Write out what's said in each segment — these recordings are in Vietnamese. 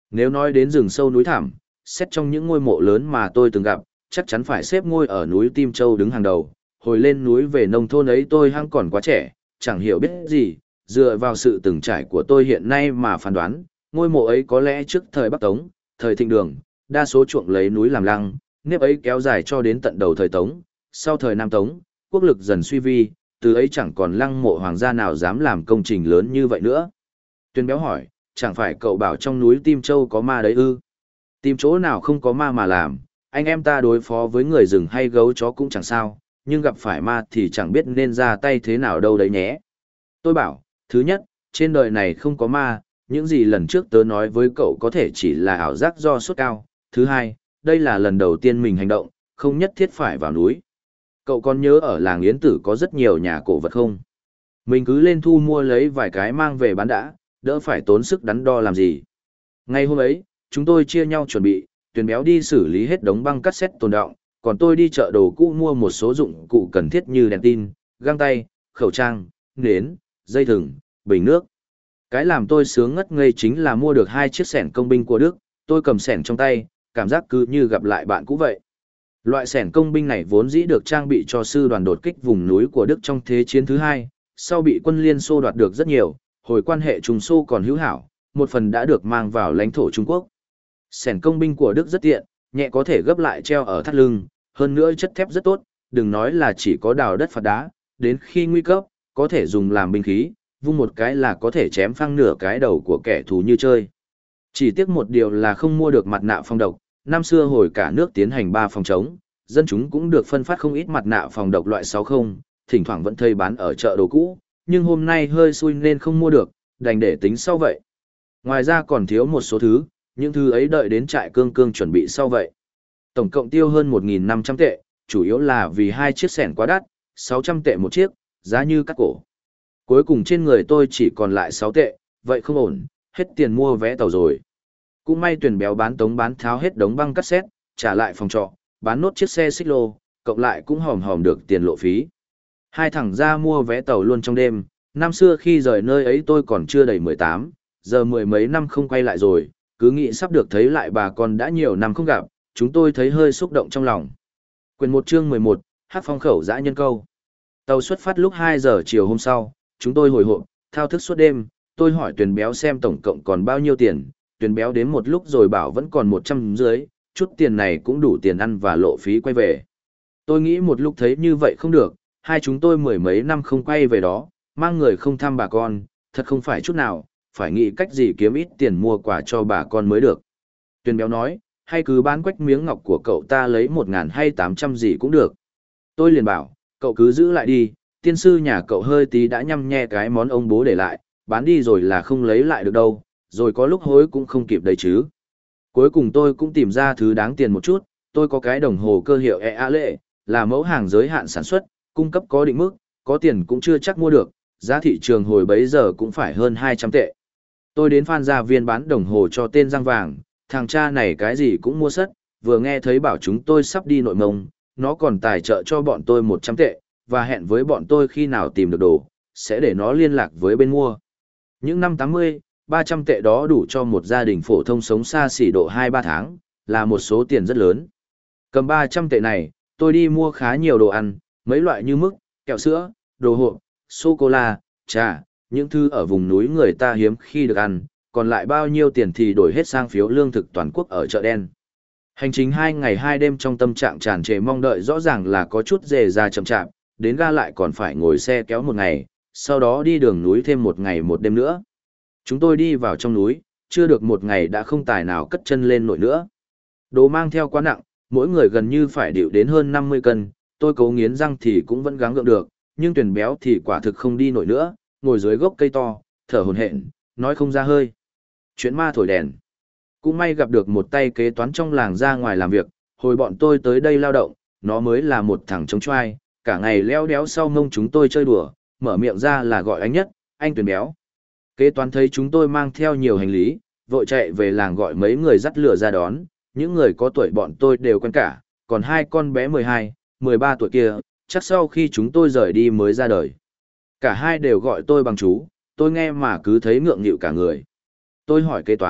Nếu nói đến rừng sâu núi thẳm, xét trong những ngôi mộ lớn mà tôi từng gặp, chắc chắn phải xếp ngôi ở núi Tim Châu đứng hàng đầu. Hồi lên núi về nông thôn ấy tôi hăng còn quá trẻ, chẳng hiểu biết gì, dựa vào sự từng trải của tôi hiện nay mà phán đoán, ngôi mộ ấy có lẽ trước thời Bắc Tống, thời Thịnh Đường, đa số chuộng lấy núi làm lăng, nếp ấy kéo dài cho đến tận đầu thời Tống, sau thời Nam Tống, quốc lực dần suy vi, từ ấy chẳng còn lăng mộ hoàng gia nào dám làm công trình lớn như vậy nữa. Tuyên Béo hỏi, chẳng phải cậu bảo trong núi Tim Châu có ma đấy ư? Tìm chỗ nào không có ma mà làm, anh em ta đối phó với người rừng hay gấu chó cũng chẳng sao, nhưng gặp phải ma thì chẳng biết nên ra tay thế nào đâu đấy nhé. Tôi bảo, thứ nhất, trên đời này không có ma, những gì lần trước tớ nói với cậu có thể chỉ là ảo giác do sốt cao. Thứ hai, đây là lần đầu tiên mình hành động, không nhất thiết phải vào núi. Cậu còn nhớ ở làng Yến Tử có rất nhiều nhà cổ vật không? Mình cứ lên thu mua lấy vài cái mang về bán đã, đỡ phải tốn sức đắn đo làm gì. Ngay hôm ấy, chúng tôi chia nhau chuẩn bị, Tuyền Béo đi xử lý hết đống băng cassette tồn đọng, còn tôi đi chợ đồ cũ mua một số dụng cụ cần thiết như đèn tin, găng tay, khẩu trang, nến, dây thừng, bình nước. Cái làm tôi sướng ngất ngây chính là mua được 2 chiếc xẻng công binh của Đức, tôi cầm xẻng trong tay, cảm giác cứ như gặp lại bạn cũ vậy. Loại xẻng công binh này vốn dĩ được trang bị cho sư đoàn đột kích vùng núi của Đức trong Thế chiến thứ hai, sau bị quân Liên Xô đoạt được rất nhiều, hồi quan hệ Trung Xô còn hữu hảo, một phần đã được mang vào lãnh thổ Trung Quốc. Xẻng công binh của Đức rất tiện, nhẹ có thể gấp lại treo ở thắt lưng, hơn nữa chất thép rất tốt, đừng nói là chỉ có đào đất phạt đá, đến khi nguy cấp, có thể dùng làm binh khí, vung một cái là có thể chém phăng nửa cái đầu của kẻ thù như chơi. Chỉ tiếc một điều là không mua được mặt nạ phòng độc, năm xưa hồi cả nước tiến hành 3 phòng chống, dân chúng cũng được phân phát không ít mặt nạ phòng độc loại 60, thỉnh thoảng vẫn thấy bán ở chợ đồ cũ, nhưng hôm nay hơi xui nên không mua được, đành để tính sau vậy. Ngoài ra còn thiếu một số thứ, những thứ ấy đợi đến trại cương cương chuẩn bị sau vậy. Tổng cộng tiêu hơn 1.500 tệ, chủ yếu là vì 2 chiếc xẻng quá đắt, 600 tệ một chiếc, giá như cắt cổ. Cuối cùng trên người tôi chỉ còn lại 6 tệ, vậy không ổn, hết tiền mua vé tàu rồi. Cũng may Tuyền Béo bán tống bán tháo hết đống băng cassette, trả lại phòng trọ, bán nốt chiếc xe xích lô, cộng lại cũng hòm hòm được tiền lộ phí. Hai thằng ra mua vé tàu luôn trong đêm, năm xưa khi rời nơi ấy tôi còn chưa đầy 18, giờ 10 mấy năm không quay lại rồi, cứ nghĩ sắp được thấy lại bà con đã nhiều năm không gặp, chúng tôi thấy hơi xúc động trong lòng. Quyền 1 chương 11, Hát phong khẩu dã nhân câu. Tàu xuất phát lúc 2 giờ chiều hôm sau, chúng tôi hồi hộp, thao thức suốt đêm, tôi hỏi Tuyền Béo xem tổng cộng còn bao nhiêu tiền, Tuyền Béo đến một lúc rồi bảo vẫn còn 100 dưới, chút tiền này cũng đủ tiền ăn và lộ phí quay về. Tôi nghĩ một lúc thấy như vậy không được, hai chúng tôi 10 mấy năm không quay về đó, mang người không thăm bà con, thật không phải chút nào, phải nghĩ cách gì kiếm ít tiền mua quà cho bà con mới được. Tuyền Béo nói, hay cứ bán quách miếng ngọc của cậu ta lấy 1.000 hay 800 gì cũng được. Tôi liền bảo, cậu cứ giữ lại đi, tiên sư nhà cậu hơi tí đã nhăm nhe cái món ông bố để lại, bán đi rồi là không lấy lại được đâu, rồi có lúc hối cũng không kịp đấy chứ. Cuối cùng tôi cũng tìm ra thứ đáng tiền một chút, tôi có cái đồng hồ cơ hiệu EA Lệ, là mẫu hàng giới hạn sản xuất, cung cấp có định mức, có tiền cũng chưa chắc mua được, giá thị trường hồi bấy giờ cũng phải hơn 200 tệ. Tôi đến Phan Gia Viên bán đồng hồ cho tên răng vàng, thằng cha này cái gì cũng mua sất, vừa nghe thấy bảo chúng tôi sắp đi Nội Mông, nó còn tài trợ cho bọn tôi 100 tệ, và hẹn với bọn tôi khi nào tìm được đồ, sẽ để nó liên lạc với bên mua. Những năm 80, 300 tệ đó đủ cho một gia đình phổ thông sống xa xỉ độ 2-3 tháng, là một số tiền rất lớn. Cầm 300 tệ này, tôi đi mua khá nhiều đồ ăn, mấy loại như mứt, kẹo sữa, đồ hộp, sô-cô-la, trà, những thứ ở vùng núi người ta hiếm khi được ăn, còn lại bao nhiêu tiền thì đổi hết sang phiếu lương thực toàn quốc ở chợ đen. Hành trình 2 ngày 2 đêm trong tâm trạng tràn trề mong đợi rõ ràng là có chút dề ra chậm chạp, đến ga lại còn phải ngồi xe kéo một ngày, sau đó đi đường núi thêm một ngày một đêm nữa. Chúng tôi đi vào trong núi, chưa được một ngày đã không tài nào cất chân lên nổi nữa. Đồ mang theo quá nặng, mỗi người gần như phải điệu đến hơn 50 cân, tôi cố nghiến răng thì cũng vẫn gắng gượng được, nhưng Tuyền Béo thì quả thực không đi nổi nữa, ngồi dưới gốc cây to, thở hổn hển, nói không ra hơi. Chuyện ma thổi đèn. Cũng may gặp được một tay kế toán trong làng ra ngoài làm việc, hồi bọn tôi tới đây lao động, nó mới là một thằng trống choai, cả ngày leo đéo sau mông chúng tôi chơi đùa, mở miệng ra là gọi anh Nhất, anh Tuyền Béo. Kế toán thấy chúng tôi mang theo nhiều hành lý, vội chạy về làng gọi mấy người dắt lửa ra đón, những người có tuổi bọn tôi đều quen cả, còn hai con bé 12, 13 tuổi kia, chắc sau khi chúng tôi rời đi mới ra đời. Cả hai đều gọi tôi bằng chú, tôi nghe mà cứ thấy ngượng nghịu cả người. Tôi hỏi kế toán,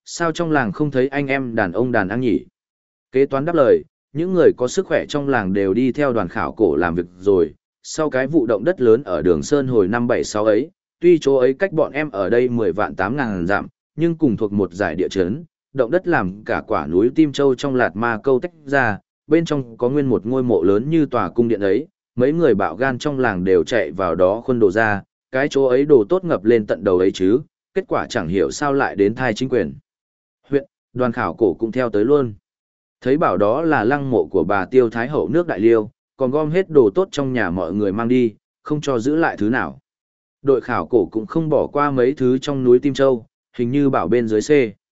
sao trong làng không thấy anh em đàn ông đàn ăn nhỉ? Kế toán đáp lời, những người có sức khỏe trong làng đều đi theo đoàn khảo cổ làm việc rồi. Sau cái vụ động đất lớn ở Đường Sơn hồi năm 76 ấy, tuy chỗ ấy cách bọn em ở đây 10 vạn 8 ngàn dặm, nhưng cùng thuộc một giải địa chấn, động đất làm cả quả núi Tim Châu trong Lạt Ma Câu tách ra, bên trong có nguyên một ngôi mộ lớn như tòa cung điện ấy, mấy người bạo gan trong làng đều chạy vào đó khuân đồ ra, cái chỗ ấy đồ tốt ngập lên tận đầu ấy chứ, kết quả chẳng hiểu sao lại đến thai chính quyền. Huyện, đoàn khảo cổ cũng theo tới luôn. Thấy bảo đó là lăng mộ của bà Tiêu Thái Hậu nước Đại Liêu, còn gom hết đồ tốt trong nhà mọi người mang đi, không cho giữ lại thứ nào. Đội khảo cổ cũng không bỏ qua mấy thứ trong núi Tim Châu, hình như bảo bên dưới C.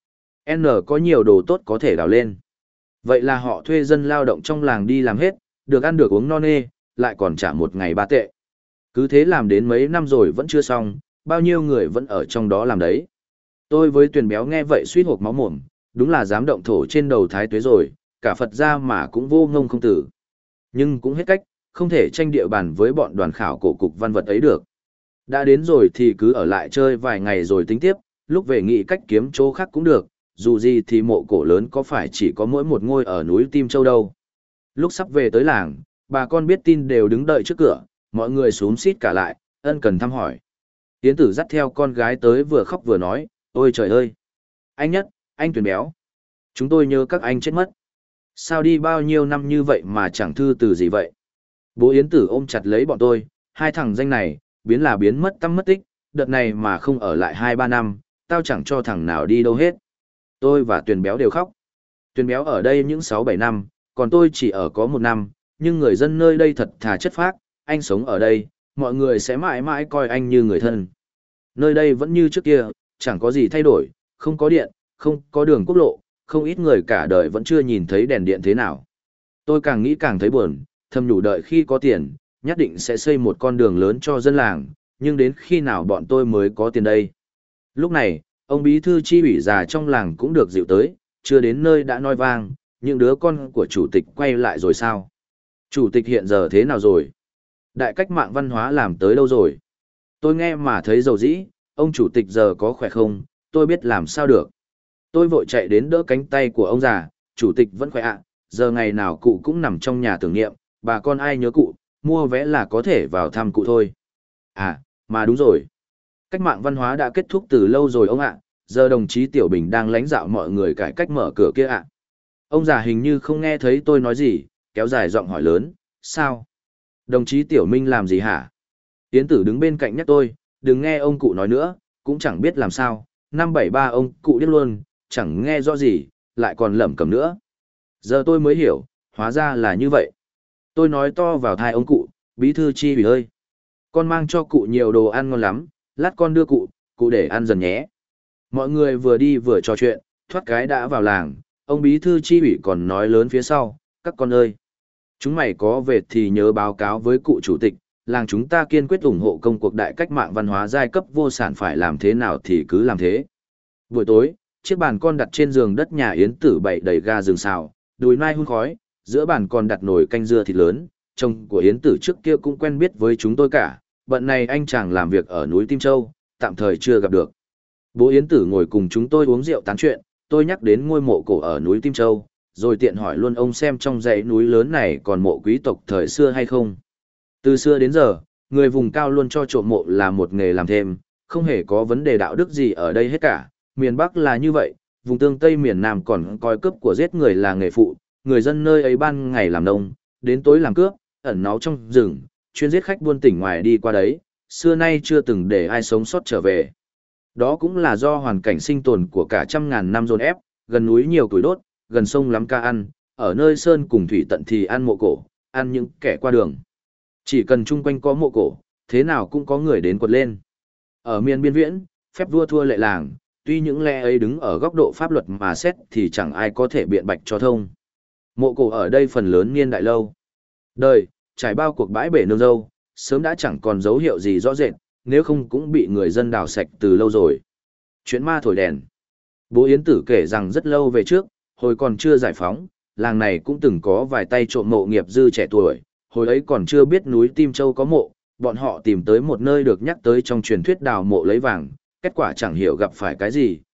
N có nhiều đồ tốt có thể đào lên. Vậy là họ thuê dân lao động trong làng đi làm hết, được ăn được uống no nê, lại còn trả một ngày 3 tệ. Cứ thế làm đến mấy năm rồi vẫn chưa xong, bao nhiêu người vẫn ở trong đó làm đấy. Tôi với Tuyền Béo nghe vậy suýt hộc máu mồm, đúng là dám động thổ trên đầu Thái Tuế rồi, cả Phật gia mà cũng vô ngông không tử. Nhưng cũng hết cách, không thể tranh địa bàn với bọn đoàn khảo cổ cục văn vật ấy được. Đã đến rồi thì cứ ở lại chơi vài ngày rồi tính tiếp, lúc về nghĩ cách kiếm chỗ khác cũng được, dù gì thì mộ cổ lớn có phải chỉ có mỗi một ngôi ở núi Tim Châu đâu. Lúc sắp về tới làng, bà con biết tin đều đứng đợi trước cửa, mọi người xúm xít cả lại, ân cần thăm hỏi. Yến Tử dắt theo con gái tới vừa khóc vừa nói, ôi trời ơi! Anh Nhất, anh Tuyền Béo, chúng tôi nhớ các anh chết mất. Sao đi bao nhiêu năm như vậy mà chẳng thư từ gì vậy? Bố Yến Tử ôm chặt lấy bọn tôi, hai thằng danh này, biến là biến mất tăm mất tích, đợt này mà không ở lại 2-3 năm, tao chẳng cho thằng nào đi đâu hết. Tôi và Tuyền Béo đều khóc. Tuyền Béo ở đây những 6-7 năm, còn tôi chỉ ở có 1 năm, nhưng người dân nơi đây thật thà chất phác, anh sống ở đây, mọi người sẽ mãi mãi coi anh như người thân. Nơi đây vẫn như trước kia, chẳng có gì thay đổi, không có điện, không có đường quốc lộ, không ít người cả đời vẫn chưa nhìn thấy đèn điện thế nào. Tôi càng nghĩ càng thấy buồn, thầm nhủ đợi khi có tiền, nhất định sẽ xây một con đường lớn cho dân làng, nhưng đến khi nào bọn tôi mới có tiền đây? Lúc này, ông bí thư chi ủy già trong làng cũng được dịu tới, chưa đến nơi đã nói vang, những đứa con của chủ tịch quay lại rồi sao? Chủ tịch hiện giờ thế nào rồi? Đại cách mạng văn hóa làm tới đâu rồi? Tôi nghe mà thấy dầu dĩ, ông chủ tịch giờ có khỏe không, tôi biết làm sao được. Tôi vội chạy đến đỡ cánh tay của ông già, chủ tịch vẫn khỏe ạ, giờ ngày nào cụ cũng nằm trong nhà tưởng niệm, bà con ai nhớ cụ, mua vé là có thể vào thăm cụ thôi. À, mà đúng rồi. Cách mạng văn hóa đã kết thúc từ lâu rồi ông ạ, giờ đồng chí Tiểu Bình đang lãnh đạo mọi người cải cách mở cửa kia ạ. Ông già hình như không nghe thấy tôi nói gì, kéo dài giọng hỏi lớn, sao? Đồng chí Tiểu Minh làm gì hả? Yến Tử đứng bên cạnh nhắc tôi, đừng nghe ông cụ nói nữa, cũng chẳng biết làm sao, 573 ông cụ điếc luôn, chẳng nghe rõ gì, lại còn lẩm cẩm nữa. Giờ tôi mới hiểu, hóa ra là như vậy. Tôi nói to vào tai ông cụ, bí thư chi ủy ơi. Con mang cho cụ nhiều đồ ăn ngon lắm, lát con đưa cụ để ăn dần nhé. Mọi người vừa đi vừa trò chuyện, thoát cái đã vào làng, ông bí thư chi ủy còn nói lớn phía sau, các con ơi. Chúng mày có về thì nhớ báo cáo với cụ chủ tịch, làng chúng ta kiên quyết ủng hộ công cuộc đại cách mạng văn hóa giai cấp vô sản phải làm thế nào thì cứ làm thế. Buổi tối, chiếc bàn con đặt trên giường đất nhà Yến Tử bày đầy ga rừng xào, đùi nai hun khói, giữa bàn còn đặt nồi canh dưa thịt lớn, chồng của Yến Tử trước kia cũng quen biết với chúng tôi cả, bận này anh chàng làm việc ở núi Tim Châu, tạm thời chưa gặp được. Bố Yến Tử ngồi cùng chúng tôi uống rượu tán chuyện, tôi nhắc đến ngôi mộ cổ ở núi Tim Châu, rồi tiện hỏi luôn ông xem trong dãy núi lớn này còn mộ quý tộc thời xưa hay không. Từ xưa đến giờ, người vùng cao luôn cho trộm mộ là một nghề làm thêm, không hề có vấn đề đạo đức gì ở đây hết cả. Miền Bắc là như vậy, vùng tương Tây miền Nam còn coi cướp của giết người là nghề phụ, người dân nơi ấy ban ngày làm nông, đến tối làm cướp, ẩn náu trong rừng, chuyên giết khách buôn tỉnh ngoài đi qua đấy, xưa nay chưa từng để ai sống sót trở về. Đó cũng là do hoàn cảnh sinh tồn của cả trăm ngàn năm dồn ép, gần núi nhiều củi đốt, gần sông lắm ca ăn, ở nơi sơn cùng thủy tận thì ăn mộ cổ, ăn những kẻ qua đường. Chỉ cần chung quanh có mộ cổ, thế nào cũng có người đến quật lên. Ở miền biên viễn, phép vua thua lệ làng, tuy những lẽ ấy đứng ở góc độ pháp luật mà xét thì chẳng ai có thể biện bạch cho thông. Mộ cổ ở đây phần lớn niên đại lâu. Đời, trải bao cuộc bãi bể nương dâu, sớm đã chẳng còn dấu hiệu gì rõ rệt, nếu không cũng bị người dân đào sạch từ lâu rồi. Chuyện ma thổi đèn. Bố Yến Tử kể rằng rất lâu về trước, hồi còn chưa giải phóng, làng này cũng từng có vài tay trộm mộ nghiệp dư trẻ tuổi, hồi ấy còn chưa biết núi Tim Châu có mộ, bọn họ tìm tới một nơi được nhắc tới trong truyền thuyết đào mộ lấy vàng, kết quả chẳng hiểu gặp phải cái gì,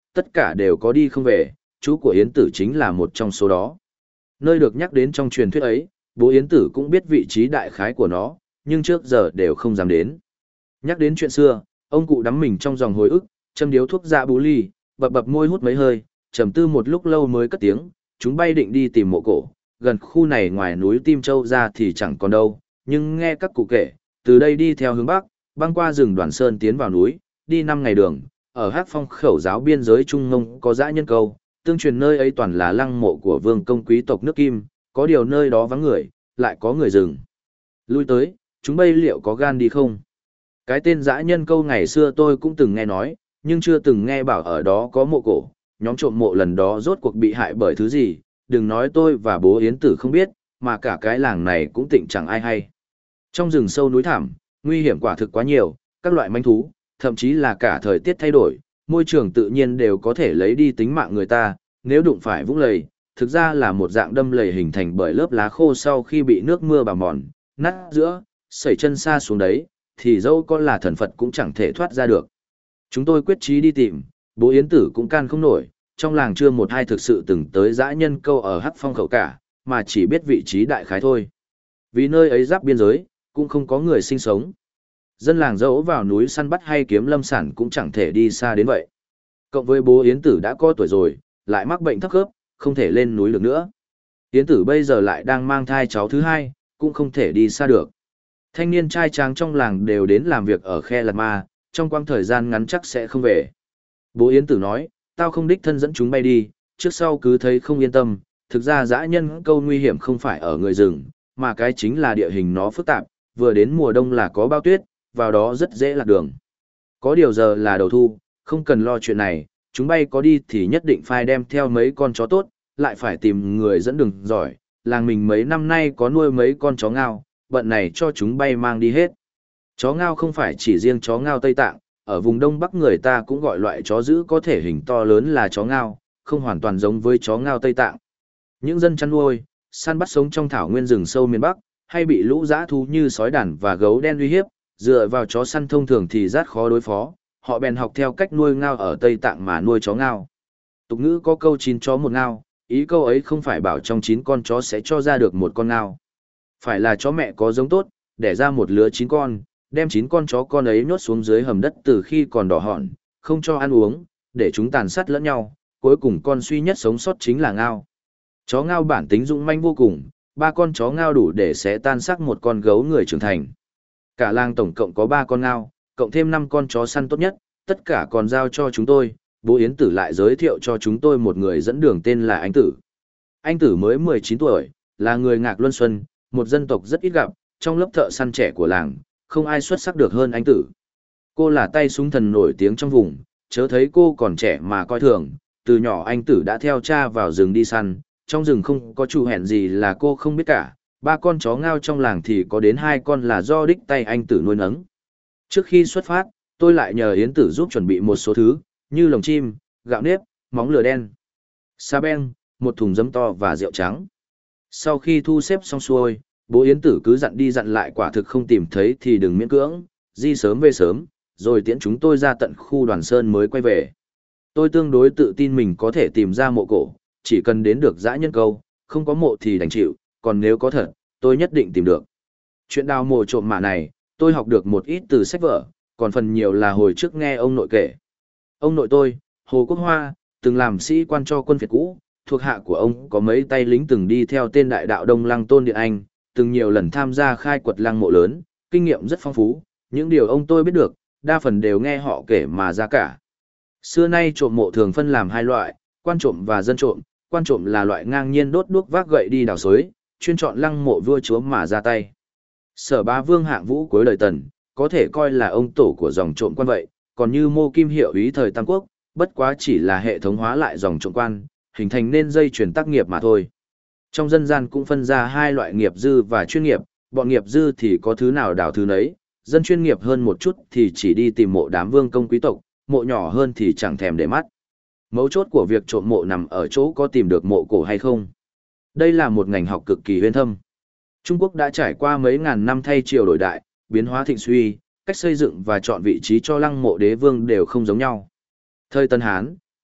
tất cả đều có đi không về, chú của Yến Tử chính là một trong số đó. Nơi được nhắc đến trong truyền thuyết ấy, bố Yến Tử cũng biết vị trí đại khái của nó, nhưng trước giờ đều không dám đến. Nhắc đến chuyện xưa, ông cụ đắm mình trong dòng hồi ức, châm điếu thuốc dạ bú ly, bập bập môi hút mấy hơi, trầm tư một lúc lâu mới cất tiếng, chúng bay định đi tìm mộ cổ, gần khu này ngoài núi Tim Châu ra thì chẳng còn đâu, nhưng nghe các cụ kể, từ đây đi theo hướng bắc, băng qua rừng Đoàn Sơn tiến vào núi, đi 5 ngày đường, ở Hắc Phong khẩu giáo biên giới Trung Ngông có dã nhân câu, tương truyền nơi ấy toàn là lăng mộ của vương công quý tộc nước Kim, có điều nơi đó vắng người, lại có người rừng. Lui tới, chúng bây liệu có gan đi không? Cái tên dã nhân câu ngày xưa tôi cũng từng nghe nói, nhưng chưa từng nghe bảo ở đó có mộ cổ, nhóm trộm mộ lần đó rốt cuộc bị hại bởi thứ gì, đừng nói tôi và bố Yến Tử không biết, mà cả cái làng này cũng tịnh chẳng ai hay. Trong rừng sâu núi thẳm, nguy hiểm quả thực quá nhiều, các loại manh thú, thậm chí là cả thời tiết thay đổi, môi trường tự nhiên đều có thể lấy đi tính mạng người ta, nếu đụng phải vũng lầy, thực ra là một dạng đâm lầy hình thành bởi lớp lá khô sau khi bị nước mưa bào mòn, nát giữa, sẩy chân xa xuống đấy, thì dẫu có là thần Phật cũng chẳng thể thoát ra được. Chúng tôi quyết chí đi tìm, bố Yến Tử cũng can không nổi, trong làng chưa một ai thực sự từng tới dã nhân câu ở Hắc Phong khẩu cả, mà chỉ biết vị trí đại khái thôi. Vì nơi ấy giáp biên giới, cũng không có người sinh sống. Dân làng dẫu vào núi săn bắt hay kiếm lâm sản cũng chẳng thể đi xa đến vậy. Cộng với bố Yến Tử đã có tuổi rồi, lại mắc bệnh thấp khớp, không thể lên núi được nữa. Yến Tử bây giờ lại đang mang thai cháu thứ hai, cũng không thể đi xa được. Thanh niên trai tráng trong làng đều đến làm việc ở Khe Lạt Ma, trong quãng thời gian ngắn chắc sẽ không về. Bố Yến Tử nói, tao không đích thân dẫn chúng bay đi, trước sau cứ thấy không yên tâm, thực ra dã nhân câu nguy hiểm không phải ở người rừng, mà cái chính là địa hình nó phức tạp, vừa đến mùa đông là có bao tuyết, vào đó rất dễ lạc đường. Có điều giờ là đầu thu, không cần lo chuyện này, chúng bay có đi thì nhất định phải đem theo mấy con chó tốt, lại phải tìm người dẫn đường giỏi, làng mình mấy năm nay có nuôi mấy con chó ngao, bận này cho chúng bay mang đi hết. Chó ngao không phải chỉ riêng chó ngao Tây Tạng, ở vùng Đông Bắc người ta cũng gọi loại chó dữ có thể hình to lớn là chó ngao, không hoàn toàn giống với chó ngao Tây Tạng. Những dân chăn nuôi, săn bắt sống trong thảo nguyên rừng sâu miền Bắc, hay bị lũ dã thú như sói đàn và gấu đen uy hiếp, dựa vào chó săn thông thường thì rất khó đối phó, họ bèn học theo cách nuôi ngao ở Tây Tạng mà nuôi chó ngao. Tục ngữ có câu 9 chó một ngao, ý câu ấy không phải bảo trong 9 con chó sẽ cho ra được một con ngao. Phải là chó mẹ có giống tốt, đẻ ra một lứa 9 con, đem 9 con chó con ấy nhốt xuống dưới hầm đất từ khi còn đỏ hòn, không cho ăn uống, để chúng tàn sát lẫn nhau, cuối cùng con duy nhất sống sót chính là ngao. Chó ngao bản tính dũng manh vô cùng, 3 con chó ngao đủ để xé tan xác một con gấu người trưởng thành. Cả làng tổng cộng có 3 con ngao, cộng thêm 5 con chó săn tốt nhất, tất cả còn giao cho chúng tôi. Bố Yến Tử lại giới thiệu cho chúng tôi một người dẫn đường tên là Anh Tử. Anh Tử mới 19 tuổi, là người Ngạc Luân Xuân, một dân tộc rất ít gặp, trong lớp thợ săn trẻ của làng, không ai xuất sắc được hơn Anh Tử. Cô là tay súng thần nổi tiếng trong vùng, chớ thấy cô còn trẻ mà coi thường, từ nhỏ Anh Tử đã theo cha vào rừng đi săn, trong rừng không có chủ hẹn gì là cô không biết cả. 3 con chó ngao trong làng thì có đến 2 con là do đích tay Anh Tử nuôi nấng. Trước khi xuất phát, tôi lại nhờ Yến Tử giúp chuẩn bị một số thứ, như lồng chim, gạo nếp, móng lửa đen, sa beng, một thùng giấm to và rượu trắng. Sau khi thu xếp xong xuôi, bố Yến Tử cứ dặn đi dặn lại quả thực không tìm thấy thì đừng miễn cưỡng, đi sớm về sớm, rồi tiễn chúng tôi ra tận khu Đoàn Sơn mới quay về. Tôi tương đối tự tin mình có thể tìm ra mộ cổ, chỉ cần đến được dã nhân câu, không có mộ thì đành chịu, còn nếu có thật, tôi nhất định tìm được. Chuyện đào mộ trộm mả này, tôi học được một ít từ sách vở, còn phần nhiều là hồi trước nghe ông nội kể. Ông nội tôi, Hồ Quốc Hoa, từng làm sĩ quan cho quân Việt cũ, thuộc hạ của ông có mấy tay lính từng đi theo tên đại đạo Đông Lăng Tôn Điện Anh, từng nhiều lần tham gia khai quật lăng mộ lớn, kinh nghiệm rất phong phú, những điều ông tôi biết được, đa phần đều nghe họ kể mà ra cả. Xưa nay trộm mộ thường phân làm 2 loại, quan trộm và dân trộm. Quan trộm là loại ngang nhiên đốt đuốc vác gậy đi đào xới, chuyên chọn lăng mộ vua chúa mà ra tay. Sở Bá Vương Hạng Vũ cuối đời Tần, có thể coi là ông tổ của dòng trộm quan vậy, còn như Mô Kim Hiệu úy thời Tam Quốc, bất quá chỉ là hệ thống hóa lại dòng trộm quan, hình thành nên dây chuyển tác nghiệp mà thôi. Trong dân gian cũng phân ra 2 loại nghiệp dư và chuyên nghiệp, bọn nghiệp dư thì có thứ nào đào thứ nấy, dân chuyên nghiệp hơn một chút thì chỉ đi tìm mộ đám vương công quý tộc, mộ nhỏ hơn thì chẳng thèm để mắt. Mấu chốt của việc trộm mộ nằm ở chỗ có tìm được mộ cổ hay không. Đây là một ngành học cực kỳ huyên thâm. Trung Quốc đã trải qua mấy ngàn năm thay triều đổi đại, biến hóa thịnh suy, cách xây dựng và chọn vị trí cho lăng mộ đế vương đều không giống nhau. Thời Tân Hán,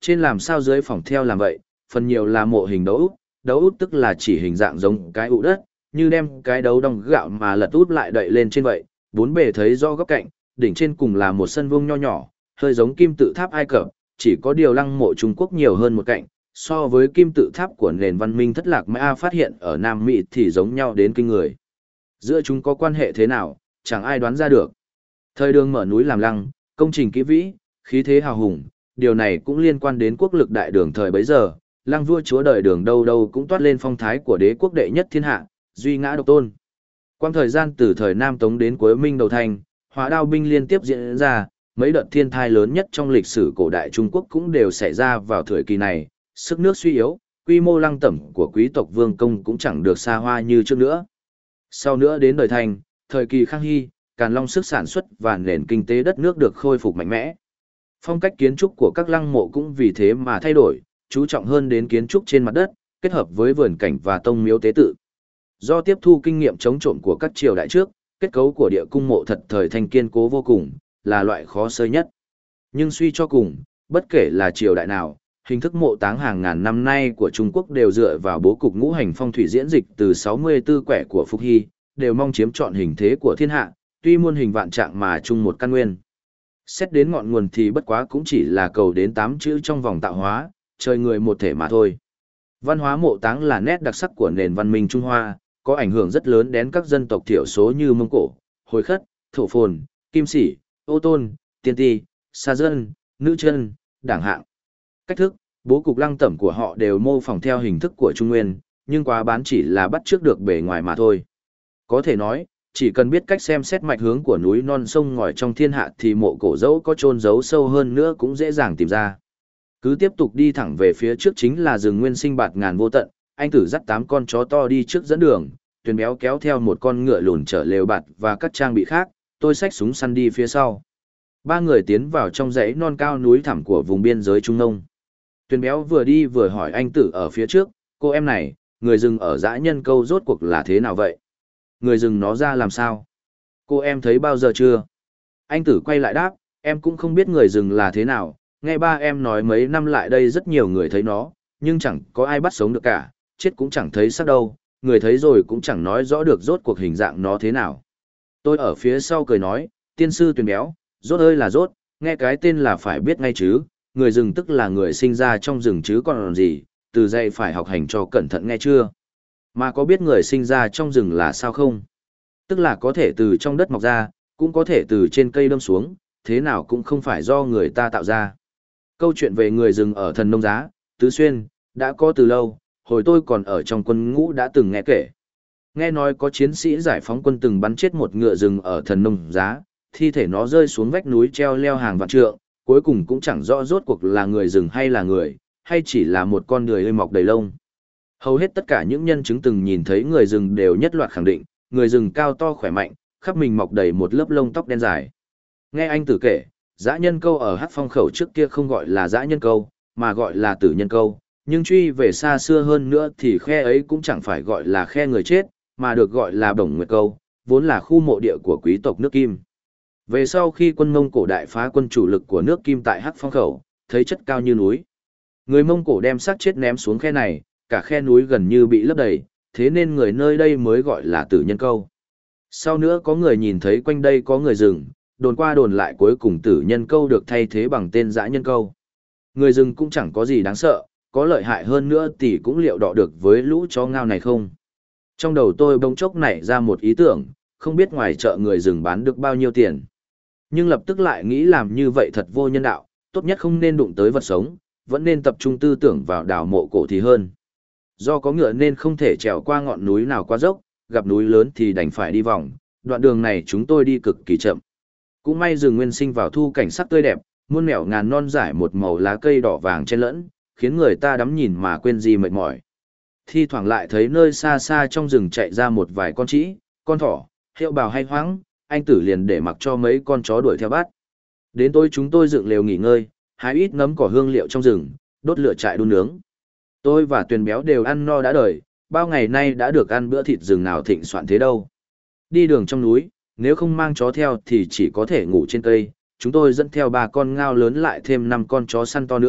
trên làm sao dưới phỏng theo làm vậy, phần nhiều là mộ hình đấu út tức là chỉ hình dạng giống cái ụ đất, như đem cái đấu đong gạo mà lật út lại đậy lên trên vậy, bốn bề thấy rõ góc cạnh, đỉnh trên cùng là một sân vuông nho nhỏ, hơi giống kim tự tháp Ai Cập, chỉ có điều lăng mộ Trung Quốc nhiều hơn một cạnh, so với kim tự tháp của nền văn minh thất lạc Maya phát hiện ở Nam Mỹ thì giống nhau đến kinh người. Giữa chúng có quan hệ thế nào, chẳng ai đoán ra được. Thời Đường mở núi làm lăng, công trình kỹ vĩ, khí thế hào hùng, điều này cũng liên quan đến quốc lực đại Đường thời bấy giờ, lăng vua chúa đời Đường đâu đâu cũng toát lên phong thái của đế quốc đệ nhất thiên hạ, duy ngã độc tôn. Quang thời gian từ thời Nam Tống đến cuối Minh đầu thành, Hỏa đao binh liên tiếp diễn ra, mấy đợt thiên tai lớn nhất trong lịch sử cổ đại Trung Quốc cũng đều xảy ra vào thời kỳ này, sức nước suy yếu, quy mô lăng tẩm của quý tộc vương công cũng chẳng được xa hoa như trước nữa. Sau nữa đến đời Thanh, thời kỳ Khang Hy, Càn Long sức sản xuất và nền kinh tế đất nước được khôi phục mạnh mẽ. Phong cách kiến trúc của các lăng mộ cũng vì thế mà thay đổi, chú trọng hơn đến kiến trúc trên mặt đất, kết hợp với vườn cảnh và tông miếu tế tự. Do tiếp thu kinh nghiệm chống trộm của các triều đại trước, kết cấu của địa cung mộ thật thời Thanh kiên cố vô cùng, là loại khó xơi nhất. Nhưng suy cho cùng, bất kể là triều đại nào, hình thức mộ táng hàng ngàn năm nay của Trung Quốc đều dựa vào bố cục ngũ hành phong thủy diễn dịch từ 64 quẻ của Phục Hy, đều mong chiếm trọn hình thế của thiên hạ, tuy muôn hình vạn trạng mà chung một căn nguyên. Xét đến ngọn nguồn thì bất quá cũng chỉ là cầu đến 8 chữ trong vòng tạo hóa, trời người một thể mà thôi. Văn hóa mộ táng là nét đặc sắc của nền văn minh Trung Hoa, có ảnh hưởng rất lớn đến các dân tộc thiểu số như Mông Cổ, Hồi Khất, Thổ Phồn, Kim Sĩ, Ô Tôn, Tiên Ti, Sa Dân, Nữ Chân, Đảng Hạng. Cách thức, bố cục lăng tẩm của họ đều mô phỏng theo hình thức của Trung Nguyên, nhưng quá bán chỉ là bắt chước được bề ngoài mà thôi. Có thể nói, chỉ cần biết cách xem xét mạch hướng của núi non sông ngòi trong thiên hạ thì mộ cổ dẫu có chôn giấu sâu hơn nữa cũng dễ dàng tìm ra. Cứ tiếp tục đi thẳng về phía trước chính là rừng nguyên sinh bạt ngàn vô tận, anh Tử dắt 8 con chó to đi trước dẫn đường, Tuyền Béo kéo theo một con ngựa lùn chở lều bạt và các trang bị khác, tôi xách súng săn đi phía sau. Ba người tiến vào trong dãy non cao núi thẳm của vùng biên giới Trung Nông. Tuyền Béo vừa đi vừa hỏi anh Tử ở phía trước, cô em này, người rừng ở dã Nhân Câu rốt cuộc là thế nào vậy? Người rừng nó ra làm sao? Cô em thấy bao giờ chưa? Anh Tử quay lại đáp, em cũng không biết người rừng là thế nào, nghe ba em nói mấy năm lại đây rất nhiều người thấy nó, nhưng chẳng có ai bắt sống được cả, chết cũng chẳng thấy xác đâu, người thấy rồi cũng chẳng nói rõ được rốt cuộc hình dạng nó thế nào. Tôi ở phía sau cười nói, tiên sư Tuyền Béo, rốt ơi là rốt, nghe cái tên là phải biết ngay chứ, người rừng tức là người sinh ra trong rừng chứ còn gì, từ dậy phải học hành cho cẩn thận nghe chưa. Mà có biết người sinh ra trong rừng là sao không? Tức là có thể từ trong đất mọc ra, cũng có thể từ trên cây đâm xuống, thế nào cũng không phải do người ta tạo ra. Câu chuyện về người rừng ở Thần Nông Giá, Tứ Xuyên, đã có từ lâu, hồi tôi còn ở trong quân ngũ đã từng nghe kể. Nghe nói có chiến sĩ giải phóng quân từng bắn chết một ngựa rừng ở Thần Nông Giá, thi thể nó rơi xuống vách núi treo leo hàng vạn trượng, cuối cùng cũng chẳng rõ rốt cuộc là người rừng hay là người, hay chỉ là một con người mọc đầy lông. Hầu hết tất cả những nhân chứng từng nhìn thấy người rừng đều nhất loạt khẳng định, người rừng cao to khỏe mạnh, khắp mình mọc đầy một lớp lông tóc đen dài. Nghe anh Tử kể, dã Nhân Câu ở Hắc Phong khẩu trước kia không gọi là dã Nhân Câu, mà gọi là Tử Nhân Câu, nhưng truy về xa xưa hơn nữa thì khe ấy cũng chẳng phải gọi là khe người chết, mà được gọi là Bổng Nguyệt Câu, vốn là khu mộ địa của quý tộc nước Kim. Về sau khi quân Mông Cổ đại phá quân chủ lực của nước Kim tại Hắc Phong khẩu, thấy chất cao như núi. Người Mông Cổ đem xác chết ném xuống khe này, cả khe núi gần như bị lấp đầy, thế nên người nơi đây mới gọi là Tử Nhân Câu. Sau nữa có người nhìn thấy quanh đây có người rừng, đồn qua đồn lại cuối cùng Tử Nhân Câu được thay thế bằng tên dã Nhân Câu. Người rừng cũng chẳng có gì đáng sợ, có lợi hại hơn nữa thì cũng liệu đọ được với lũ chó ngao này không. Trong đầu tôi bỗng chốc nảy ra một ý tưởng, không biết ngoài chợ người rừng bán được bao nhiêu tiền. Nhưng lập tức lại nghĩ làm như vậy thật vô nhân đạo, tốt nhất không nên đụng tới vật sống, vẫn nên tập trung tư tưởng vào đào mộ cổ thì hơn. Do có ngựa nên không thể trèo qua ngọn núi nào quá dốc, gặp núi lớn thì đành phải đi vòng, đoạn đường này chúng tôi đi cực kỳ chậm. Cũng may rừng nguyên sinh vào thu cảnh sắc tươi đẹp, muôn mẻo ngàn non dải một màu lá cây đỏ vàng chen lẫn, khiến người ta đắm nhìn mà quên gì mệt mỏi. Thi thoảng lại thấy nơi xa xa trong rừng chạy ra một vài con trĩ, con thỏ, hiệu bào hay hoáng, anh Tử liền để mặc cho mấy con chó đuổi theo bắt. Đến tối chúng tôi dựng lều nghỉ ngơi, hái ít nấm cỏ hương liệu trong rừng, đốt lửa trại đun nướng. Tôi và Tuyền Béo đều ăn no đã đời, bao ngày nay đã được ăn bữa thịt rừng nào thịnh soạn thế đâu. Đi đường trong núi, nếu không mang chó theo thì chỉ có thể ngủ trên cây. Chúng tôi dẫn theo 3 con ngao lớn lại thêm 5 con chó săn to nữa,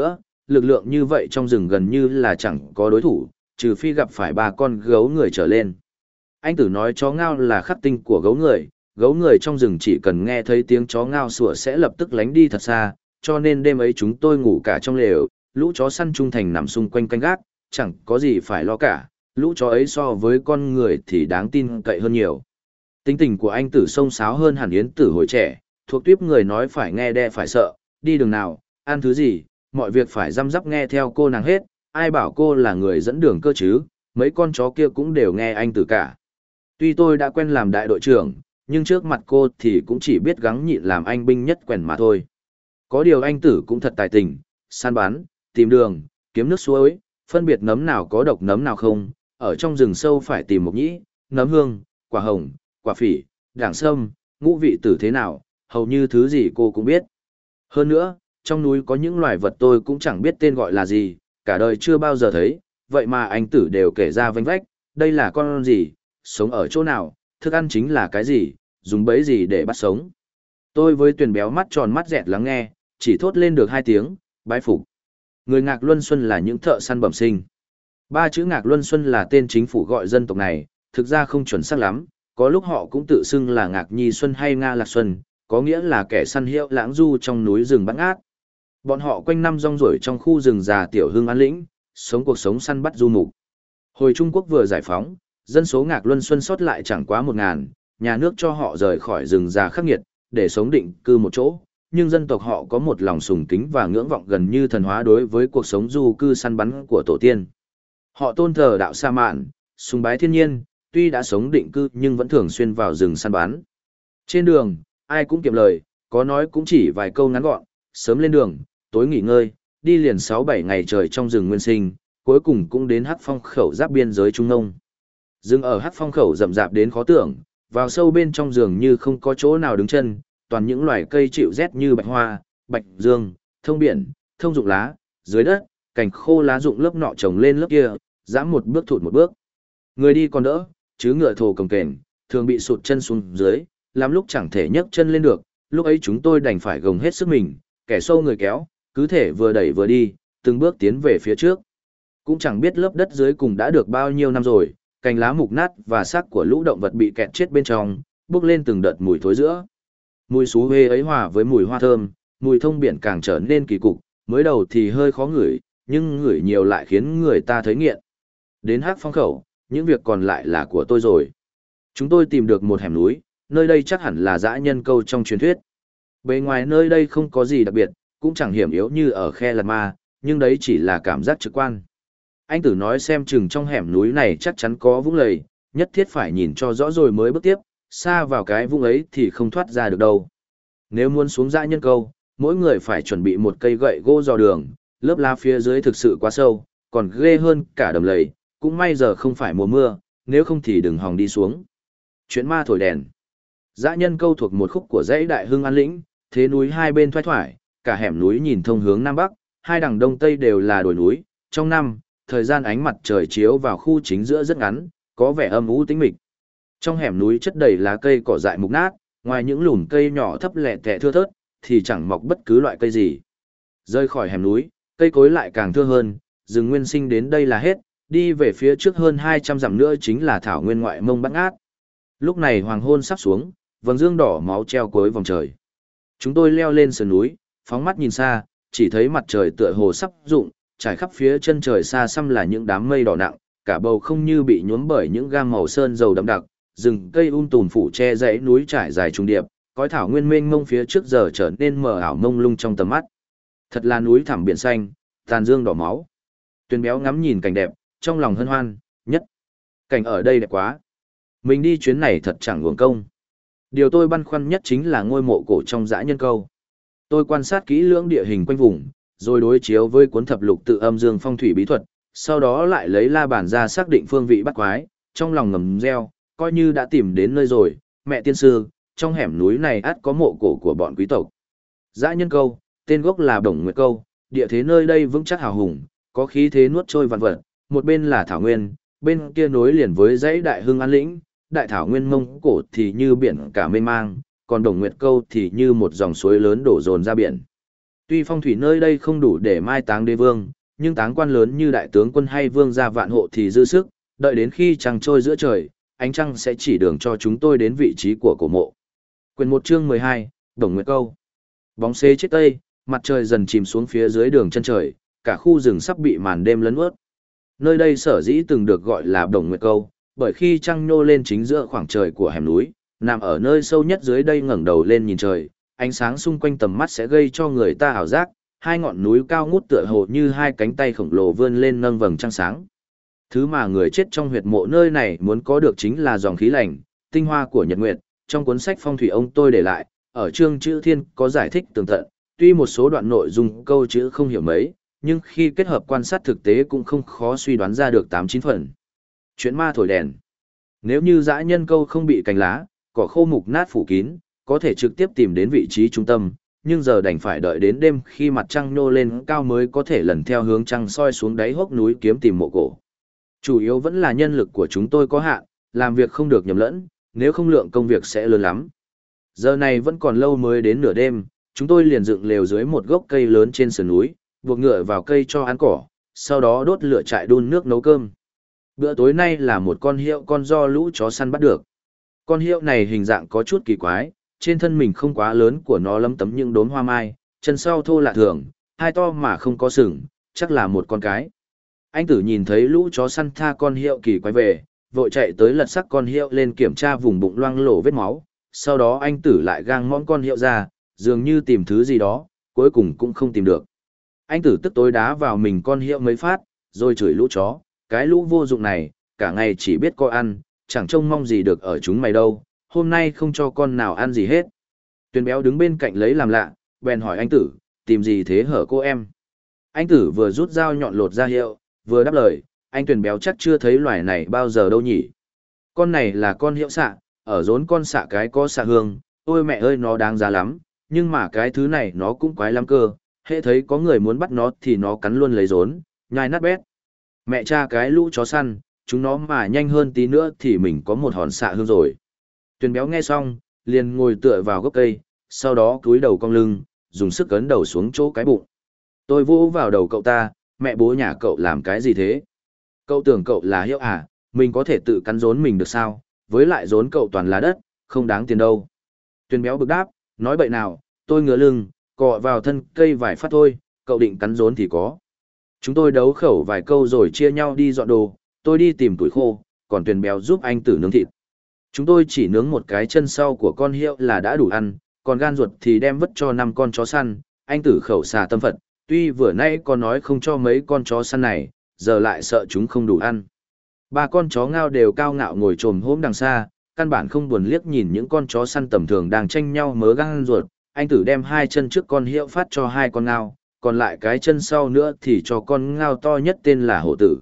lực lượng như vậy trong rừng gần như là chẳng có đối thủ, trừ phi gặp phải 3 con gấu người trở lên. Anh Tử nói chó ngao là khắc tinh của gấu người trong rừng chỉ cần nghe thấy tiếng chó ngao sủa sẽ lập tức lánh đi thật xa, cho nên đêm ấy chúng tôi ngủ cả trong lều, lũ chó săn trung thành nằm xung quanh canh gác, chẳng có gì phải lo cả, lũ chó ấy so với con người thì đáng tin cậy hơn nhiều. Tính tình của anh Tử xông xáo hơn hẳn Yến Tử hồi trẻ, thuộc tuýp người nói phải nghe đe phải sợ, đi đường nào, ăn thứ gì, mọi việc phải răm rắp nghe theo cô nàng hết, ai bảo cô là người dẫn đường cơ chứ, mấy con chó kia cũng đều nghe anh Tử cả. Tuy tôi đã quen làm đại đội trưởng, nhưng trước mặt cô thì cũng chỉ biết gắng nhịn làm anh binh nhất quèn mà thôi. Có điều anh Tử cũng thật tài tình, săn bắn, tìm đường, kiếm nước suối, phân biệt nấm nào có độc nấm nào không, ở trong rừng sâu phải tìm mộc nhĩ, nấm hương, quả hồng, quả phỉ, đảng sâm, ngũ vị tử thế nào, hầu như thứ gì cô cũng biết. Hơn nữa, trong núi có những loài vật tôi cũng chẳng biết tên gọi là gì, cả đời chưa bao giờ thấy, vậy mà anh Tử đều kể ra vênh vách, đây là con gì, sống ở chỗ nào, thức ăn chính là cái gì, dùng bẫy gì để bắt sống. Tôi với Tuyền béo mắt tròn mắt dẹt lắng nghe, chỉ thốt lên được 2 tiếng, bái phục. Người Ngạc Luân Xuân là những thợ săn bẩm sinh. 3 chữ Ngạc Luân Xuân là tên chính phủ gọi dân tộc này, thực ra không chuẩn xác lắm, có lúc họ cũng tự xưng là Ngạc Nhi Xuân hay Nga Lạc Xuân, có nghĩa là kẻ săn hiệu lãng du trong núi rừng bát ngát. Bọn họ quanh năm rong ruổi trong khu rừng già Tiểu Hưng An Lĩnh, sống cuộc sống săn bắt du mục. Hồi Trung Quốc vừa giải phóng, dân số Ngạc Luân Xuân sót lại chẳng quá 1.000, nhà nước cho họ rời khỏi rừng già khắc nghiệt, để sống định cư một chỗ, nhưng dân tộc họ có một lòng sùng kính và ngưỡng vọng gần như thần hóa đối với cuộc sống du cư săn bắn của tổ tiên. Họ tôn thờ đạo sa mạn, sùng bái thiên nhiên, tuy đã sống định cư nhưng vẫn thường xuyên vào rừng săn bắn. Trên đường, ai cũng kiệm lời, có nói cũng chỉ vài câu ngắn gọn, sớm lên đường, tối nghỉ ngơi, đi liền 6-7 ngày trời trong rừng nguyên sinh, cuối cùng cũng đến Hắc Phong khẩu giáp biên giới Trung Nông. Rừng ở Hắc Phong khẩu rậm rạp đến khó tưởng, vào sâu bên trong rừng như không có chỗ nào đứng chân, toàn những loài cây chịu rét như bạch hoa, bạch dương, thông biển, thông dụng lá, dưới đất, cành khô lá rụng lớp nọ trồng lên lớp kia, giẫm một bước thụt một bước. Người đi còn đỡ, chứ ngựa thồ cồng kềnh, thường bị sụt chân xuống dưới, làm lúc chẳng thể nhấc chân lên được, lúc ấy chúng tôi đành phải gồng hết sức mình, kẻ sâu người kéo, cứ thể vừa đẩy vừa đi, từng bước tiến về phía trước. Cũng chẳng biết lớp đất dưới cùng đã được bao nhiêu năm rồi, cành lá mục nát và xác của lũ động vật bị kẹt chết bên trong, bốc lên từng đợt mùi thối giữa. Mùi xú huê ấy hòa với mùi hoa thơm, mùi thông biển càng trở nên kỳ cục, mới đầu thì hơi khó ngửi, nhưng ngửi nhiều lại khiến người ta thấy nghiện. Đến Hắc Phong khẩu, những việc còn lại là của tôi rồi. Chúng tôi tìm được một hẻm núi, nơi đây chắc hẳn là dã nhân câu trong truyền thuyết. Bề ngoài nơi đây không có gì đặc biệt, cũng chẳng hiểm yếu như ở Khe Lạt Ma, nhưng đấy chỉ là cảm giác trực quan. Anh Tử nói xem chừng trong hẻm núi này chắc chắn có vũng lầy, nhất thiết phải nhìn cho rõ rồi mới bước tiếp, xa vào cái vũng ấy thì không thoát ra được đâu. Nếu muốn xuống dã nhân câu, mỗi người phải chuẩn bị một cây gậy gỗ dò đường, lớp lá phía dưới thực sự quá sâu, còn ghê hơn cả đầm lầy, cũng may giờ không phải mùa mưa, nếu không thì đừng hòng đi xuống. Chuyện ma thổi đèn. Dã nhân câu thuộc một khúc của dãy Đại Hưng An Lĩnh, thế núi hai bên thoai thoải, cả hẻm núi nhìn thông hướng Nam Bắc, hai đằng Đông Tây đều là đồi núi, trong năm, thời gian ánh mặt trời chiếu vào khu chính giữa rất ngắn, có vẻ âm u tĩnh mịch. Trong hẻm núi chất đầy lá cây cỏ dại mục nát, ngoài những lùm cây nhỏ thấp lẻ tẻ thưa thớt, thì chẳng mọc bất cứ loại cây gì. Rơi khỏi hẻm núi, cây cối lại càng thưa hơn, rừng nguyên sinh đến đây là hết, đi về phía trước hơn 200 dặm nữa chính là thảo nguyên ngoại mông bát ngát. Lúc này hoàng hôn sắp xuống, vầng dương đỏ máu treo cuối vòng trời. Chúng tôi leo lên sườn núi, phóng mắt nhìn xa, chỉ thấy mặt trời tựa hồ sắp rụng, trải khắp phía chân trời xa xăm là những đám mây đỏ nặng, cả bầu không như bị nhuốm bởi những gam màu sơn dầu đậm đặc, rừng cây tùm phủ che dãy núi trải dài trùng điệp, cõi thảo nguyên mênh mông phía trước giờ trở nên mờ ảo mông lung trong tầm mắt. Thật là núi thẳm biển xanh, tàn dương đỏ máu. Tuyền béo ngắm nhìn cảnh đẹp, trong lòng hân hoan, nhất. Cảnh ở đây đẹp quá. Mình đi chuyến này thật chẳng uổng công. Điều tôi băn khoăn nhất chính là ngôi mộ cổ trong dã nhân câu. Tôi quan sát kỹ lưỡng địa hình quanh vùng, rồi đối chiếu với cuốn thập lục tự âm dương phong thủy bí thuật, sau đó lại lấy la bàn ra xác định phương vị bắt quái, trong lòng ngầm reo, coi như đã tìm đến nơi rồi, mẹ tiên sư, trong hẻm núi này ắt có mộ cổ của bọn quý tộc. Dã nhân câu, tên gốc là Đồng Nguyệt Câu, địa thế nơi đây vững chắc hào hùng, có khí thế nuốt trôi vạn vật, một bên là thảo nguyên, bên kia nối liền với dãy Đại Hưng An Lĩnh, đại thảo nguyên Mông Cổ thì như biển cả mênh mang, còn Đồng Nguyệt Câu thì như một dòng suối lớn đổ dồn ra biển. Tuy phong thủy nơi đây không đủ để mai táng đế vương, nhưng táng quan lớn như đại tướng quân hay vương gia vạn hộ thì dư sức, đợi đến khi trăng trôi giữa trời, ánh trăng sẽ chỉ đường cho chúng tôi đến vị trí của cổ mộ. Quyển 1 chương 12, Đồng Nguyệt Câu. Bóng xế chết tây, mặt trời dần chìm xuống phía dưới đường chân trời, cả khu rừng sắp bị màn đêm lấn ướt. Nơi đây sở dĩ từng được gọi là Đồng Nguyệt Câu, bởi khi trăng nhô lên chính giữa khoảng trời của hẻm núi, nằm ở nơi sâu nhất dưới đây ngẩng đầu lên nhìn trời, ánh sáng xung quanh tầm mắt sẽ gây cho người ta ảo giác, hai ngọn núi cao ngút tựa hồ như hai cánh tay khổng lồ vươn lên nâng vầng trăng sáng. Thứ mà người chết trong huyệt mộ nơi này muốn có được chính là dòng khí lành, tinh hoa của nhật nguyệt. Trong cuốn sách phong thủy ông tôi để lại, ở chương chữ thiên có giải thích tường tận, tuy một số đoạn nội dung câu chữ không hiểu mấy, nhưng khi kết hợp quan sát thực tế cũng không khó suy đoán ra được 8-9 phần. Chuyện ma thổi đèn. Nếu như dã nhân câu không bị cành lá, cỏ khô mục nát phủ kín, có thể trực tiếp tìm đến vị trí trung tâm, nhưng giờ đành phải đợi đến đêm khi mặt trăng nhô lên cao mới có thể lần theo hướng trăng soi xuống đáy hốc núi kiếm tìm mộ cổ. Chủ yếu vẫn là nhân lực của chúng tôi có hạn, làm việc không được nhầm lẫn, nếu không lượng công việc sẽ lớn lắm. Giờ này vẫn còn lâu mới đến nửa đêm, chúng tôi liền dựng lều dưới một gốc cây lớn trên sườn núi, buộc ngựa vào cây cho ăn cỏ, sau đó đốt lửa trại đun nước nấu cơm. Bữa tối nay là một con hiệu con do lũ chó săn bắt được. Con hiệu này hình dạng có chút kỳ quái, trên thân mình không quá lớn của nó lấm tấm những đốm hoa mai, chân sau thô lạ thường, hai to mà không có sừng, chắc là một con cái. Anh Tử nhìn thấy lũ chó săn tha con hiệu kỳ quái về, vội chạy tới lật xác con hiệu lên kiểm tra vùng bụng loang lổ vết máu, sau đó anh Tử lại gang mõm con hiệu ra, dường như tìm thứ gì đó, cuối cùng cũng không tìm được. Anh Tử tức tối đá vào mình con hiệu mấy phát, rồi chửi lũ chó, cái lũ vô dụng này, cả ngày chỉ biết có ăn, chẳng trông mong gì được ở chúng mày đâu, hôm nay không cho con nào ăn gì hết. Tuyền Béo đứng bên cạnh lấy làm lạ, bèn hỏi anh Tử, tìm gì thế hở cô em? Anh Tử vừa rút dao nhọn lột ra hiệu, vừa đáp lời, anh Tuyền Béo chắc chưa thấy loài này bao giờ đâu nhỉ. Con này là con hiệu xạ, ở rốn con xạ cái có xạ hương, ôi mẹ ơi nó đáng giá lắm, nhưng mà cái thứ này nó cũng quái lắm cơ, hễ thấy có người muốn bắt nó thì nó cắn luôn lấy rốn, nhai nát bét. Mẹ cha cái lũ chó săn, chúng nó mà nhanh hơn tí nữa thì mình có một hòn xạ hương rồi. Tuyền Béo nghe xong, liền ngồi tựa vào gốc cây, sau đó cúi đầu cong lưng, dùng sức ấn đầu xuống chỗ cái bụng. Tôi vỗ vào đầu cậu ta, mẹ bố nhà cậu làm cái gì thế? Cậu tưởng cậu là hiệu à, mình có thể tự cắn rốn mình được sao? Với lại rốn cậu toàn là đất, không đáng tiền đâu. Tuyền Béo bực đáp, nói bậy nào, tôi ngửa lưng, cọ vào thân cây vài phát thôi, cậu định cắn rốn thì có. Chúng tôi đấu khẩu vài câu rồi chia nhau đi dọn đồ, tôi đi tìm tuổi khô, còn Tuyền Béo giúp anh Tử nướng thịt. Chúng tôi chỉ nướng một cái chân sau của con hiệu là đã đủ ăn, còn gan ruột thì đem vứt cho 5 con chó săn, anh Tử khẩu xà tâm Phật, tuy vừa nãy có nói không cho mấy con chó săn này, giờ lại sợ chúng không đủ ăn. 3 con chó ngao đều cao ngạo ngồi trồm hốm đằng xa, căn bản không buồn liếc nhìn những con chó săn tầm thường đang tranh nhau mớ gan ruột, anh Tử đem 2 chân trước con hiệu phát cho 2 con ngao, còn lại cái chân sau nữa thì cho con ngao to nhất tên là hổ tử.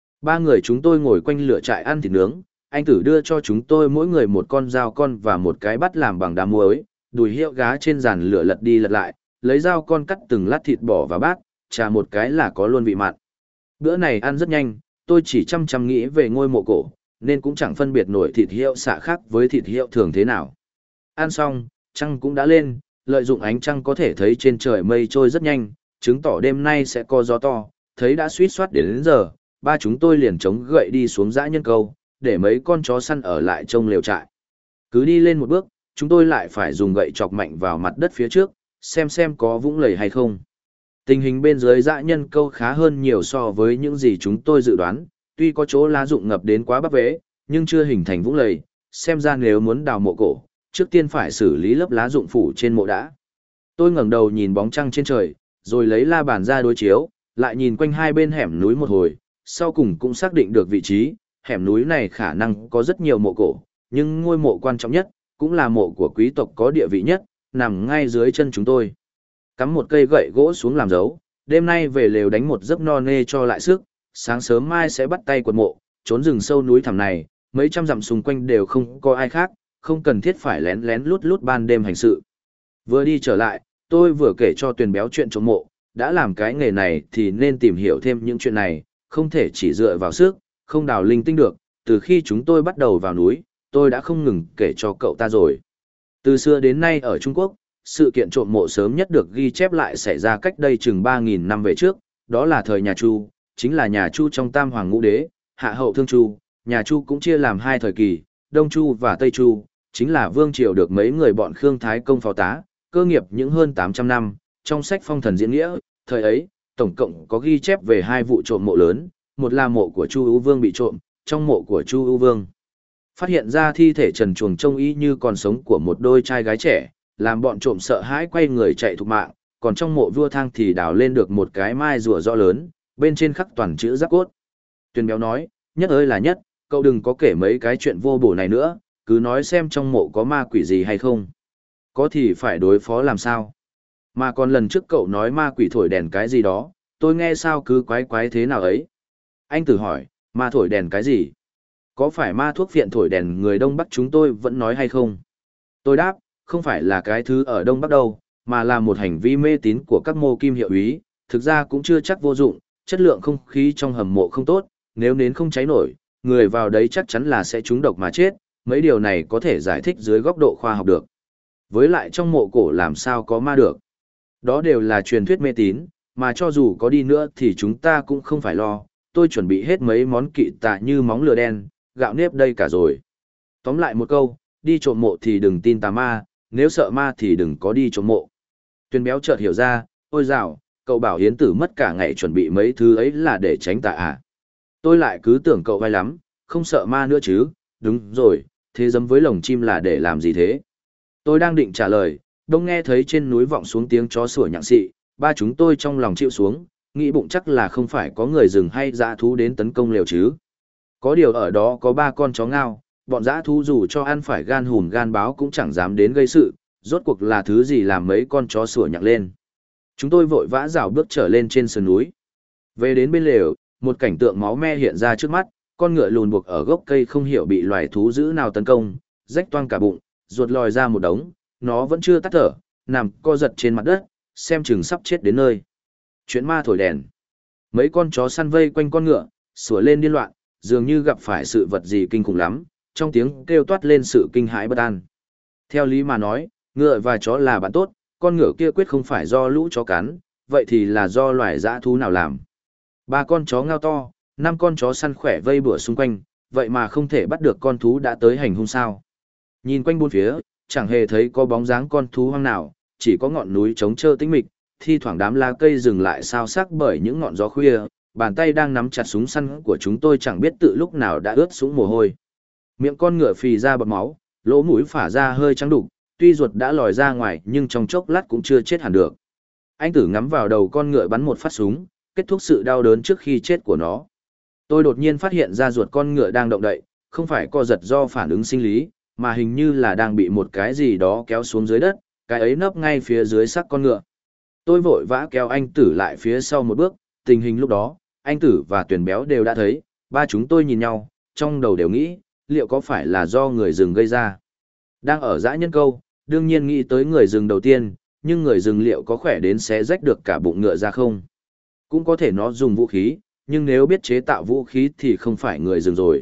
3 người chúng tôi ngồi quanh lửa trại ăn thịt nướng, anh Tử đưa cho chúng tôi mỗi người một con dao con và một cái bát làm bằng đá muối, đùi hiệu gá trên giàn lửa lật đi lật lại, lấy dao con cắt từng lát thịt bỏ vào bát, trà một cái là có luôn vị mặn. Bữa này ăn rất nhanh, tôi chỉ chăm nghĩ về ngôi mộ cổ, nên cũng chẳng phân biệt nổi thịt hiệu xạ khác với thịt hiệu thường thế nào. Ăn xong, trăng cũng đã lên, lợi dụng ánh trăng có thể thấy trên trời mây trôi rất nhanh, chứng tỏ đêm nay sẽ có gió to, thấy đã suýt soát đến giờ, 3 chúng tôi liền chống gậy đi xuống dã nhân câu, để mấy con chó săn ở lại trông lều trại. Cứ đi lên một bước, chúng tôi lại phải dùng gậy chọc mạnh vào mặt đất phía trước, xem có vũng lầy hay không. Tình hình bên dưới dã nhân câu khá hơn nhiều so với những gì chúng tôi dự đoán, tuy có chỗ lá rụng ngập đến quá bắp vế, nhưng chưa hình thành vũng lầy, xem ra nếu muốn đào mộ cổ, trước tiên phải xử lý lớp lá rụng phủ trên mộ đã. Tôi ngẩng đầu nhìn bóng trăng trên trời, rồi lấy la bàn ra đối chiếu, lại nhìn quanh hai bên hẻm núi một hồi, sau cùng cũng xác định được vị trí, hẻm núi này khả năng có rất nhiều mộ cổ, nhưng ngôi mộ quan trọng nhất, cũng là mộ của quý tộc có địa vị nhất, nằm ngay dưới chân chúng tôi. Cắm một cây gậy gỗ xuống làm dấu, đêm nay về lều đánh một giấc no nê cho lại sức, sáng sớm mai sẽ bắt tay quật mộ, trốn rừng sâu núi thẳm này, mấy trăm dặm xung quanh đều không có ai khác, không cần thiết phải lén lén lút lút ban đêm hành sự. Vừa đi trở lại, tôi vừa kể cho Tuyền Béo chuyện trộm mộ, đã làm cái nghề này thì nên tìm hiểu thêm những chuyện này, không thể chỉ dựa vào sức, không đào linh tinh được, từ khi chúng tôi bắt đầu vào núi, tôi đã không ngừng kể cho cậu ta rồi. Từ xưa đến nay ở Trung Quốc, sự kiện trộm mộ sớm nhất được ghi chép lại xảy ra cách đây chừng 3.000 năm về trước, đó là thời nhà Chu, chính là nhà Chu trong Tam Hoàng Ngũ Đế, Hạ Hậu Thương Chu, nhà Chu cũng chia làm hai thời kỳ, Đông Chu và Tây Chu, chính là vương triều được mấy người bọn Khương Thái Công phó tá, cơ nghiệp những hơn 800 năm, trong sách Phong Thần Diễn Nghĩa, thời ấy, tổng cộng có ghi chép về hai vụ trộm mộ lớn, một là mộ của Chu Ưu Vương bị trộm, trong mộ của Chu Ưu Vương phát hiện ra thi thể trần truồng trông y như còn sống của một đôi trai gái trẻ, làm bọn trộm sợ hãi quay người chạy thục mạng, còn trong mộ vua Thang thì đào lên được một cái mai rùa rõ lớn, bên trên khắc toàn chữ Giáp Cốt. Tuyền Béo nói, nhất ơi là nhất, cậu đừng có kể mấy cái chuyện vô bổ này nữa, cứ nói xem trong mộ có ma quỷ gì hay không. Có thì phải đối phó làm sao. Mà còn lần trước cậu nói ma quỷ thổi đèn cái gì đó, tôi nghe sao cứ quái quái thế nào ấy. Anh Tử hỏi, ma thổi đèn cái gì? Có phải ma thuốc viện thổi đèn người Đông Bắc chúng tôi vẫn nói hay không? Tôi đáp, không phải là cái thứ ở Đông Bắc đâu, mà là một hành vi mê tín của các mô kim hiệu úy, thực ra cũng chưa chắc vô dụng, chất lượng không khí trong hầm mộ không tốt, nếu nến không cháy nổi, người vào đấy chắc chắn là sẽ trúng độc mà chết, mấy điều này có thể giải thích dưới góc độ khoa học được. Với lại trong mộ cổ làm sao có ma được? Đó đều là truyền thuyết mê tín, mà cho dù có đi nữa thì chúng ta cũng không phải lo, tôi chuẩn bị hết mấy món kỵ tạ như móng lửa đen, gạo nếp đây cả rồi. Tóm lại một câu, đi trộm mộ thì đừng tin tà ma, nếu sợ ma thì đừng có đi trộm mộ. Tuyền Béo chợt hiểu ra, ôi dào, cậu bảo Yến Tử mất cả ngày chuẩn bị mấy thứ ấy là để tránh tà à. Tôi lại cứ tưởng cậu vai lắm, không sợ ma nữa chứ, đúng rồi, thế giấm với lồng chim là để làm gì thế? Tôi đang định trả lời, đông nghe thấy trên núi vọng xuống tiếng chó sủa nhặng xị, ba chúng tôi trong lòng chịu xuống, nghĩ bụng chắc là không phải có người rừng hay dã thú đến tấn công lều chứ. Có điều ở đó có ba con chó ngao, bọn dã thú dù cho ăn phải gan hùn gan báo cũng chẳng dám đến gây sự, rốt cuộc là thứ gì làm mấy con chó sủa nhặng lên. Chúng tôi vội vã rảo bước trở lên trên sườn núi. Về đến bên lều, một cảnh tượng máu me hiện ra trước mắt, con ngựa lùn buộc ở gốc cây không hiểu bị loài thú dữ nào tấn công, rách toang cả bụng, ruột lòi ra một đống, nó vẫn chưa tắt thở, nằm co giật trên mặt đất, xem chừng sắp chết đến nơi. Chuyện ma thổi đèn. Mấy con chó săn vây quanh con ngựa, sủa lên điên loạn, dường như gặp phải sự vật gì kinh khủng lắm, trong tiếng kêu toát lên sự kinh hãi bất an. Theo lý mà nói, ngựa và chó là bạn tốt, con ngựa kia quyết không phải do lũ chó cắn, vậy thì là do loài dã thú nào làm. Ba con chó ngao to, 5 con chó săn khỏe vây bủa xung quanh, vậy mà không thể bắt được con thú đã tới hành hung sao. Nhìn quanh bốn phía, chẳng hề thấy có bóng dáng con thú hoang nào, chỉ có ngọn núi trống trơ tĩnh mịch, thi thoảng đám lá cây dừng lại sao sắc bởi những ngọn gió khuya, bàn tay đang nắm chặt súng săn của chúng tôi chẳng biết tự lúc nào đã ướt sũng mồ hôi. Miệng con ngựa phì ra bọt máu, lỗ mũi phả ra hơi trắng đục, tuy ruột đã lòi ra ngoài nhưng trong chốc lát cũng chưa chết hẳn được. Anh Tử ngắm vào đầu con ngựa bắn một phát súng, kết thúc sự đau đớn trước khi chết của nó. Tôi đột nhiên phát hiện ra ruột con ngựa đang động đậy, không phải co giật do phản ứng sinh lý, mà hình như là đang bị một cái gì đó kéo xuống dưới đất, cái ấy nấp ngay phía dưới xác con ngựa. Tôi vội vã kéo anh Tử lại phía sau một bước, tình hình lúc đó, anh Tử và Tuyền Béo đều đã thấy, ba chúng tôi nhìn nhau, trong đầu đều nghĩ, liệu có phải là do người rừng gây ra. Đang ở dã nhân câu, đương nhiên nghĩ tới người rừng đầu tiên, nhưng người rừng liệu có khỏe đến xé rách được cả bụng ngựa ra không? Cũng có thể nó dùng vũ khí, nhưng nếu biết chế tạo vũ khí thì không phải người rừng rồi.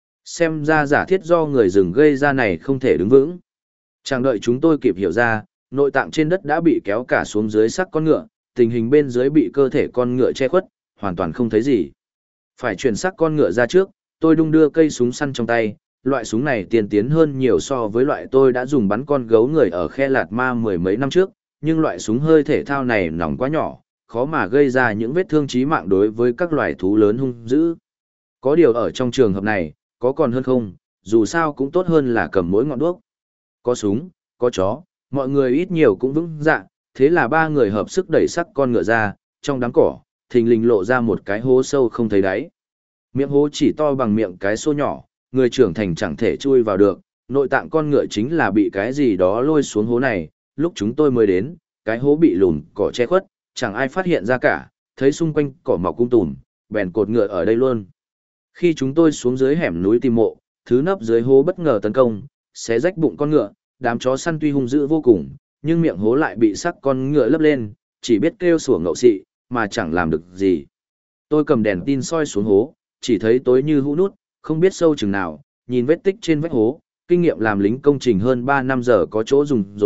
Xem ra giả thiết do người rừng gây ra này không thể đứng vững. Chẳng đợi chúng tôi kịp hiểu ra, nội tạng trên đất đã bị kéo cả xuống dưới xác con ngựa, tình hình bên dưới bị cơ thể con ngựa che khuất, hoàn toàn không thấy gì. Phải chuyển xác con ngựa ra trước, tôi đung đưa cây súng săn trong tay, loại súng này tiên tiến hơn nhiều so với loại tôi đã dùng bắn con gấu người ở khe Lạt Ma mười mấy năm trước, nhưng loại súng hơi thể thao này nòng quá nhỏ, khó mà gây ra những vết thương chí mạng đối với các loài thú lớn hung dữ. Có điều ở trong trường hợp này, có còn hơn không, dù sao cũng tốt hơn là cầm mỗi ngọn đuốc. Có súng, có chó, mọi người ít nhiều cũng vững dạ, thế là ba người hợp sức đẩy xác con ngựa ra, trong đám cỏ, thình lình lộ ra một cái hố sâu không thấy đáy. Miệng hố chỉ to bằng miệng cái xô nhỏ, người trưởng thành chẳng thể chui vào được, nội tạng con ngựa chính là bị cái gì đó lôi xuống hố này, lúc chúng tôi mới đến, cái hố bị lùn cỏ che khuất, chẳng ai phát hiện ra cả, thấy xung quanh cỏ mọc tùm, bèn cột ngựa ở đây luôn. Khi chúng tôi xuống dưới hẻm núi tìm mộ, thứ nấp dưới hố bất ngờ tấn công, xé rách bụng con ngựa, đám chó săn tuy hung dữ vô cùng, nhưng miệng hố lại bị xác con ngựa lấp lên, chỉ biết kêu sủa ngậu xị, mà chẳng làm được gì. Tôi cầm đèn tin soi xuống hố, chỉ thấy tối như hũ nút, không biết sâu chừng nào, nhìn vết tích trên vách hố, kinh nghiệm làm lính công trình hơn 3 năm giờ có chỗ dùng rồi,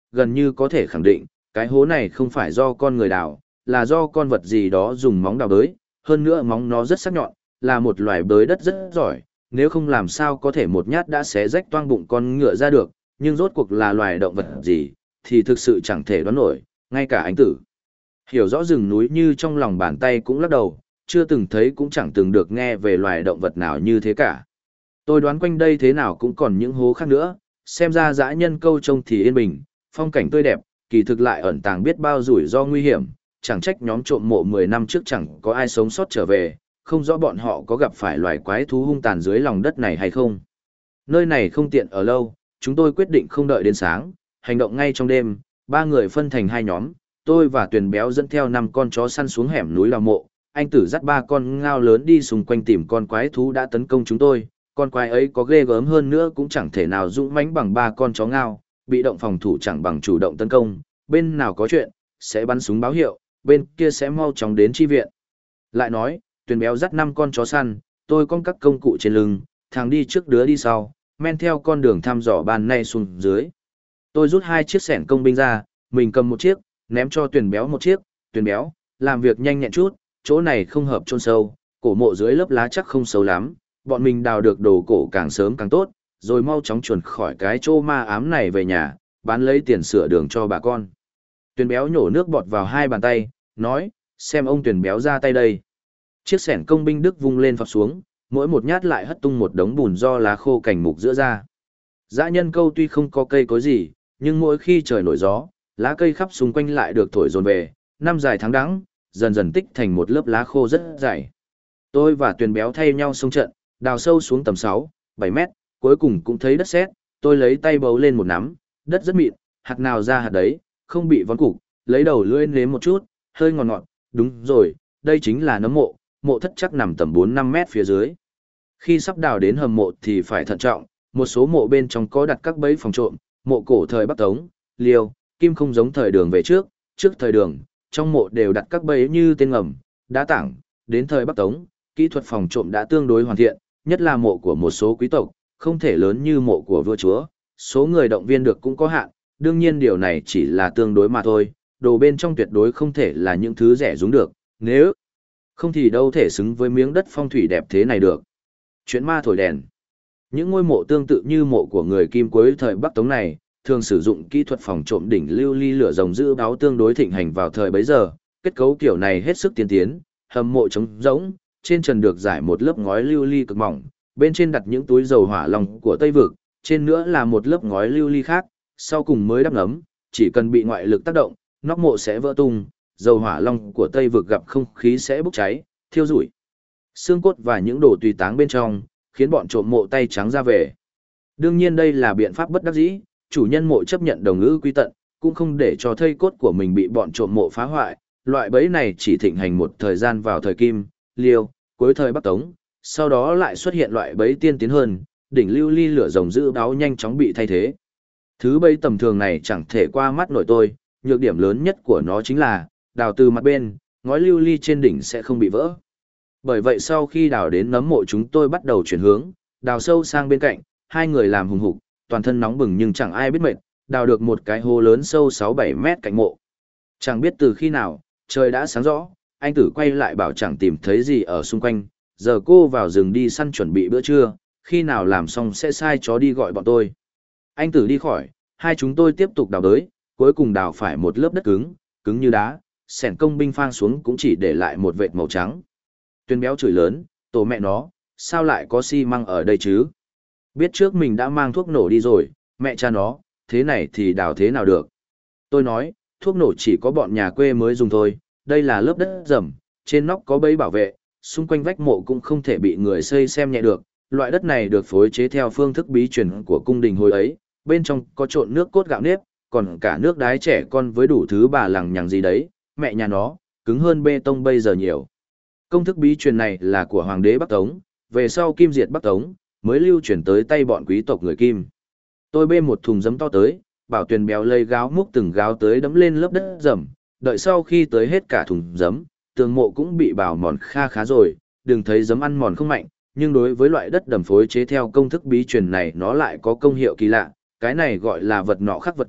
gần như có thể khẳng định, cái hố này không phải do con người đào, là do con vật gì đó dùng móng đào bới, hơn nữa móng nó rất sắc nhọn, là một loài bới đất rất giỏi, nếu không làm sao có thể một nhát đã xé rách toang bụng con ngựa ra được, nhưng rốt cuộc là loài động vật gì, thì thực sự chẳng thể đoán nổi, ngay cả anh Tử. Hiểu rõ rừng núi như trong lòng bàn tay cũng lắc đầu, chưa từng thấy cũng chẳng từng được nghe về loài động vật nào như thế cả. Tôi đoán quanh đây thế nào cũng còn những hố khác nữa, xem ra dã nhân câu trông thì yên bình, phong cảnh tươi đẹp, kỳ thực lại ẩn tàng biết bao rủi ro nguy hiểm, chẳng trách nhóm trộm mộ 10 năm trước chẳng có ai sống sót trở về, không rõ bọn họ có gặp phải loài quái thú hung tàn dưới lòng đất này hay không. Nơi này không tiện ở lâu, chúng tôi quyết định không đợi đến sáng, hành động ngay trong đêm, 3 người phân thành 2 nhóm, tôi và Tuyền Béo dẫn theo 5 con chó săn xuống hẻm núi đào mộ, anh Tử dắt 3 con ngao lớn đi xung quanh tìm con quái thú đã tấn công chúng tôi, con quái ấy có ghê gớm hơn nữa cũng chẳng thể nào dũng mãnh bằng 3 con chó ngao, bị động phòng thủ chẳng bằng chủ động tấn công, bên nào có chuyện, sẽ bắn súng báo hiệu, bên kia sẽ mau chóng đến chi viện. Lại nói, Tuyền Béo dắt 5 con chó săn, tôi con các công cụ trên lưng, thằng đi trước đứa đi sau, men theo con đường thăm dò ban nay xuống dưới. Tôi rút 2 chiếc xẻng công binh ra, mình cầm một chiếc, ném cho Tuyền Béo một chiếc. Tuyền Béo, làm việc nhanh nhẹn chút, chỗ này không hợp chôn sâu, cổ mộ dưới lớp lá chắc không sâu lắm, bọn mình đào được đồ cổ càng sớm càng tốt, rồi mau chóng chuồn khỏi cái chỗ ma ám này về nhà, bán lấy tiền sửa đường cho bà con. Tuyền Béo nhổ nước bọt vào 2 bàn tay, nói, xem ông Tuyền Béo ra tay đây. Chiếc xẻng công binh Đức vung lên phập xuống, mỗi một nhát lại hất tung một đống bùn do lá khô cành mục giữa ra. Dã nhân câu tuy không có cây cối gì, nhưng mỗi khi trời nổi gió, lá cây khắp xung quanh lại được thổi dồn về, năm dài tháng đẵng, dần dần tích thành một lớp lá khô rất dày. Tôi và Tuyền Béo thay nhau xông trận, đào sâu xuống tầm 6, 7 mét, cuối cùng cũng thấy đất sét, tôi lấy tay bấu lên một nắm, đất rất mịn, hạt nào ra hạt đấy, không bị vón cục, lấy đầu lưỡi nếm một chút, hơi ngọt ngọt, đúng rồi, đây chính là nấm mộ, mộ thất chắc nằm tầm 4-5 mét phía dưới. Khi sắp đào đến hầm mộ thì phải thận trọng, một số mộ bên trong có đặt các bẫy phòng trộm, mộ cổ thời Bắc Tống, Liêu, Kim không giống thời Đường về trước thời Đường, trong mộ đều đặt các bẫy như tên ngầm, đá tảng, đến thời Bắc Tống, kỹ thuật phòng trộm đã tương đối hoàn thiện, nhất là mộ của một số quý tộc, không thể lớn như mộ của vua chúa, số người động viên được cũng có hạn, đương nhiên điều này chỉ là tương đối mà thôi, đồ bên trong tuyệt đối không thể là những thứ rẻ rúng được, nếu không thì đâu thể xứng với miếng đất phong thủy đẹp thế này được. Chuyện ma thổi đèn. Những ngôi mộ tương tự như mộ của người Kim cuối thời Bắc Tống này, thường sử dụng kỹ thuật phòng trộm đỉnh lưu ly lửa rồng giữ báo tương đối thịnh hành vào thời bấy giờ, kết cấu kiểu này hết sức tiên tiến, hầm mộ trống rỗng, trên trần được rải một lớp ngói lưu ly cực mỏng, bên trên đặt những túi dầu hỏa long của Tây Vực, trên nữa là một lớp ngói lưu ly khác, sau cùng mới đắp ngấm, chỉ cần bị ngoại lực tác động, nóc mộ sẽ vỡ tung, dầu hỏa long của Tây Vực gặp không khí sẽ bốc cháy, thiêu rụi xương cốt và những đồ tùy táng bên trong, khiến bọn trộm mộ tay trắng ra về. Đương nhiên đây là biện pháp bất đắc dĩ, chủ nhân mộ chấp nhận đồng ngữ quy tận, cũng không để cho thây cốt của mình bị bọn trộm mộ phá hoại. Loại bẫy này chỉ thịnh hành một thời gian vào thời Kim, Liêu, cuối thời Bắc Tống, sau đó lại xuất hiện loại bẫy tiên tiến hơn, đỉnh lưu ly lửa rồng giữ báo nhanh chóng bị thay thế. Thứ bẫy tầm thường này chẳng thể qua mắt nổi tôi, nhược điểm lớn nhất của nó chính là, đào từ mặt bên, ngói lưu ly trên đỉnh sẽ không bị vỡ. Bởi vậy sau khi đào đến nấm mộ chúng tôi bắt đầu chuyển hướng, đào sâu sang bên cạnh, 2 người làm hùng hục, toàn thân nóng bừng nhưng chẳng ai biết mệt, đào được một cái hố lớn sâu 6-7 mét cạnh mộ. Chẳng biết từ khi nào, trời đã sáng rõ, anh Tử quay lại bảo chẳng tìm thấy gì ở xung quanh, giờ cô vào rừng đi săn chuẩn bị bữa trưa, khi nào làm xong sẽ sai chó đi gọi bọn tôi. Anh Tử đi khỏi, hai chúng tôi tiếp tục đào đới, cuối cùng đào phải một lớp đất cứng, cứng như đá, xẻng công binh phang xuống cũng chỉ để lại một vệt màu trắng. Tuyền Béo chửi lớn, tổ mẹ nó, sao lại có xi măng ở đây chứ? Biết trước mình đã mang thuốc nổ đi rồi, mẹ cha nó, thế này thì đào thế nào được? Tôi nói, thuốc nổ chỉ có bọn nhà quê mới dùng thôi, đây là lớp đất rầm, trên nóc có bẫy bảo vệ, xung quanh vách mộ cũng không thể bị người xây xem nhẹ được. Loại đất này được phối chế theo phương thức bí truyền của cung đình hồi ấy, bên trong có trộn nước cốt gạo nếp, còn cả nước đái trẻ con với đủ thứ bà lằng nhằng gì đấy, mẹ nhà nó, cứng hơn bê tông bây giờ nhiều. Công thức bí truyền này là của Hoàng đế Bắc Tống, về sau Kim diệt Bắc Tống, mới lưu truyền tới tay bọn quý tộc người Kim. Tôi bê một thùng giấm to tới, bảo Tuyền Béo lấy gáo múc từng gáo tới đấm lên lớp đất rầm, đợi sau khi tới hết cả thùng giấm, tường mộ cũng bị bào mòn kha khá rồi, đừng thấy giấm ăn mòn không mạnh, nhưng đối với loại đất đầm phối chế theo công thức bí truyền này nó lại có công hiệu kỳ lạ, cái này gọi là vật nọ khắc vật kia,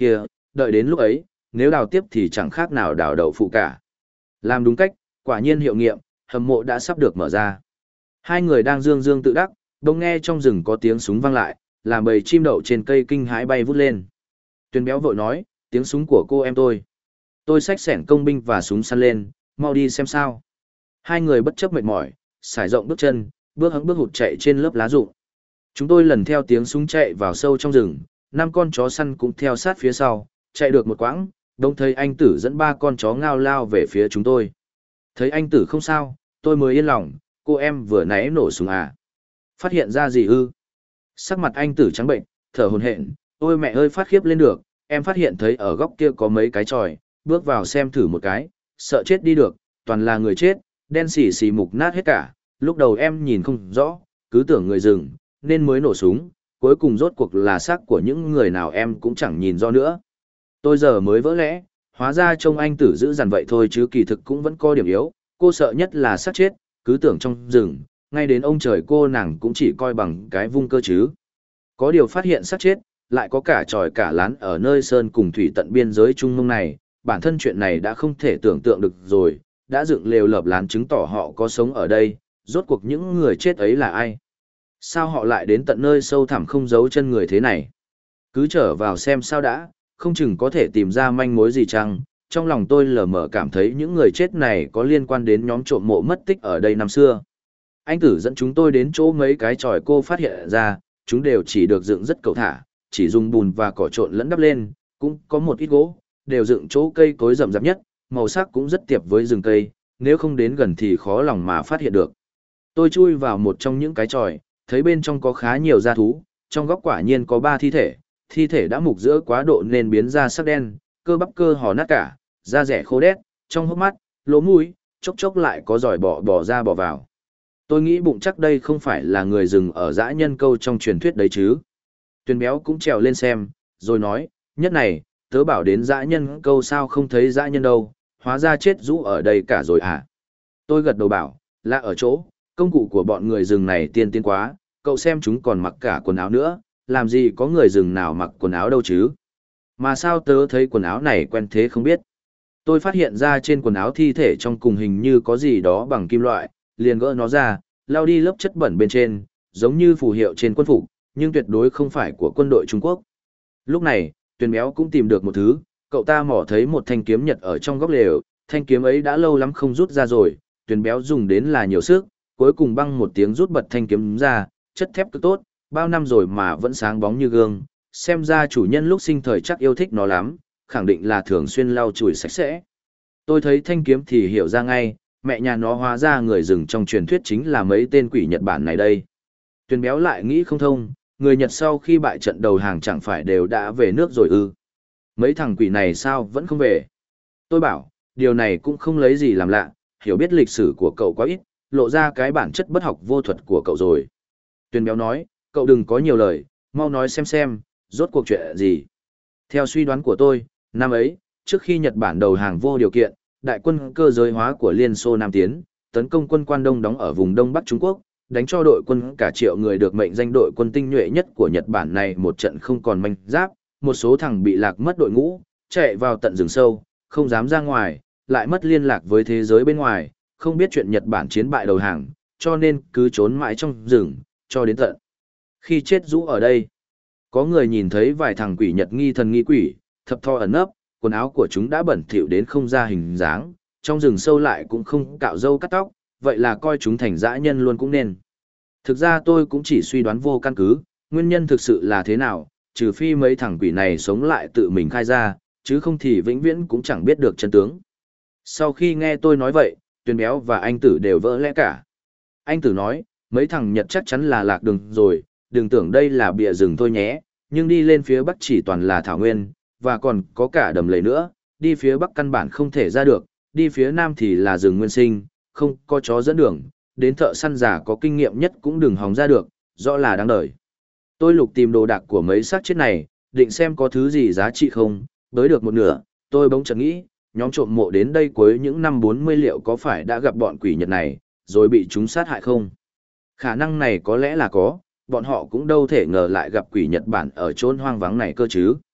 đợi đến lúc ấy, nếu đào tiếp thì chẳng khác nào đào đậu phụ cả. Làm đúng cách, quả nhiên hiệu nghiệm, hầm mộ đã sắp được mở ra. Hai người đang dương dương tự đắc, bỗng nghe trong rừng có tiếng súng vang lại, làm bầy chim đậu trên cây kinh hãi bay vút lên. Tuyền béo vội nói, tiếng súng của cô em tôi. Tôi xách xẻng công binh và súng săn lên, mau đi xem sao. Hai người bất chấp mệt mỏi, sải rộng bước chân, bước hững bước hụt chạy trên lớp lá rụng. Chúng tôi lần theo tiếng súng chạy vào sâu trong rừng, 5 con chó săn cũng theo sát phía sau, chạy được một quãng, đông thấy anh Tử dẫn 3 con chó ngao lao về phía chúng tôi. Thấy anh Tử không sao, tôi mới yên lòng, cô em vừa nãy nổ súng à? Phát hiện ra gì ư? Sắc mặt anh Tử trắng bệnh, thở hổn hển, ôi mẹ ơi phát khiếp lên được, em phát hiện thấy ở góc kia có mấy cái chòi, bước vào xem thử một cái, sợ chết đi được, toàn là người chết, đen xì xì mục nát hết cả, lúc đầu em nhìn không rõ, cứ tưởng người rừng, nên mới nổ súng, cuối cùng rốt cuộc là xác của những người nào em cũng chẳng nhìn rõ nữa. Tôi giờ mới vỡ lẽ, hóa ra trông anh Tử dữ dằn vậy thôi chứ kỳ thực cũng vẫn có điểm yếu, cô sợ nhất là xác chết, cứ tưởng trong rừng, ngay đến ông trời cô nàng cũng chỉ coi bằng cái vung cơ chứ. Có điều phát hiện xác chết, lại có cả tròi cả lán ở nơi sơn cùng thủy tận biên giới Trung Mông này, bản thân chuyện này đã không thể tưởng tượng được rồi, đã dựng lều lợp lán chứng tỏ họ có sống ở đây, rốt cuộc những người chết ấy là ai? Sao họ lại đến tận nơi sâu thẳm không giấu chân người thế này? Cứ trở vào xem sao đã, không chừng có thể tìm ra manh mối gì chăng? Trong lòng tôi lờ mờ cảm thấy những người chết này có liên quan đến nhóm trộm mộ mất tích ở đây năm xưa. Anh Tử dẫn chúng tôi đến chỗ mấy cái chòi cô phát hiện ra, chúng đều chỉ được dựng rất cầu thả, chỉ dùng bùn và cỏ trộn lẫn đắp lên, cũng có một ít gỗ, đều dựng chỗ cây cối rậm rạp nhất, màu sắc cũng rất tiệp với rừng cây, nếu không đến gần thì khó lòng mà phát hiện được. Tôi chui vào một trong những cái chòi, thấy bên trong có khá nhiều da thú, trong góc quả nhiên có 3 thi thể đã mục giữa quá độ nên biến ra sắc đen, cơ bắp cơ hò nát cả, da rẻ khô đét, trong hốc mắt, lỗ mũi, chốc chốc lại có giỏi bò ra bò vào. Tôi nghĩ bụng chắc đây không phải là người rừng ở dã nhân câu trong truyền thuyết đấy chứ. Tuyền béo cũng trèo lên xem, rồi nói, nhất này, tớ bảo đến dã nhân câu sao không thấy dã nhân đâu, hóa ra chết rũ ở đây cả rồi à. Tôi gật đầu bảo, là ở chỗ, công cụ của bọn người rừng này tiên tiến quá, cậu xem chúng còn mặc cả quần áo nữa, làm gì có người rừng nào mặc quần áo đâu chứ. Mà sao tớ thấy quần áo này quen thế không biết. Tôi phát hiện ra trên quần áo thi thể trong cùng hình như có gì đó bằng kim loại, liền gỡ nó ra, lau đi lớp chất bẩn bên trên, giống như phù hiệu trên quân phục, nhưng tuyệt đối không phải của quân đội Trung Quốc. Lúc này, Tuyền béo cũng tìm được một thứ, cậu ta mò thấy một thanh kiếm nhật ở trong góc lều, thanh kiếm ấy đã lâu lắm không rút ra rồi, Tuyền béo dùng đến là nhiều sức, cuối cùng băng một tiếng rút bật thanh kiếm ra, chất thép cực tốt, bao năm rồi mà vẫn sáng bóng như gương, xem ra chủ nhân lúc sinh thời chắc yêu thích nó lắm, khẳng định là thường xuyên lau chùi sạch sẽ. Tôi thấy thanh kiếm thì hiểu ra ngay, mẹ nhà nó hóa ra người rừng trong truyền thuyết chính là mấy tên quỷ Nhật Bản này đây. Tuyền béo lại nghĩ không thông, người Nhật sau khi bại trận đầu hàng chẳng phải đều đã về nước rồi ư? Mấy thằng quỷ này sao vẫn không về? Tôi bảo, điều này cũng không lấy gì làm lạ, hiểu biết lịch sử của cậu quá ít, lộ ra cái bản chất bất học vô thuật của cậu rồi. Tuyền béo nói, cậu đừng có nhiều lời, mau nói xem, rốt cuộc chuyện gì. Theo suy đoán của tôi, năm ấy, trước khi Nhật Bản đầu hàng vô điều kiện, đại quân cơ giới hóa của Liên Xô Nam tiến, tấn công quân Quan Đông đóng ở vùng Đông Bắc Trung Quốc, đánh cho đội quân cả triệu người được mệnh danh đội quân tinh nhuệ nhất của Nhật Bản này một trận không còn manh giáp, một số thằng bị lạc mất đội ngũ, chạy vào tận rừng sâu, không dám ra ngoài, lại mất liên lạc với thế giới bên ngoài, không biết chuyện Nhật Bản chiến bại đầu hàng, cho nên cứ trốn mãi trong rừng, cho đến tận khi chết rũ ở đây. Có người nhìn thấy vài thằng quỷ Nhật nghi thần nghi quỷ, thập tho ẩn nấp, quần áo của chúng đã bẩn thỉu đến không ra hình dáng, trong rừng sâu lại cũng không cạo râu cắt tóc, vậy là coi chúng thành dã nhân luôn cũng nên. Thực ra tôi cũng chỉ suy đoán vô căn cứ, nguyên nhân thực sự là thế nào, trừ phi mấy thằng quỷ này sống lại tự mình khai ra, chứ không thì vĩnh viễn cũng chẳng biết được chân tướng. Sau khi nghe tôi nói vậy, Tuyền béo và anh Tử đều vỡ lẽ cả. Anh Tử nói, mấy thằng Nhật chắc chắn là lạc đường rồi, đừng tưởng đây là bìa rừng thôi nhé, nhưng đi lên phía Bắc chỉ toàn là thảo nguyên, và còn có cả đầm lầy nữa, đi phía Bắc căn bản không thể ra được, đi phía Nam thì là rừng nguyên sinh, không có chó dẫn đường, đến thợ săn già có kinh nghiệm nhất cũng đừng hòng ra được, rõ là đáng đời. Tôi lục tìm đồ đạc của mấy xác chết này, định xem có thứ gì giá trị không, tới được một nửa, tôi bỗng chợt nghĩ, nhóm trộm mộ đến đây cuối những năm 40 liệu có phải đã gặp bọn quỷ Nhật này, rồi bị chúng sát hại không? Khả năng này có lẽ là có, bọn họ cũng đâu thể ngờ lại gặp quỷ Nhật Bản ở chốn hoang vắng này cơ chứ.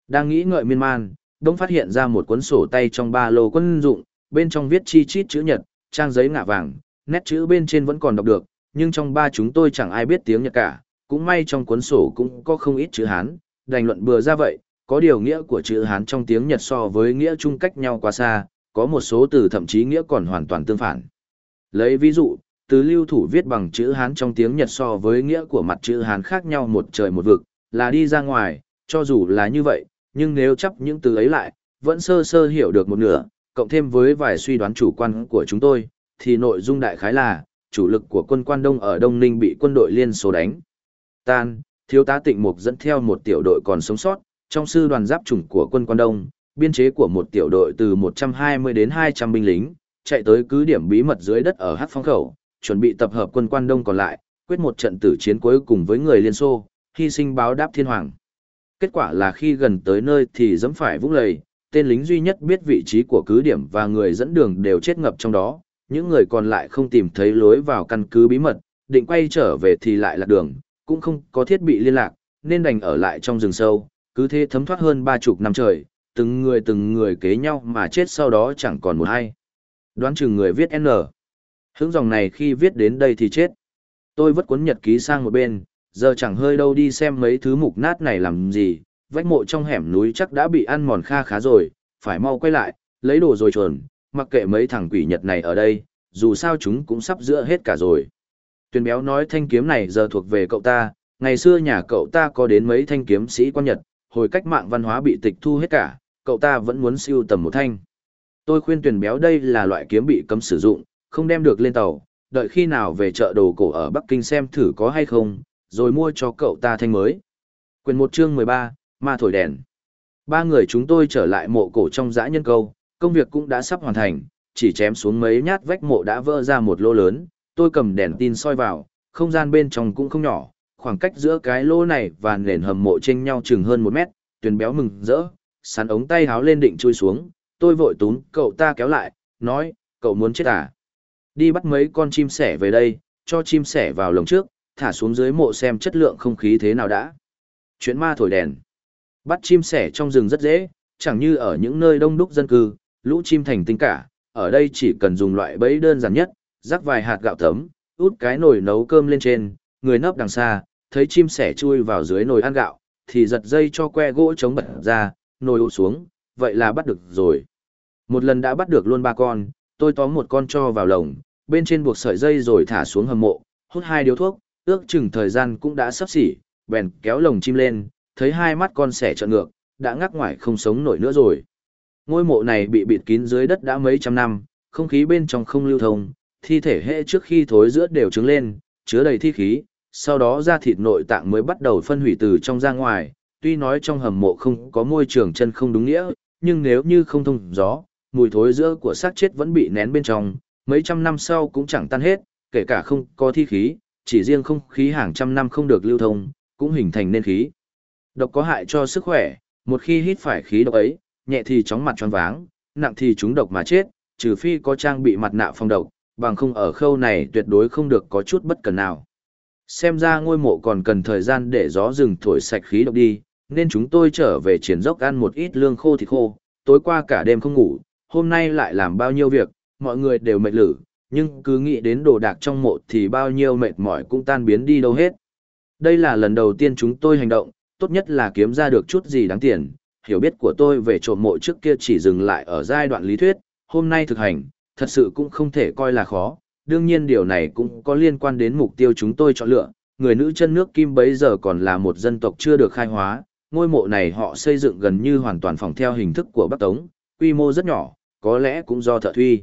Đang nghĩ ngợi miên man, đông phát hiện ra một cuốn sổ tay trong ba lô quân dụng, bên trong viết chi chít chữ Nhật, trang giấy ngả vàng, nét chữ bên trên vẫn còn đọc được, nhưng trong ba chúng tôi chẳng ai biết tiếng Nhật cả, cũng may trong cuốn sổ cũng có không ít chữ Hán, đành luận bừa ra vậy, có điều nghĩa của chữ Hán trong tiếng Nhật so với nghĩa Trung cách nhau quá xa, có một số từ thậm chí nghĩa còn hoàn toàn tương phản. Lấy ví dụ, từ lưu thủ viết bằng chữ Hán trong tiếng Nhật so với nghĩa của mặt chữ Hán khác nhau một trời một vực, là đi ra ngoài, cho dù là như vậy, nhưng nếu chấp những từ ấy lại, vẫn sơ sơ hiểu được một nửa, cộng thêm với vài suy đoán chủ quan của chúng tôi, thì nội dung đại khái là, chủ lực của quân Quan Đông ở Đông Ninh bị quân đội Liên Xô đánh tan, thiếu tá Tịnh Mục dẫn theo một tiểu đội còn sống sót, trong sư đoàn giáp chủng của quân Quan Đông, biên chế của một tiểu đội từ 120 đến 200 binh lính, chạy tới cứ điểm bí mật dưới đất ở Hắc Phong Khẩu, chuẩn bị tập hợp quân Quan Đông còn lại, quyết một trận tử chiến cuối cùng với người Liên Xô, hy sinh báo đáp thiên hoàng. Kết quả là khi gần tới nơi thì dẫm phải vũng lầy, tên lính duy nhất biết vị trí của cứ điểm và người dẫn đường đều chết ngập trong đó, những người còn lại không tìm thấy lối vào căn cứ bí mật, định quay trở về thì lại lạc đường, cũng không có thiết bị liên lạc, nên đành ở lại trong rừng sâu, cứ thế thấm thoát hơn 30 năm trời, từng người kế nhau mà chết sau đó chẳng còn một ai. Đoán chừng người viết N. Hướng dòng này khi viết đến đây thì chết. Tôi vứt cuốn nhật ký sang một bên, giờ chẳng hơi đâu đi xem mấy thứ mục nát này làm gì, vách mộ trong hẻm núi chắc đã bị ăn mòn kha khá rồi, phải mau quay lại, lấy đồ rồi chuồn, mặc kệ mấy thằng quỷ Nhật này ở đây, dù sao chúng cũng sắp giữa hết cả rồi. Tuyền Béo nói thanh kiếm này giờ thuộc về cậu ta, ngày xưa nhà cậu ta có đến mấy thanh kiếm sĩ quan Nhật, hồi cách mạng văn hóa bị tịch thu hết cả, cậu ta vẫn muốn sưu tầm một thanh. Tôi khuyên Tuyền Béo đây là loại kiếm bị cấm sử dụng, không đem được lên tàu, đợi khi nào về chợ đồ cổ ở Bắc Kinh xem thử có hay không, rồi mua cho cậu ta thanh mới. Quyền 1 chương 13, Ma thổi đèn. Ba người chúng tôi trở lại mộ cổ trong dã nhân câu, công việc cũng đã sắp hoàn thành, chỉ chém xuống mấy nhát vách mộ đã vỡ ra một lỗ lớn, tôi cầm đèn tin soi vào, không gian bên trong cũng không nhỏ, khoảng cách giữa cái lỗ này và nền hầm mộ chênh nhau chừng hơn 1 mét, Tuyền Béo mừng rỡ, sắn ống tay háo lên định chui xuống, tôi vội túm cậu ta kéo lại, nói, cậu muốn chết à? Đi bắt mấy con chim sẻ về đây, cho chim sẻ vào lồng trước, thả xuống dưới mộ xem chất lượng không khí thế nào đã. Chuyện ma thổi đèn. Bắt chim sẻ trong rừng rất dễ, chẳng như ở những nơi đông đúc dân cư, lũ chim thành tinh cả, ở đây chỉ cần dùng loại bẫy đơn giản nhất, rắc vài hạt gạo thấm, út cái nồi nấu cơm lên trên, người nấp đằng xa, thấy chim sẻ chui vào dưới nồi ăn gạo, thì giật dây cho que gỗ chống bật ra, nồi ụt xuống, vậy là bắt được rồi. Một lần đã bắt được luôn 3 con, tôi tóm một con cho vào lồng, bên trên buộc sợi dây rồi thả xuống hầm mộ, hút 2 điếu thuốc, ước chừng thời gian cũng đã sắp xỉ, bèn kéo lồng chim lên, thấy hai mắt con sẻ trợn ngược, đã ngắc ngoải không sống nổi nữa rồi. Ngôi mộ này bị bịt kín dưới đất đã mấy trăm năm, không khí bên trong không lưu thông, thi thể hệ trước khi thối rữa đều trứng lên, chứa đầy thi khí, sau đó da thịt nội tạng mới bắt đầu phân hủy từ trong ra ngoài, tuy nói trong hầm mộ không có môi trường chân không đúng nghĩa, nhưng nếu như không thông gió, mùi thối rữa của xác chết vẫn bị nén bên trong, mấy trăm năm sau cũng chẳng tan hết, kể cả không có thi khí, chỉ riêng không khí hàng trăm năm không được lưu thông, cũng hình thành nên khí độc có hại cho sức khỏe, một khi hít phải khí độc ấy, nhẹ thì chóng mặt choáng váng, nặng thì trúng độc mà chết, trừ phi có trang bị mặt nạ phòng độc, bằng không ở khâu này tuyệt đối không được có chút bất cần nào. Xem ra ngôi mộ còn cần thời gian để gió rừng thổi sạch khí độc đi, nên chúng tôi trở về triển dốc ăn một ít lương khô thịt khô, tối qua cả đêm không ngủ, hôm nay lại làm bao nhiêu việc, mọi người đều mệt lử, nhưng cứ nghĩ đến đồ đạc trong mộ thì bao nhiêu mệt mỏi cũng tan biến đi đâu hết. Đây là lần đầu tiên chúng tôi hành động, tốt nhất là kiếm ra được chút gì đáng tiền, hiểu biết của tôi về trộm mộ trước kia chỉ dừng lại ở giai đoạn lý thuyết, hôm nay thực hành, thật sự cũng không thể coi là khó, đương nhiên điều này cũng có liên quan đến mục tiêu chúng tôi chọn lựa, người nữ chân nước Kim bấy giờ còn là một dân tộc chưa được khai hóa, ngôi mộ này họ xây dựng gần như hoàn toàn phỏng theo hình thức của Bắc Tống, quy mô rất nhỏ, có lẽ cũng do thợ thuy.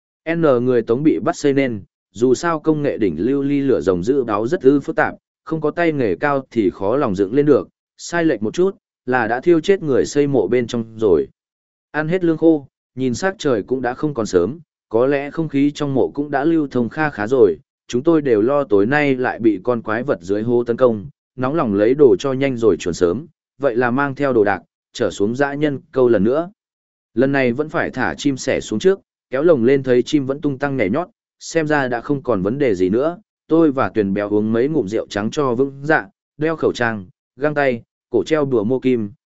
Người Tống bị bắt xây nên, dù sao công nghệ đỉnh lưu ly lửa rồng giữ đáo rất phức tạp, không có tay nghề cao thì khó lòng dựng lên được, sai lệch một chút là đã thiêu chết người xây mộ bên trong rồi. Ăn hết lương khô, nhìn sắc trời cũng đã không còn sớm, có lẽ không khí trong mộ cũng đã lưu thông kha khá rồi, chúng tôi đều lo tối nay lại bị con quái vật dưới hố tấn công, nóng lòng lấy đồ cho nhanh rồi chuẩn sớm, vậy là mang theo đồ đạc, trở xuống dã nhân câu lần nữa. Lần này vẫn phải thả chim sẻ xuống trước, kéo lồng lên thấy chim vẫn tung tăng nhảy nhót, xem ra đã không còn vấn đề gì nữa, tôi và Tuyền Béo uống mấy ngụm rượu trắng cho vững dạ, đeo khẩu trang, găng tay, cổ treo đùa mô kim,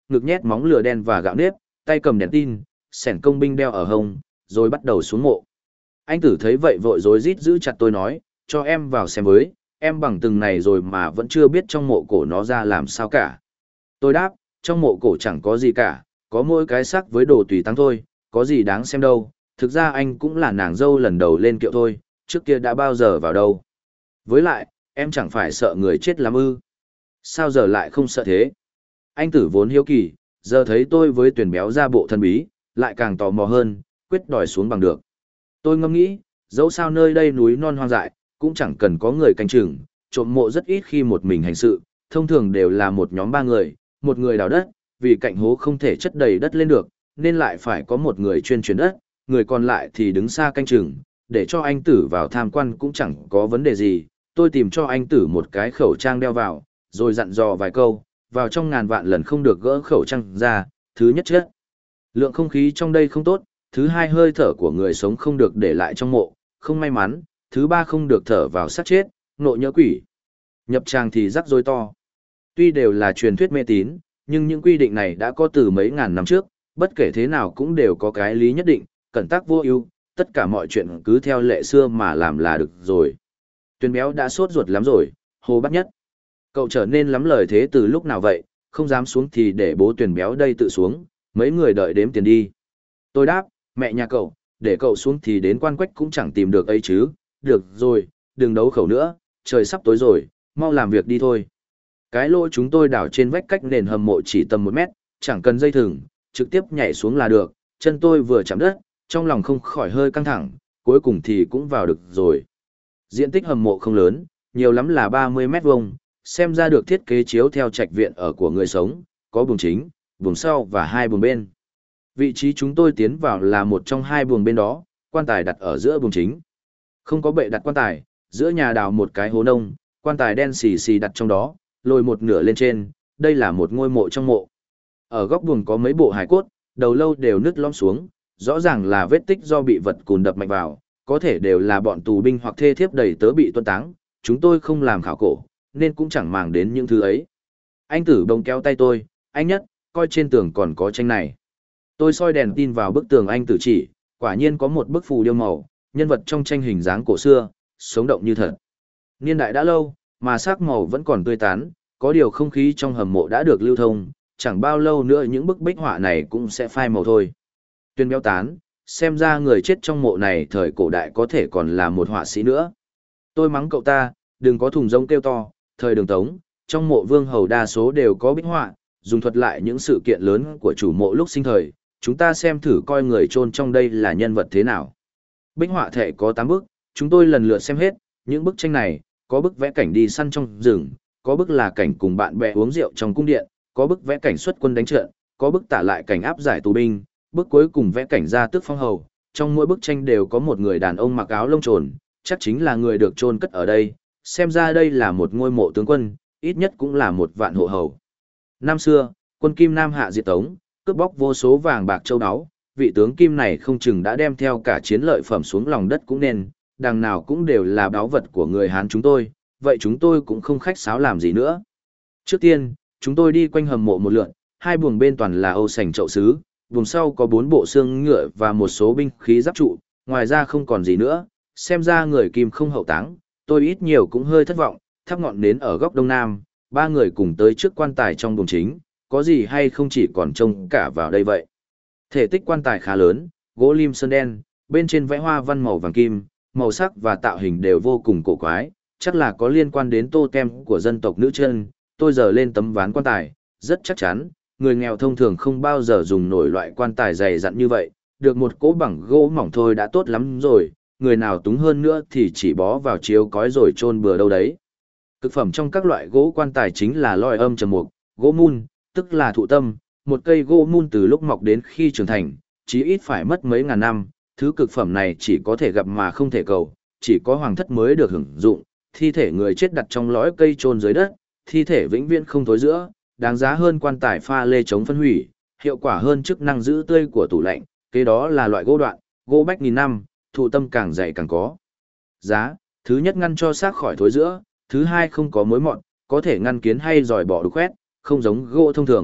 ngực nhét móng lửa đen và gạo nếp, tay cầm đèn tin, sẻn công binh đeo ở hông, rồi bắt đầu xuống mộ. Anh Tử thấy vậy vội rối rít giữ chặt tôi nói, cho em vào xem với, em bằng từng này rồi mà vẫn chưa biết trong mộ cổ nó ra làm sao cả. Tôi đáp, trong mộ cổ chẳng có gì cả, có mỗi cái xác với đồ tùy táng thôi, có gì đáng xem đâu, thực ra anh cũng là nàng dâu lần đầu lên kiệu thôi, trước kia đã bao giờ vào đâu. Với lại, em chẳng phải sợ người chết lắm ư. Sao giờ lại không sợ thế? Anh Tử vốn hiếu kỳ, giờ thấy tôi với Tuyền Béo ra bộ thân bí, lại càng tò mò hơn, quyết đòi xuống bằng được. Tôi ngẫm nghĩ, dẫu sao nơi đây núi non hoang dại, cũng chẳng cần có người canh chừng, trộm mộ rất ít khi một mình hành sự, thông thường đều là một nhóm 3 người, một người đào đất, vì cạnh hố không thể chất đầy đất lên được, nên lại phải có một người chuyên chuyển đất, người còn lại thì đứng xa canh chừng, để cho anh Tử vào tham quan cũng chẳng có vấn đề gì. Tôi tìm cho anh Tử một cái khẩu trang đeo vào, rồi dặn dò vài câu, vào trong ngàn vạn lần không được gỡ khẩu trang ra, thứ nhất chết. Lượng không khí trong đây không tốt, thứ hai hơi thở của người sống không được để lại trong mộ, không may mắn, thứ ba không được thở vào xác chết, nộ nhỡ quỷ. Nhập tràng thì rắc rối to. Tuy đều là truyền thuyết mê tín, nhưng những quy định này đã có từ mấy ngàn năm trước, bất kể thế nào cũng đều có cái lý nhất định, cẩn tắc vô ưu, tất cả mọi chuyện cứ theo lệ xưa mà làm là được rồi. Tuyền Béo đã sốt ruột lắm rồi, Hồ Bắt Nhất. Cậu trở nên lắm lời thế từ lúc nào vậy, không dám xuống thì để bố Tuyền Béo đây tự xuống, mấy người đợi đếm tiền đi. Tôi đáp, mẹ nhà cậu, để cậu xuống thì đến Quan Quách cũng chẳng tìm được ấy chứ, được rồi, đừng đấu khẩu nữa, trời sắp tối rồi, mau làm việc đi thôi. Cái lỗ chúng tôi đào trên vách cách nền hầm mộ chỉ tầm 1 mét, chẳng cần dây thừng, trực tiếp nhảy xuống là được, chân tôi vừa chạm đất, trong lòng không khỏi hơi căng thẳng, cuối cùng thì cũng vào được rồi. Diện tích hầm mộ không lớn, nhiều lắm là 30 mét vuông, xem ra được thiết kế chiếu theo trạch viện ở của người sống, có buồng chính, buồng sau và 2 buồng bên. Vị trí chúng tôi tiến vào là một trong 2 buồng bên đó, quan tài đặt ở giữa buồng chính. Không có bệ đặt quan tài, giữa nhà đào một cái hố nông, quan tài đen xì xì đặt trong đó, lồi một nửa lên trên, đây là một ngôi mộ trong mộ. Ở góc buồng có mấy bộ hài cốt, đầu lâu đều nứt lõm xuống, rõ ràng là vết tích do bị vật cùn đập mạnh vào, có thể đều là bọn tù binh hoặc thê thiếp đầy tớ bị tuân táng, chúng tôi không làm khảo cổ, nên cũng chẳng màng đến những thứ ấy. Anh Tử bỗng kéo tay tôi, anh Nhất, coi trên tường còn có tranh này. Tôi soi đèn tin vào bức tường anh Tử chỉ, quả nhiên có một bức phù điêu màu, nhân vật trong tranh hình dáng cổ xưa, sống động như thật. Niên đại đã lâu, mà sắc màu vẫn còn tươi tắn, có điều không khí trong hầm mộ đã được lưu thông, chẳng bao lâu nữa những bức bích họa này cũng sẽ phai màu thôi. Tuyền Béo tán, xem ra người chết trong mộ này thời cổ đại có thể còn là một họa sĩ nữa. Tôi mắng cậu ta, đừng có thùng rông kêu to, thời Đường Tống, trong mộ vương hầu đa số đều có bích họa, dùng thuật lại những sự kiện lớn của chủ mộ lúc sinh thời, chúng ta xem thử coi người chôn trong đây là nhân vật thế nào. Bích họa thể có 8 bức, chúng tôi lần lượt xem hết, những bức tranh này, có bức vẽ cảnh đi săn trong rừng, có bức là cảnh cùng bạn bè uống rượu trong cung điện, có bức vẽ cảnh xuất quân đánh trận, có bức tả lại cảnh áp giải tù binh, bức cuối cùng vẽ cảnh ra tước phong hầu. Trong mỗi bức tranh đều có một người đàn ông mặc áo lông trồn, chắc chính là người được chôn cất ở đây, xem ra đây là một ngôi mộ tướng quân, ít nhất cũng là một vạn hộ hầu. Năm xưa, quân Kim Nam hạ diệt Tống, cướp bóc vô số vàng bạc châu báu, vị tướng Kim này không chừng đã đem theo cả chiến lợi phẩm xuống lòng đất cũng nên, đằng nào cũng đều là báu vật của người Hán chúng tôi, vậy chúng tôi cũng không khách sáo làm gì nữa. Trước tiên, chúng tôi đi quanh hầm mộ một lượt, 2 buồng bên toàn là âu sành chậu sứ, buồng sau có 4 bộ xương ngựa và một số binh khí giáp trụ, ngoài ra không còn gì nữa, xem ra người Kim không hậu táng, tôi ít nhiều cũng hơi thất vọng, thắp ngọn nến ở góc đông nam, 3 người cùng tới trước quan tài trong buồng chính, có gì hay không chỉ còn trông cả vào đây vậy. Thể tích quan tài khá lớn, gỗ lim sơn đen, bên trên vẽ hoa văn màu vàng kim, màu sắc và tạo hình đều vô cùng cổ quái, chắc là có liên quan đến tô tem của dân tộc nữ chân. Tôi giờ lên tấm ván quan tài, rất chắc chắn, người nghèo thông thường không bao giờ dùng nổi loại quan tài dày dặn như vậy, được một cỗ bằng gỗ mỏng thôi đã tốt lắm rồi, người nào túng hơn nữa thì chỉ bó vào chiếu cói rồi chôn bừa đâu đấy. Cực phẩm trong các loại gỗ quan tài chính là loi âm trầm mục, gỗ mun, tức là thụ tâm, một cây gỗ mun từ lúc mọc đến khi trưởng thành, chí ít phải mất mấy ngàn năm, thứ cực phẩm này chỉ có thể gặp mà không thể cầu, chỉ có hoàng thất mới được hưởng dụng, thi thể người chết đặt trong lõi cây chôn dưới đất, thi thể vĩnh viễn không thối rữa, đáng giá hơn quan tài pha lê chống phân hủy, hiệu quả hơn chức năng giữ tươi của tủ lạnh, kế đó là loại gỗ đoạn, gỗ bách nghìn năm, thụ tâm càng dày càng có giá, thứ nhất ngăn cho xác khỏi thối rữa, thứ hai không có mối mọt, có thể ngăn kiến hay giỏi bỏ đục khoét, không giống gỗ thông thường,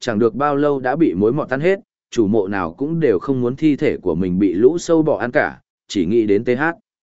chẳng được bao lâu đã bị mối mọt tan hết, chủ mộ nào cũng đều không muốn thi thể của mình bị lũ sâu bọ ăn cả, chỉ nghĩ đến TH.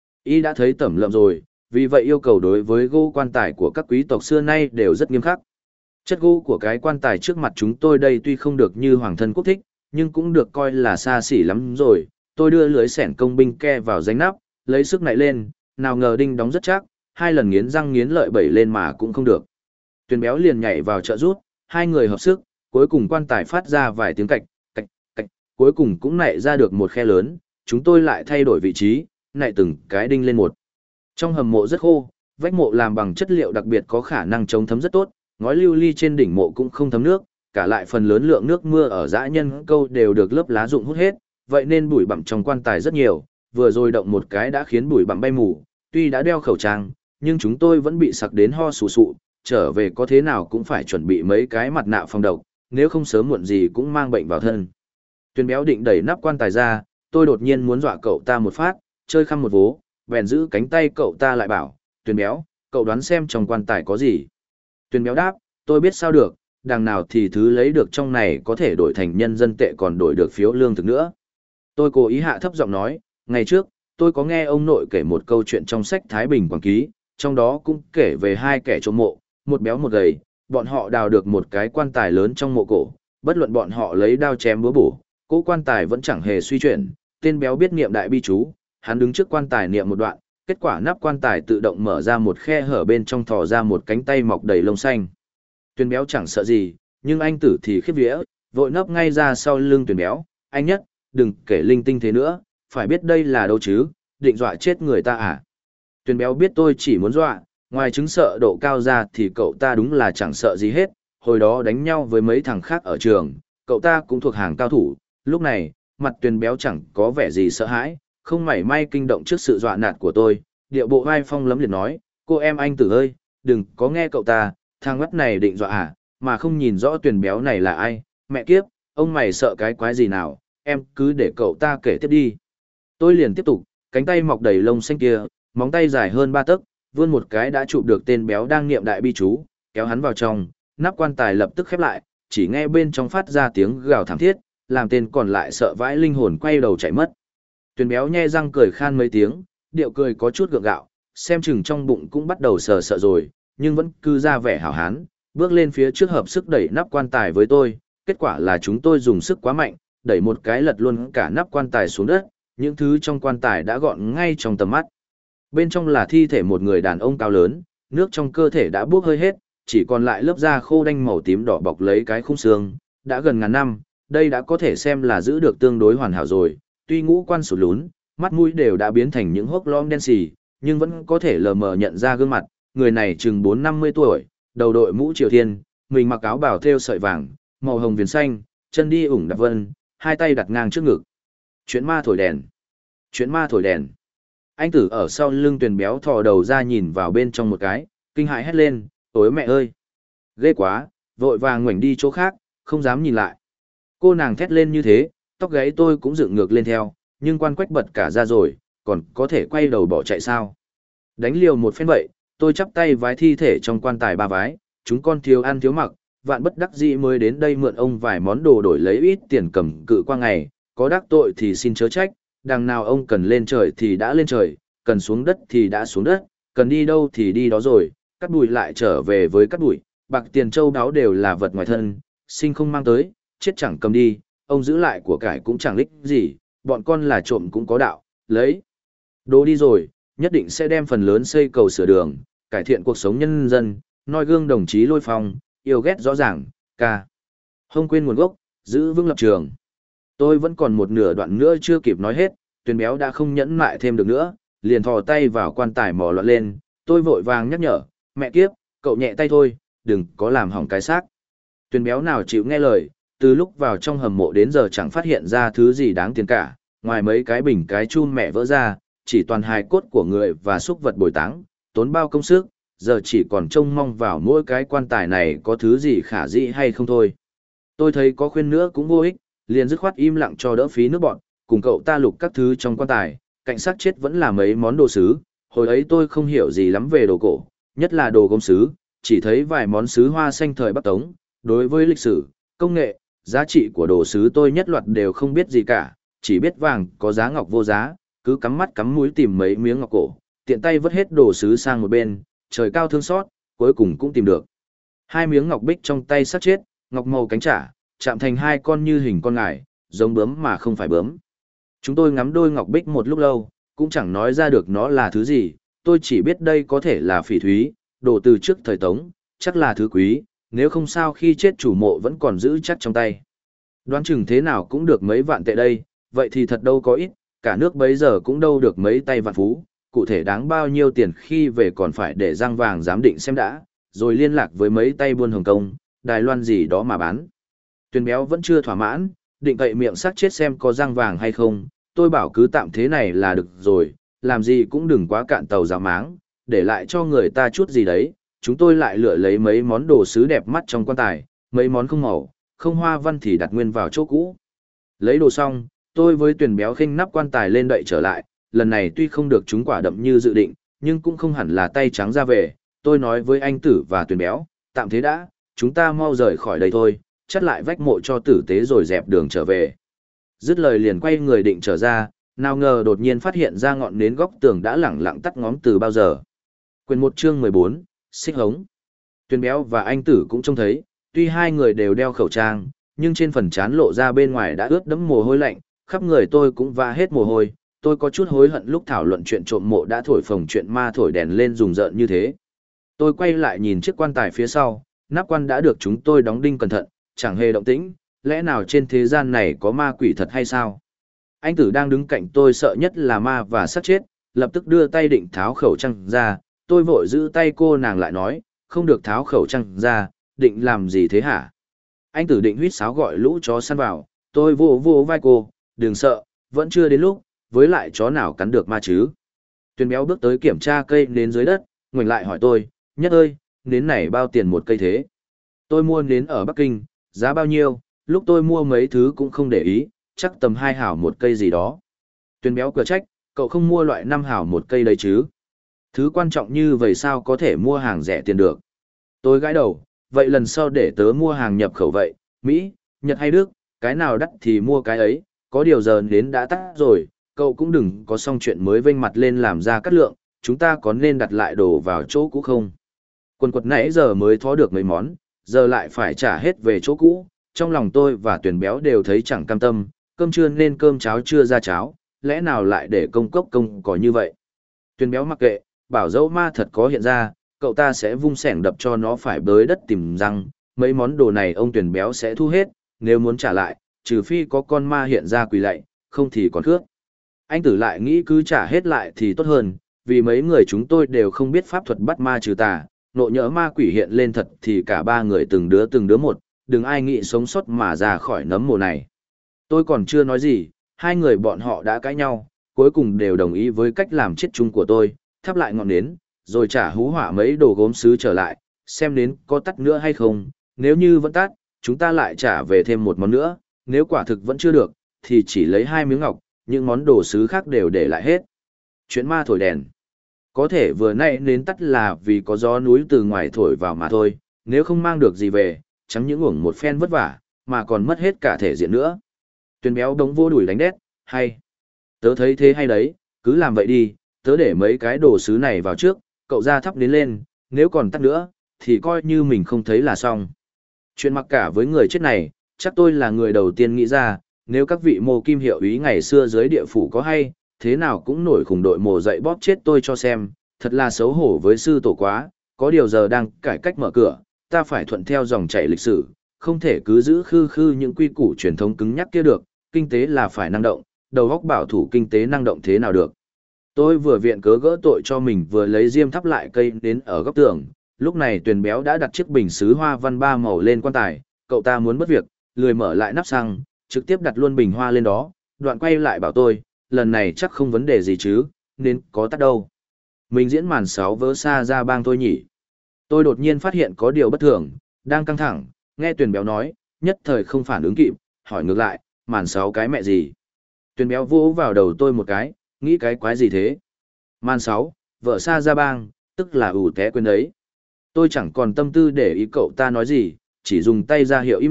Y đã thấy tẩm lợm rồi, vì vậy yêu cầu đối với gỗ quan tài của các quý tộc xưa nay đều rất nghiêm khắc. Chất gỗ của cái quan tài trước mặt chúng tôi đây tuy không được như hoàng thân quốc thích, nhưng cũng được coi là xa xỉ lắm rồi. Tôi đưa lưới xẻng công binh ke vào ránh nắp, lấy sức nạy lên, nào ngờ đinh đóng rất chắc, 2 lần nghiến răng nghiến lợi bẩy lên mà cũng không được. Tuyền béo liền nhảy vào trợ rút, 2 người hợp sức, cuối cùng quan tài phát ra vài tiếng cạch, cạch, cạch, cuối cùng cũng nạy ra được một khe lớn, chúng tôi lại thay đổi vị trí, nạy từng cái đinh lên một. Trong hầm mộ rất khô, vách mộ làm bằng chất liệu đặc biệt có khả năng chống thấm rất tốt, ngói lưu ly trên đỉnh mộ cũng không thấm nước, cả lại phần lớn lượng nước mưa ở dã nhân câu đều được lớp lá rụng hút hết, vậy nên bụi bặm trong quan tài rất nhiều, vừa rồi động một cái đã khiến bụi bặm bay mù, tuy đã đeo khẩu trang, nhưng chúng tôi vẫn bị sặc đến ho sù sụ, trở về có thế nào cũng phải chuẩn bị mấy cái mặt nạ phòng độc, nếu không sớm muộn gì cũng mang bệnh vào thân. Tuyền béo định đẩy nắp quan tài ra, tôi đột nhiên muốn dọa cậu ta một phát, chơi khăm một vố, bèn giữ cánh tay cậu ta lại bảo, Tuyền béo, cậu đoán xem trong quan tài có gì. Tuyền béo đáp, tôi biết sao được, đằng nào thì thứ lấy được trong này có thể đổi thành nhân dân tệ còn đổi được phiếu lương thực nữa. Tôi cố ý hạ thấp giọng nói, ngày trước, tôi có nghe ông nội kể một câu chuyện trong sách Thái Bình Quảng Ký, trong đó cũng kể về 2 kẻ trộm mộ, một béo một gầy, bọn họ đào được một cái quan tài lớn trong mộ cổ, bất luận bọn họ lấy đao chém búa bổ, cỗ quan tài vẫn chẳng hề suy chuyển, tên béo biết niệm đại bi chú, hắn đứng trước quan tài niệm một đoạn, kết quả nắp quan tài tự động mở ra một khe hở bên trong thò ra một cánh tay mọc đầy lông xanh. Tuyền béo chẳng sợ gì, nhưng anh tử thì khiếp vía, vội nấp ngay ra sau lưng Tuyền béo, anh nhất, đừng kể linh tinh thế nữa, phải biết đây là đâu chứ, định dọa chết người ta à. Tuyền béo biết tôi chỉ muốn dọa, ngoài chứng sợ độ cao ra thì cậu ta đúng là chẳng sợ gì hết, hồi đó đánh nhau với mấy thằng khác ở trường, cậu ta cũng thuộc hàng cao thủ, lúc này, mặt Tuyền béo chẳng có vẻ gì sợ hãi, không mảy may kinh động trước sự dọa nạt của tôi, điệu bộ vai phong lấm liệt nói, cô em anh tử ơi, đừng có nghe cậu ta, thằng ngắt này định dọa à, mà không nhìn rõ Tuyền béo này là ai, mẹ kiếp, ông mày sợ cái quái gì nào, em cứ để cậu ta kể tiếp đi. Tôi liền tiếp tục, cánh tay mọc đầy lông xanh kia, móng tay dài hơn 3 tấc, vươn một cái đã chụp được tên béo đang niệm đại bi chú, kéo hắn vào trong, nắp quan tài lập tức khép lại, chỉ nghe bên trong phát ra tiếng gào thảm thiết, làm tên còn lại sợ vãi linh hồn quay đầu chạy mất. Tuyền béo nhe răng cười khan mấy tiếng, điệu cười có chút gượng gạo, xem chừng trong bụng cũng bắt đầu sờ sợ rồi, nhưng vẫn cứ ra vẻ hảo hán, bước lên phía trước hợp sức đẩy nắp quan tài với tôi, kết quả là chúng tôi dùng sức quá mạnh, đẩy một cái lật luôn cả nắp quan tài xuống đất, những thứ trong quan tài đã gọn ngay trong tầm mắt. Bên trong là thi thể một người đàn ông cao lớn, nước trong cơ thể đã bốc hơi hết, chỉ còn lại lớp da khô đanh màu tím đỏ bọc lấy cái khung xương, đã gần ngàn năm, đây đã có thể xem là giữ được tương đối hoàn hảo rồi, tuy ngũ quan sụt lún, mắt mũi đều đã biến thành những hốc lõm đen xì, nhưng vẫn có thể lờ mờ nhận ra gương mặt, người này chừng 4-50 tuổi, đầu đội mũ triều thiên, mình mặc áo bào thêu sợi vàng, màu hồng viền xanh, chân đi ủng đạp vân, 2 tay đặt ngang trước ngực. Chuyện ma thổi đèn. Chuyện ma thổi đèn. Anh tử ở sau lưng Tuyền béo thò đầu ra nhìn vào bên trong một cái, kinh hãi hét lên, ôi mẹ ơi! Ghê quá, vội vàng ngoảnh đi chỗ khác, không dám nhìn lại. Cô nàng thét lên như thế, tóc gáy tôi cũng dựng ngược lên theo, nhưng quan quách bật cả ra rồi, còn có thể quay đầu bỏ chạy sao? Đánh liều một phen vậy, tôi chắp tay vái thi thể trong quan tài 3 vái, chúng con thiếu ăn thiếu mặc, vạn bất đắc dĩ mới đến đây mượn ông vài món đồ đổi lấy ít tiền cầm cự qua ngày, có đắc tội thì xin chớ trách, đằng nào ông cần lên trời thì đã lên trời, cần xuống đất thì đã xuống đất, cần đi đâu thì đi đó rồi, cắt đùi lại trở về với cắt đùi, bạc tiền châu đáo đều là vật ngoài thân, sinh không mang tới, chết chẳng cầm đi, ông giữ lại của cải cũng chẳng ích gì, bọn con là trộm cũng có đạo, lấy đồ đi rồi, nhất định sẽ đem phần lớn xây cầu sửa đường, cải thiện cuộc sống nhân dân, noi gương đồng chí Lôi Phong, yêu ghét rõ ràng, ca. Không quên nguồn gốc, giữ vững lập trường. Tôi vẫn còn một nửa đoạn nữa chưa kịp nói hết, Tuyền béo đã không nhẫn mại thêm được nữa, liền thò tay vào quan tài mò loạn lên, tôi vội vàng nhắc nhở, mẹ kiếp, cậu nhẹ tay thôi, đừng có làm hỏng cái xác. Tuyền béo nào chịu nghe lời, từ lúc vào trong hầm mộ đến giờ chẳng phát hiện ra thứ gì đáng tiền cả, ngoài mấy cái bình cái chum mẹ vỡ ra, chỉ toàn hài cốt của người và súc vật bồi táng, tốn bao công sức, giờ chỉ còn trông mong vào mỗi cái quan tài này có thứ gì khả dĩ hay không thôi. Tôi thấy có khuyên nữa cũng vô ích, liền dứt khoát im lặng cho đỡ phí nước bọn, cùng cậu ta lục các thứ trong quan tài, cạnh xác chết vẫn là mấy món đồ sứ, hồi ấy tôi không hiểu gì lắm về đồ cổ, nhất là đồ gốm sứ, chỉ thấy vài món sứ hoa xanh thời Bắc Tống, đối với lịch sử, Công nghệ, giá trị của đồ sứ tôi nhất loạt đều không biết gì cả, chỉ biết vàng có giá ngọc vô giá, cứ cắm mắt cắm mũi tìm mấy miếng ngọc cổ, tiện tay vứt hết đồ sứ sang một bên, trời cao thương xót, cuối cùng cũng tìm được. Hai miếng ngọc bích trong tay sắc chết, ngọc màu cánh trả, chạm thành hai con như hình con ngải, giống bướm mà không phải bướm. Chúng tôi ngắm đôi ngọc bích một lúc lâu, cũng chẳng nói ra được nó là thứ gì, tôi chỉ biết đây có thể là phỉ thúy, đồ từ trước thời Tống, chắc là thứ quý, nếu không sao khi chết chủ mộ vẫn còn giữ chắc trong tay. Đoán chừng thế nào cũng được mấy vạn tệ đây, vậy thì thật đâu có ít, cả nước bấy giờ cũng đâu được mấy tay vạn phú, cụ thể đáng bao nhiêu tiền khi về còn phải để răng vàng giám định xem đã, rồi liên lạc với mấy tay buôn Hồng Kông, Đài Loan gì đó mà bán. Tuyền béo vẫn chưa thỏa mãn, định cậy miệng xác chết xem có răng vàng hay không, tôi bảo cứ tạm thế này là được rồi, làm gì cũng đừng quá cạn tàu giáo máng, để lại cho người ta chút gì đấy. Chúng tôi lại lựa lấy mấy món đồ sứ đẹp mắt trong quan tài, mấy món không màu, không hoa văn thì đặt nguyên vào chỗ cũ. Lấy đồ xong, tôi với Tuyền béo khênh nắp quan tài lên đậy trở lại, lần này tuy không được chúng quả đậm như dự định, nhưng cũng không hẳn là tay trắng ra về. Tôi nói với anh Tử và Tuyền béo, tạm thế đã, chúng ta mau rời khỏi đây thôi, chắt lại vách mộ cho tử tế rồi dẹp đường trở về. Dứt lời liền quay người định trở ra, nào ngờ đột nhiên phát hiện ra ngọn nến góc tường đã lẳng lặng tắt ngóm từ bao giờ. Quyền 1 chương 14, xích hống. Tuyền béo và anh Tử cũng trông thấy, tuy hai người đều đeo khẩu trang, nhưng trên phần trán lộ ra bên ngoài đã ướt đẫm mồ hôi lạnh, khắp người tôi cũng va hết mồ hôi. Tôi có chút hối hận lúc thảo luận chuyện trộm mộ đã thổi phồng chuyện ma thổi đèn lên rùng rợn như thế. Tôi quay lại nhìn chiếc quan tài phía sau, nắp quan đã được chúng tôi đóng đinh cẩn thận, chẳng hề động tĩnh, lẽ nào trên thế gian này có ma quỷ thật hay sao? Anh Tử đang đứng cạnh tôi sợ nhất là ma và sát chết, lập tức đưa tay định tháo khẩu trang ra, tôi vội giữ tay cô nàng lại nói, không được tháo khẩu trang ra, định làm gì thế hả? Anh Tử định huýt sáo gọi lũ chó săn vào, tôi vô vô vai cô, đừng sợ, vẫn chưa đến lúc, với lại chó nào cắn được ma chứ? Tuyền béo bước tới kiểm tra cây nến dưới đất, ngoảnh lại hỏi tôi, Nhất ơi, nến này bao tiền một cây thế? Tôi mua nến ở Bắc Kinh, giá bao nhiêu, lúc tôi mua mấy thứ cũng không để ý, chắc tầm 2 hảo một cây gì đó. Tuyền béo cửa trách, cậu không mua loại 5 hảo một cây đấy chứ? Thứ quan trọng như vậy sao có thể mua hàng rẻ tiền được? Tôi gãi đầu, vậy lần sau để tớ mua hàng nhập khẩu vậy, Mỹ, Nhật hay Đức, cái nào đắt thì mua cái ấy, có điều giờ nến đã tắt rồi, cậu cũng đừng có xong chuyện mới vênh mặt lên làm ra cắt lượng, chúng ta có nên đặt lại đồ vào chỗ cũ không? Quần quật nãy giờ mới thó được mấy món, giờ lại phải trả hết về chỗ cũ, trong lòng tôi và Tuyền béo đều thấy chẳng cam tâm, cơm trưa nên cơm cháo chưa ra cháo, lẽ nào lại để công cốc công có như vậy? Tuyền béo mặc kệ, bảo dẫu ma thật có hiện ra, cậu ta sẽ vung xẻng đập cho nó phải bới đất tìm răng, mấy món đồ này ông Tuyền béo sẽ thu hết, nếu muốn trả lại, trừ phi có con ma hiện ra quỳ lạy, không thì còn cướp. Anh Tử lại nghĩ cứ trả hết lại thì tốt hơn, vì mấy người chúng tôi đều không biết pháp thuật bắt ma trừ tà, nộ nhỡ ma quỷ hiện lên thật thì cả ba người từng đứa một, đừng ai nghĩ sống sót mà ra khỏi nấm mồ này. Tôi còn chưa nói gì, hai người bọn họ đã cãi nhau, cuối cùng đều đồng ý với cách làm chết chung của tôi, thắp lại ngọn nến, rồi trả hú hỏa mấy đồ gốm sứ trở lại, xem nến có tắt nữa hay không, nếu như vẫn tắt, chúng ta lại trả về thêm một món nữa, nếu quả thực vẫn chưa được, thì chỉ lấy 2 miếng ngọc, những món đồ sứ khác đều để lại hết. Chuyện ma thổi đèn. Có thể vừa nãy nến tắt là vì có gió núi từ ngoài thổi vào mà thôi, nếu không mang được gì về, chẳng những uổng một phen vất vả, mà còn mất hết cả thể diện nữa. Tuyền béo đống vô đuổi đánh đét, hay. Tớ thấy thế hay đấy, cứ làm vậy đi, tớ để mấy cái đồ sứ này vào trước, cậu ra thắp nến lên, nếu còn tắt nữa, thì coi như mình không thấy là xong. Chuyện mặc cả với người chết này, chắc tôi là người đầu tiên nghĩ ra, nếu các vị mô kim hiệu ý ngày xưa dưới địa phủ có hay, thế nào cũng nổi khủng đội mồ dậy bóp chết tôi cho xem, thật là xấu hổ với sư tổ quá, có điều giờ đang cải cách mở cửa, ta phải thuận theo dòng chảy lịch sử, không thể cứ giữ khư khư những quy củ truyền thống cứng nhắc kia được, kinh tế là phải năng động, đầu óc bảo thủ kinh tế năng động thế nào được. Tôi vừa viện cớ gỡ tội cho mình vừa lấy diêm thắp lại cây đến ở góc tường, lúc này Tuyền béo đã đặt chiếc bình sứ hoa văn 3 màu lên quan tài, cậu ta muốn bất việc, lười mở lại nắp xăng, trực tiếp đặt luôn bình hoa lên đó, đoạn quay lại bảo tôi, lần này chắc không vấn đề gì chứ, nên có tắt đâu. Mình diễn màn 6 vớ xa ra bang tôi nhỉ. Tôi đột nhiên phát hiện có điều bất thường, đang căng thẳng, nghe Tuyền béo nói, nhất thời không phản ứng kịp, hỏi ngược lại, màn 6 cái mẹ gì. Tuyền béo vỗ vào đầu tôi một cái, nghĩ cái quái gì thế. Màn 6, vợ xa ra bang, tức là ủ té quên đấy. Tôi chẳng còn tâm tư để ý cậu ta nói gì, chỉ dùng tay ra hiệu im lặng,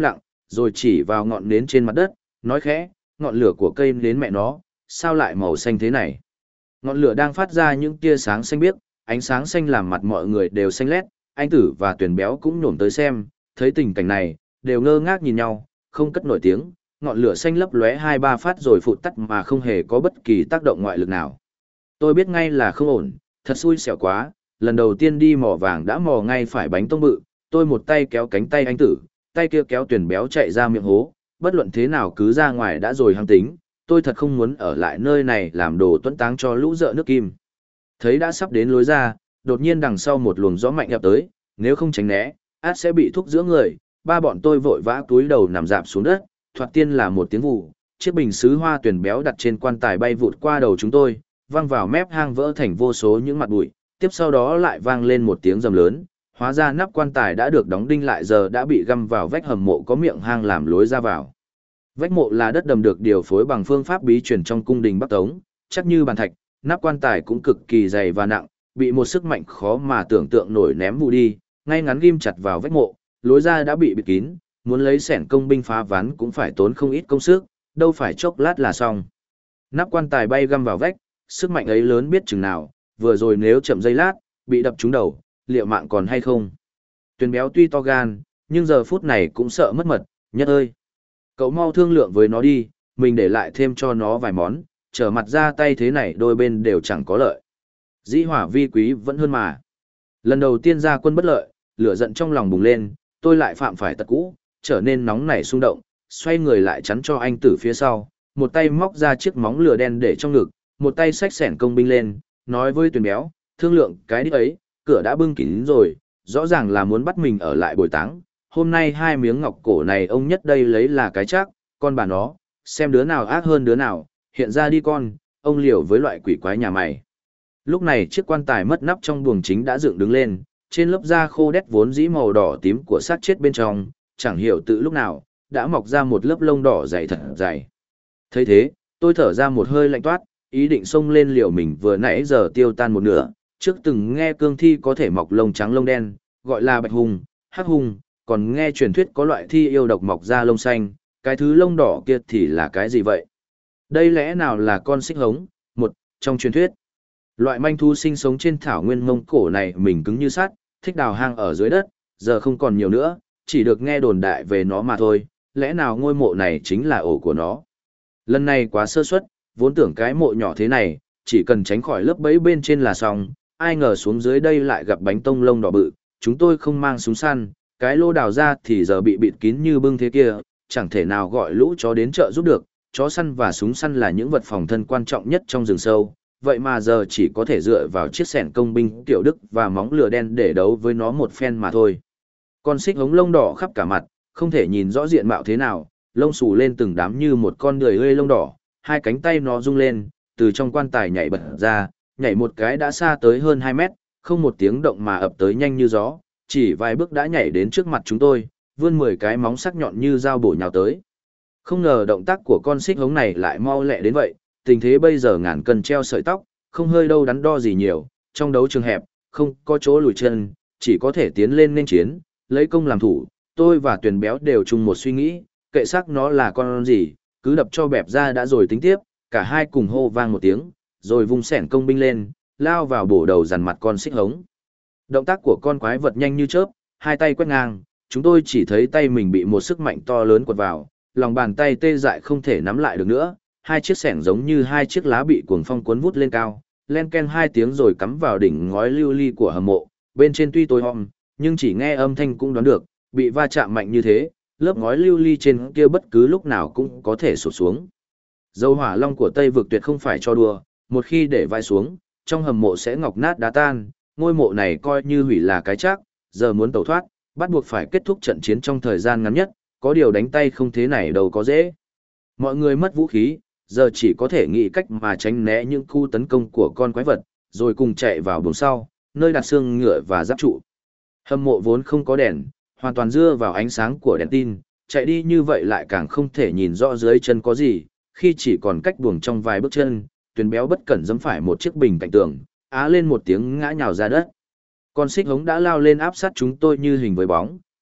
rồi chỉ vào ngọn nến trên mặt đất, nói khẽ, ngọn lửa của cây nến mẹ nó, sao lại màu xanh thế này? Ngọn lửa đang phát ra những tia sáng xanh biếc, ánh sáng xanh làm mặt mọi người đều xanh lét, anh Tử và Tuyền Béo cũng nhổm tới xem, thấy tình cảnh này, đều ngơ ngác nhìn nhau, không cất nổi tiếng, ngọn lửa xanh lấp lóe 2-3 phát rồi phụt tắt mà không hề có bất kỳ tác động ngoại lực nào. Tôi biết ngay là không ổn, thật xui xẻo quá, lần đầu tiên đi mò vàng đã mò ngay phải bánh tông bự, tôi một tay kéo cánh tay anh Tử, tay kia kéo Tuyền Béo chạy ra miệng hố, bất luận thế nào cứ ra ngoài đã rồi hăng tính, tôi thật không muốn ở lại nơi này làm đồ tuẫn táng cho lũ dợ nước Kim. Thấy đã sắp đến lối ra, đột nhiên đằng sau một luồng gió mạnh ập tới, nếu không tránh né, át sẽ bị thúc giữa người. Ba bọn tôi vội vã túi đầu nằm rạp xuống đất, thoạt tiên là một tiếng vụ, chiếc bình sứ hoa Tuyền Béo đặt trên quan tài bay vụt qua đầu chúng tôi, văng vào mép hang vỡ thành vô số những mặt bụi, tiếp sau đó lại vang lên một tiếng rầm lớn, hóa ra nắp quan tài đã được đóng đinh lại giờ đã bị găm vào vách hầm mộ có miệng hang làm lối ra vào. Vách mộ là đất đầm được điều phối bằng phương pháp bí truyền trong cung đình Bắc Tống, chắc như bàn thạch, nắp quan tài cũng cực kỳ dày và nặng, bị một sức mạnh khó mà tưởng tượng nổi ném vụ đi, ngay ngắn ghim chặt vào vách mộ, lối ra đã bị bịt kín, muốn lấy xẻng công binh phá ván cũng phải tốn không ít công sức, đâu phải chốc lát là xong. Nắp quan tài bay găm vào vách, sức mạnh ấy lớn biết chừng nào, vừa rồi nếu chậm giây lát, bị đập trúng đầu, liệu mạng còn hay không. Tuyền Béo tuy to gan, nhưng giờ phút này cũng sợ mất mật, Nhất ơi, cậu mau thương lượng với nó đi, mình để lại thêm cho nó vài món, trở mặt ra tay thế này đôi bên đều chẳng có lợi. Dĩ hỏa vi quý vẫn hơn mà. Lần đầu tiên ra quân bất lợi, lửa giận trong lòng bùng lên, tôi lại phạm phải tật cũ, trở nên nóng nảy xung động, xoay người lại chắn cho anh Tử phía sau, một tay móc ra chiếc móng lửa đen để trong ngực, một tay xách xẻng công binh lên, nói với Tuyền Béo, thương lượng cái đích ấy, cửa đã bưng kín rồi, rõ ràng là muốn bắt mình ở lại bồi táng. Hôm nay hai miếng ngọc cổ này ông nhất đây lấy là cái chắc, con bà nó, xem đứa nào ác hơn đứa nào, hiện ra đi con, ông liều với loại quỷ quái nhà mày. Lúc này chiếc quan tài mất nắp trong buồng chính đã dựng đứng lên, trên lớp da khô đét vốn dĩ màu đỏ tím của xác chết bên trong, chẳng hiểu tự lúc nào, đã mọc ra một lớp lông đỏ dày thật dày. Thấy thế, tôi thở ra một hơi lạnh toát, ý định xông lên liều mình vừa nãy giờ tiêu tan một nửa, trước từng nghe cương thi có thể mọc lông trắng lông đen, gọi là bạch hùng, hắc hùng, còn nghe truyền thuyết có loại thi yêu độc mọc ra lông xanh, cái thứ lông đỏ kia thì là cái gì vậy? Đây lẽ nào là con xích hống, một trong truyền thuyết. Loại manh thú sinh sống trên thảo nguyên Mông Cổ này mình cứng như sắt, thích đào hang ở dưới đất, giờ không còn nhiều nữa, chỉ được nghe đồn đại về nó mà thôi, lẽ nào ngôi mộ này chính là ổ của nó. Lần này quá sơ suất, vốn tưởng cái mộ nhỏ thế này, chỉ cần tránh khỏi lớp bẫy bên trên là xong, ai ngờ xuống dưới đây lại gặp bánh tông lông đỏ bự, chúng tôi không mang súng săn, cái lô đào ra thì giờ bị bịt kín như bưng thế kia, chẳng thể nào gọi lũ chó đến chợ giúp được, chó săn và súng săn là những vật phòng thân quan trọng nhất trong rừng sâu, vậy mà giờ chỉ có thể dựa vào chiếc xẻng công binh tiểu đức và móng lửa đen để đấu với nó một phen mà thôi. Con xích hống lông đỏ khắp cả mặt, không thể nhìn rõ diện mạo thế nào, lông xù lên từng đám như một con đười ươi lông đỏ, hai cánh tay nó rung lên, từ trong quan tài nhảy bật ra, nhảy một cái đã xa tới hơn 2 mét, không một tiếng động mà ập tới nhanh như gió, chỉ vài bước đã nhảy đến trước mặt chúng tôi, vươn 10 cái móng sắc nhọn như dao bổ nhào tới. Không ngờ động tác của con xích hống này lại mau lẹ đến vậy, tình thế bây giờ ngàn cân treo sợi tóc, không hơi đâu đắn đo gì nhiều, trong đấu trường hẹp, không có chỗ lùi chân, chỉ có thể tiến lên nên chiến, lấy công làm thủ. Tôi và Tuyền Béo đều chung một suy nghĩ, kệ xác nó là con gì, cứ đập cho bẹp ra đã rồi tính tiếp, cả hai cùng hô vang một tiếng, rồi vung xẻng công binh lên, lao vào bổ đầu dằn mặt con xích hống. Động tác của con quái vật nhanh như chớp, hai tay quét ngang, chúng tôi chỉ thấy tay mình bị một sức mạnh to lớn quật vào, lòng bàn tay tê dại không thể nắm lại được nữa, hai chiếc xẻng giống như hai chiếc lá bị cuồng phong cuốn vút lên cao, len ken 2 tiếng rồi cắm vào đỉnh ngói lưu ly của hầm mộ, bên trên tuy tối om, nhưng chỉ nghe âm thanh cũng đoán được, bị va chạm mạnh như thế, lớp ngói lưu ly trên kia bất cứ lúc nào cũng có thể sụp xuống. Dầu hỏa long của Tây vực tuyệt không phải cho đùa, một khi để vai xuống, trong hầm mộ sẽ ngọc nát đá tan, ngôi mộ này coi như hủy là cái chắc, giờ muốn tẩu thoát, bắt buộc phải kết thúc trận chiến trong thời gian ngắn nhất, có điều đánh tay không thế này đâu có dễ. Mọi người mất vũ khí, giờ chỉ có thể nghĩ cách mà tránh né những khu tấn công của con quái vật, rồi cùng chạy vào buồng sau, nơi đặt xương ngựa và giáp trụ. Hầm mộ vốn không có đèn, hoàn toàn dựa vào ánh sáng của đèn tin, chạy đi như vậy lại càng không thể nhìn rõ dưới chân có gì, khi chỉ còn cách buồng trong vài bước chân, Tuyền Béo bất cẩn giẫm phải một chiếc bình cạnh tường, á lên một tiếng ngã nhào ra đất. Con xích hống đã lao lên áp sát chúng tôi như hình với bóng,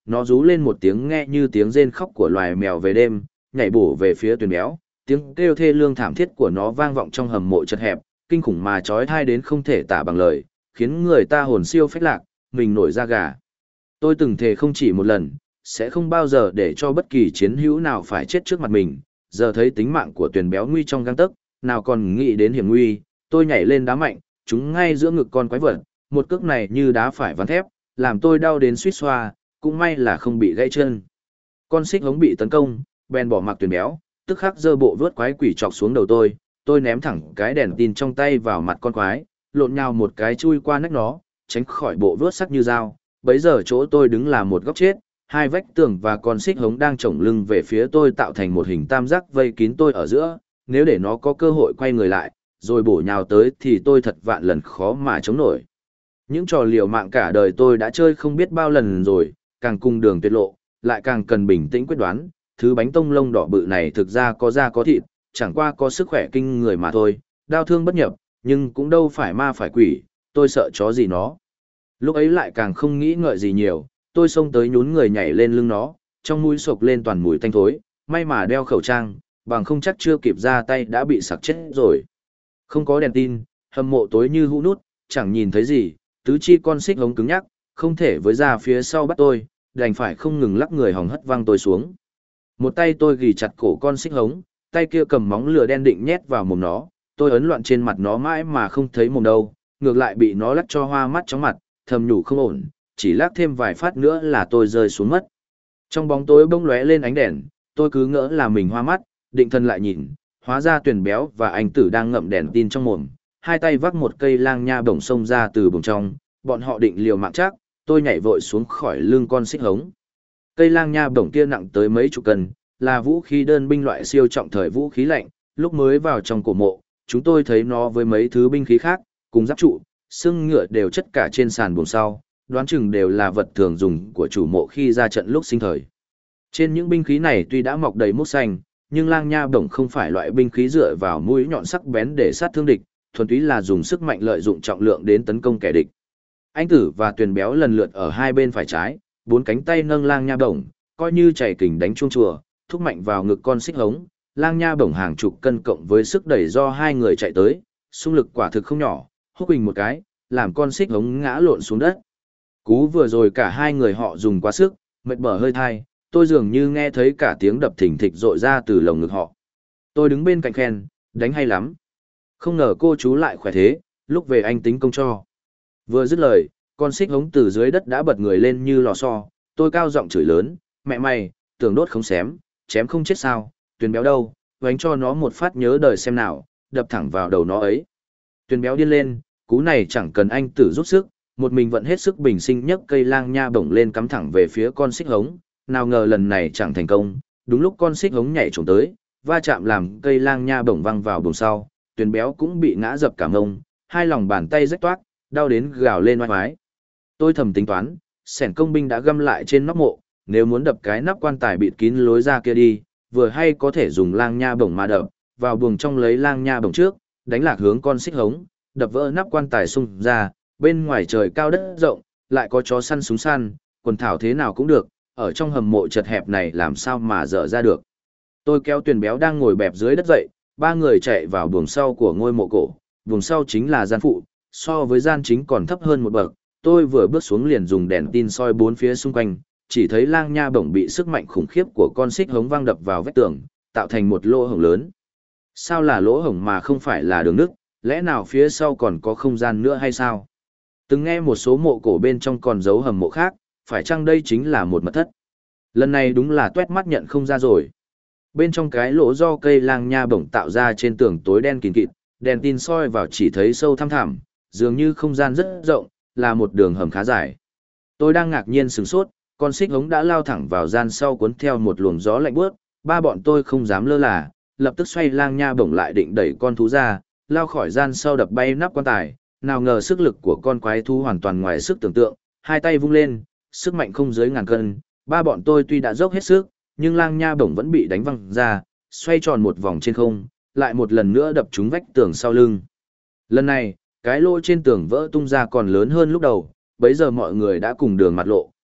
nó rú lên một tiếng nghe như tiếng rên khóc của loài mèo về đêm, nhảy bổ về phía Tuyền Béo, tiếng kêu thê lương thảm thiết của nó vang vọng trong hầm mộ chật hẹp, kinh khủng mà chói tai đến không thể tả bằng lời, khiến người ta hồn siêu phách lạc, mình nổi da gà. Tôi từng thề không chỉ một lần, sẽ không bao giờ để cho bất kỳ chiến hữu nào phải chết trước mặt mình, giờ thấy tính mạng của Tuyền Béo nguy trong gang tấc, nào còn nghĩ đến hiểm nguy, tôi nhảy lên đá mạnh, trúng ngay giữa ngực con quái vật, một cước này như đá phải ván thép, làm tôi đau đến suýt xoa, cũng may là không bị gãy chân. Con xích hống bị tấn công, bèn bỏ mặc Tuyền Béo, tức khắc giơ bộ vớt quái quỷ chọc xuống đầu tôi ném thẳng cái đèn tin trong tay vào mặt con quái, lộn nhào một cái chui qua nách nó, tránh khỏi bộ vớt sắc như dao. Bấy giờ chỗ tôi đứng là một góc chết, hai vách tường và con xích hống đang chổng lưng về phía tôi tạo thành một hình tam giác vây kín tôi ở giữa, nếu để nó có cơ hội quay người lại, rồi bổ nhào tới thì tôi thật vạn lần khó mà chống nổi. Những trò liều mạng cả đời tôi đã chơi không biết bao lần rồi, càng cùng đường tuyệt lộ, lại càng cần bình tĩnh quyết đoán, thứ bánh tông lông đỏ bự này thực ra có da có thịt, chẳng qua có sức khỏe kinh người mà thôi, đau thương bất nhập, nhưng cũng đâu phải ma phải quỷ, tôi sợ chó gì nó. Lúc ấy lại càng không nghĩ ngợi gì nhiều, tôi xông tới nhún người nhảy lên lưng nó, trong mũi sộc lên toàn mùi tanh thối, may mà đeo khẩu trang, bằng không chắc chưa kịp ra tay đã bị sặc chết rồi. Không có đèn tin, hầm mộ tối như hũ nút, chẳng nhìn thấy gì, tứ chi con xích hống cứng nhắc, không thể với ra phía sau bắt tôi, đành phải không ngừng lắc người hòng hất văng tôi xuống. Một tay tôi ghì chặt cổ con xích hống, tay kia cầm móng lửa đen định nhét vào mồm nó, tôi ấn loạn trên mặt nó mãi mà không thấy mồm đâu, ngược lại bị nó lắc cho hoa mắt chóng mặt, thầm nhủ không ổn, chỉ lắc thêm vài phát nữa là tôi rơi xuống mất. Trong bóng tối bỗng lóe lên ánh đèn, tôi cứ ngỡ là mình hoa mắt, định thần lại nhìn, hóa ra Tuyền Béo và anh Tử đang ngậm đèn tin trong mồm, hai tay vác một cây lang nha bổng xông ra từ bồng trong, bọn họ định liều mạng chắc, tôi nhảy vội xuống khỏi lưng con xích hống. Cây lang nha bổng kia nặng tới mấy chục cân, là vũ khí đơn binh loại siêu trọng thời vũ khí lạnh, lúc mới vào trong cổ mộ, chúng tôi thấy nó với mấy thứ binh khí khác, cùng giáp trụ, xương ngựa đều chất cả trên sàn buồng sau, đoán chừng đều là vật thường dùng của chủ mộ khi ra trận lúc sinh thời. Trên những binh khí này tuy đã mọc đầy mốt xanh, nhưng lang nha bổng không phải loại binh khí dựa vào mũi nhọn sắc bén để sát thương địch, thuần túy là dùng sức mạnh lợi dụng trọng lượng đến tấn công kẻ địch. Anh Tử và Tuyền Béo lần lượt ở hai bên phải trái, bốn cánh tay nâng lang nha bổng, coi như chảy kình đánh chuông chùa, thúc mạnh vào ngực con xích hống, lang nha bổng hàng chục cân cộng với sức đẩy do hai người chạy tới, xung lực quả thực không nhỏ, húc bình một cái, làm con xích hống ngã lộn xuống đất. Cú vừa rồi cả hai người họ dùng quá sức, mệt bở hơi thai, tôi dường như nghe thấy cả tiếng đập thình thịch rội ra từ lồng ngực họ. Tôi đứng bên cạnh khen, đánh hay lắm. Không ngờ cô chú lại khỏe thế, lúc về anh tính công cho. Vừa dứt lời, con xích hống từ dưới đất đã bật người lên như lò xo, tôi cao giọng chửi lớn, mẹ mày, tưởng đốt không xém, chém không chết sao, Tuyền Béo đâu, vánh cho nó một phát nhớ đời xem nào, đập thẳng vào đầu nó ấy. Tuyền Béo điên lên, cú này chẳng cần anh Tử giúp sức, một mình vẫn hết sức bình sinh nhấc cây lang nha bổng lên cắm thẳng về phía con xích hống, nào ngờ lần này chẳng thành công, đúng lúc con xích hống nhảy trốn tới, va chạm làm cây lang nha bổng văng vào buồng sau, Tuyền Béo cũng bị ngã dập cả mông, hai lòng bàn tay rách toác, đau đến gào lên oai oái. Tôi thầm tính toán, sẻn công binh đã găm lại trên nóc mộ, nếu muốn đập cái nắp quan tài bịt kín lối ra kia đi, vừa hay có thể dùng lang nha bổng mà đập, vào buồng trong lấy lang nha bổng trước, đánh lạc hướng con xích hống, đập vỡ nắp quan tài xung ra, bên ngoài trời cao đất rộng, lại có chó săn súng săn, quần thảo thế nào cũng được, ở trong hầm mộ chật hẹp này làm sao mà dở ra được. Tôi kéo Tuyền Béo đang ngồi bẹp dưới đất dậy, ba người chạy vào buồng sau của ngôi mộ cổ, buồng sau chính là gian phụ, so với gian chính còn thấp hơn một bậc, tôi vừa bước xuống liền dùng đèn tin soi bốn phía xung quanh, chỉ thấy lang nha bổng bị sức mạnh khủng khiếp của con xích hống văng đập vào vách tường, tạo thành một lỗ hổng lớn. Sao là lỗ hổng mà không phải là đường nứt, lẽ nào phía sau còn có không gian nữa hay sao? Từng nghe một số mộ cổ bên trong còn giấu hầm mộ khác, phải chăng đây chính là một mật thất? Lần này đúng là tuét mắt nhận không ra rồi. Bên trong cái lỗ do cây lang nha bổng tạo ra trên tường tối đen kịt kịt, đèn tin soi vào chỉ thấy sâu thăm thẳm, dường như không gian rất rộng, là một đường hầm khá dài. Tôi đang ngạc nhiên sửng sốt, con xích hống đã lao thẳng vào gian sau cuốn theo một luồng gió lạnh buốt, ba bọn tôi không dám lơ là, lập tức xoay lang nha bổng lại định đẩy con thú ra, lao khỏi gian sau đập bay nắp quan tài, nào ngờ sức lực của con quái thú hoàn toàn ngoài sức tưởng tượng, hai tay vung lên, sức mạnh không dưới ngàn cân, ba bọn tôi tuy đã dốc hết sức, nhưng lang nha bổng vẫn bị đánh văng ra, xoay tròn một vòng trên không, lại một lần nữa đập trúng vách tường sau lưng. Lần này, cái lỗ trên tường vỡ tung ra còn lớn hơn lúc đầu, bấy giờ mọi người đã cùng đường mặt lộ,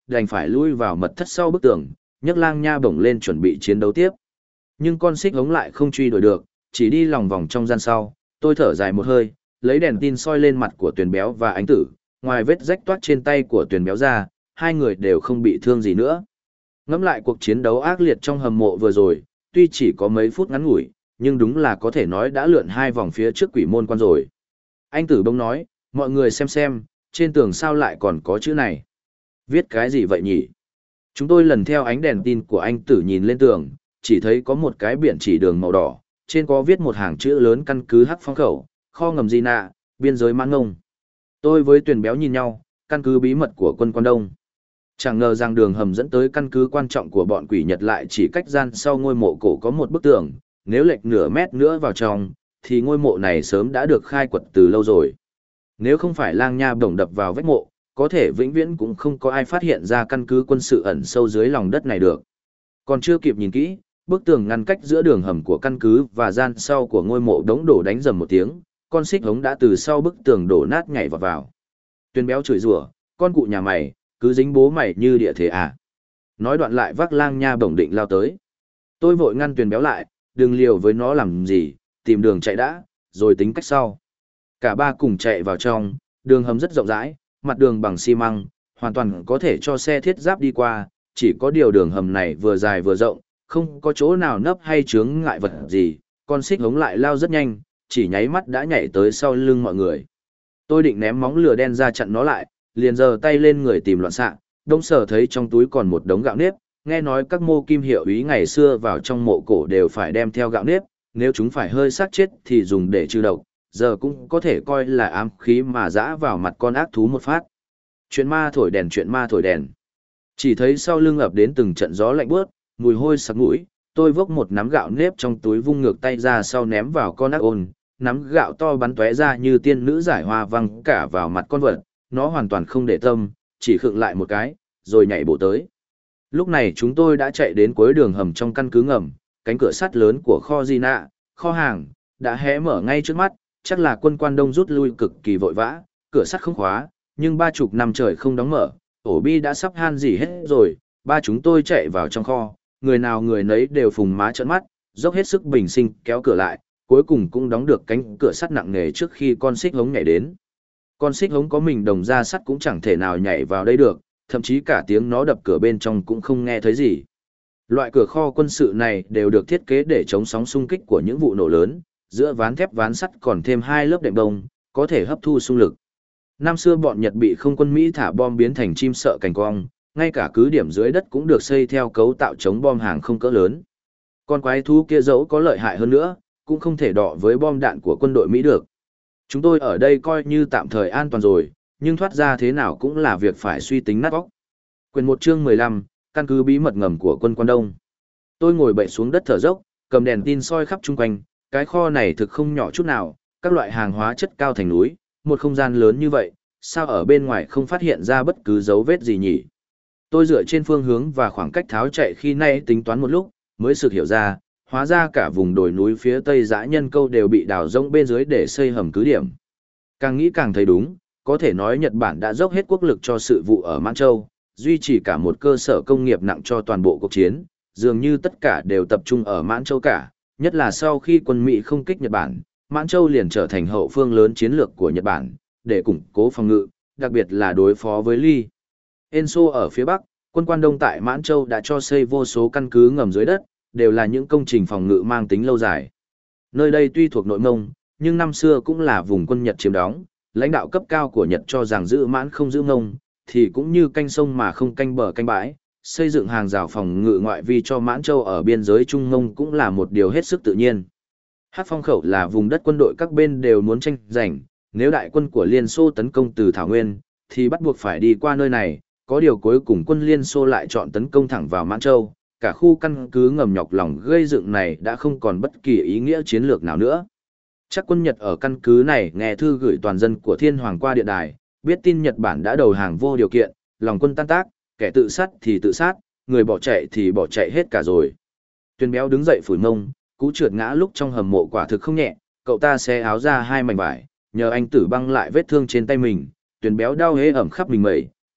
đành phải lui vào mật thất sau bức tường, nhấc lang nha bổng lên chuẩn bị chiến đấu tiếp. Nhưng con xích hống lại không truy đuổi được, chỉ đi lòng vòng trong gian sau, tôi thở dài một hơi, lấy đèn tin soi lên mặt của Tuyền Béo và Ánh Tử, ngoài vết rách toát trên tay của Tuyền Béo ra, hai người đều không bị thương gì nữa. Ngẫm lại cuộc chiến đấu ác liệt trong hầm mộ vừa rồi, tuy chỉ có mấy phút ngắn ngủi, nhưng đúng là có thể nói đã lượn hai vòng phía trước quỷ môn quan rồi. Anh Tử bỗng nói, mọi người xem, trên tường sao lại còn có chữ này. Viết cái gì vậy nhỉ? Chúng tôi lần theo ánh đèn tin của anh Tử nhìn lên tường, chỉ thấy có một cái biển chỉ đường màu đỏ, trên có viết một hàng chữ lớn căn cứ Hắc Phong khẩu, kho ngầm Di Nạ, biên giới Mãn Ngông. Tôi với Tuyền Béo nhìn nhau, căn cứ bí mật của quân Quan Đông. Chẳng ngờ rằng đường hầm dẫn tới căn cứ quan trọng của bọn quỷ Nhật lại chỉ cách gian sau ngôi mộ cổ có một bức tường, nếu lệch nửa mét nữa vào trong, thì ngôi mộ này sớm đã được khai quật từ lâu rồi. Nếu không phải lang nha bổng đập vào vách mộ, có thể vĩnh viễn cũng không có ai phát hiện ra căn cứ quân sự ẩn sâu dưới lòng đất này được. Còn chưa kịp nhìn kỹ, bức tường ngăn cách giữa đường hầm của căn cứ và gian sau của ngôi mộ đống đổ đánh rầm một tiếng, con xích hống đã từ sau bức tường đổ nát nhảy vào. Tuyền Béo chửi rủa, con cụ nhà mày, cứ dính bố mày như địa thế à. Nói đoạn lại vác lang nha bổng định lao tới. Tôi vội ngăn Tuyền Béo lại, đừng liều với nó làm gì, tìm đường chạy đã, rồi tính cách sau. Cả ba cùng chạy vào trong, đường hầm rất rộng rãi, mặt đường bằng xi măng, hoàn toàn có thể cho xe thiết giáp đi qua, chỉ có điều đường hầm này vừa dài vừa rộng, không có chỗ nào nấp hay chướng ngại vật gì, con xích hống lại lao rất nhanh, chỉ nháy mắt đã nhảy tới sau lưng mọi người. Tôi định ném móng lửa đen ra chặn nó lại, liền giơ tay lên người tìm loạn xạ, đông sở thấy trong túi còn một đống gạo nếp, nghe nói các mô kim hiệu úy ngày xưa vào trong mộ cổ đều phải đem theo gạo nếp, nếu chúng phải hơi xác chết thì dùng để trừ độc, giờ cũng có thể coi là ám khí mà dã vào mặt con ác thú một phát. Chuyện ma thổi đèn, chuyện ma thổi đèn. Chỉ thấy sau lưng ập đến từng trận gió lạnh buốt, mùi hôi sặc mũi, tôi vốc một nắm gạo nếp trong túi vung ngược tay ra sau ném vào con ác ôn, nắm gạo to bắn tóe ra như tiên nữ giải hoa văng cả vào mặt con vật, nó hoàn toàn không để tâm, chỉ khựng lại một cái, rồi nhảy bộ tới. Lúc này chúng tôi đã chạy đến cuối đường hầm trong căn cứ ngầm, cánh cửa sắt lớn của kho Di Nạ, kho hàng, đã hé mở ngay trước mắt, chắc là quân Quan Đông rút lui cực kỳ vội vã, cửa sắt không khóa, nhưng 30 năm trời không đóng mở, ổ bi đã sắp han gì hết rồi, ba chúng tôi chạy vào trong kho, người nào người nấy đều phùng má trợn mắt, dốc hết sức bình sinh kéo cửa lại, cuối cùng cũng đóng được cánh cửa sắt nặng nề trước khi con xích hống nhảy đến. Con xích hống có mình đồng ra sắt cũng chẳng thể nào nhảy vào đây được, thậm chí cả tiếng nó đập cửa bên trong cũng không nghe thấy gì. Loại cửa kho quân sự này đều được thiết kế để chống sóng xung kích của những vụ nổ lớn, giữa ván thép ván sắt còn thêm 2 lớp đệm bông, có thể hấp thu xung lực. Năm xưa bọn Nhật bị không quân Mỹ thả bom biến thành chim sợ cành cong, ngay cả cứ điểm dưới đất cũng được xây theo cấu tạo chống bom hàng không cỡ lớn. Con quái thú kia dẫu có lợi hại hơn nữa, cũng không thể đọ với bom đạn của quân đội Mỹ được. Chúng tôi ở đây coi như tạm thời an toàn rồi, nhưng thoát ra thế nào cũng là việc phải suy tính nát óc. Quyền 1 chương 15, căn cứ bí mật ngầm của quân Quan Đông. Tôi ngồi bậy xuống đất thở dốc, cầm đèn tin soi khắp chung quanh, cái kho này thực không nhỏ chút nào, các loại hàng hóa chất cao thành núi, một không gian lớn như vậy, sao ở bên ngoài không phát hiện ra bất cứ dấu vết gì nhỉ? Tôi dựa trên phương hướng và khoảng cách tháo chạy khi nay tính toán một lúc, mới sực hiểu ra, hóa ra cả vùng đồi núi phía tây Dã Nhân Câu đều bị đào rỗng bên dưới để xây hầm cứ điểm. Càng nghĩ càng thấy đúng, có thể nói Nhật Bản đã dốc hết quốc lực cho sự vụ ở Mãn Châu, duy trì cả một cơ sở công nghiệp nặng cho toàn bộ cuộc chiến, dường như tất cả đều tập trung ở Mãn Châu cả, nhất là sau khi quân Mỹ không kích Nhật Bản, Mãn Châu liền trở thành hậu phương lớn chiến lược của Nhật Bản, để củng cố phòng ngự, đặc biệt là đối phó với Ly. Enso ở phía Bắc, quân Quan Đông tại Mãn Châu đã cho xây vô số căn cứ ngầm dưới đất, đều là những công trình phòng ngự mang tính lâu dài. Nơi đây tuy thuộc nội Mông, nhưng năm xưa cũng là vùng quân Nhật chiếm đóng, lãnh đạo cấp cao của Nhật cho rằng giữ Mãn không giữ Mông, thì cũng như canh sông mà không canh bờ canh bãi, xây dựng hàng rào phòng ngự ngoại vi cho Mãn Châu ở biên giới Trung Mông cũng là một điều hết sức tự nhiên. Hắc Phong khẩu là vùng đất quân đội các bên đều muốn tranh giành, nếu đại quân của Liên Xô tấn công từ Thảo Nguyên, thì bắt buộc phải đi qua nơi này, có điều cuối cùng quân Liên Xô lại chọn tấn công thẳng vào Mãn Châu, cả khu căn cứ ngầm nhọc lòng gây dựng này đã không còn bất kỳ ý nghĩa chiến lược nào nữa. Chắc quân Nhật ở căn cứ này nghe thư gửi toàn dân của Thiên Hoàng qua điện đài, biết tin Nhật Bản đã đầu hàng vô điều kiện, lòng quân tan tác, kẻ tự sát thì tự sát, người bỏ chạy thì bỏ chạy hết cả rồi. Tuyền Béo đứng dậy phủi mông, cú trượt ngã lúc trong hầm mộ quả thực không nhẹ, cậu ta xé áo ra 2 mảnh vải, nhờ anh Tử băng lại vết thương trên tay mình, Tuyền Béo đau hế ẩm khắp mình mẩy,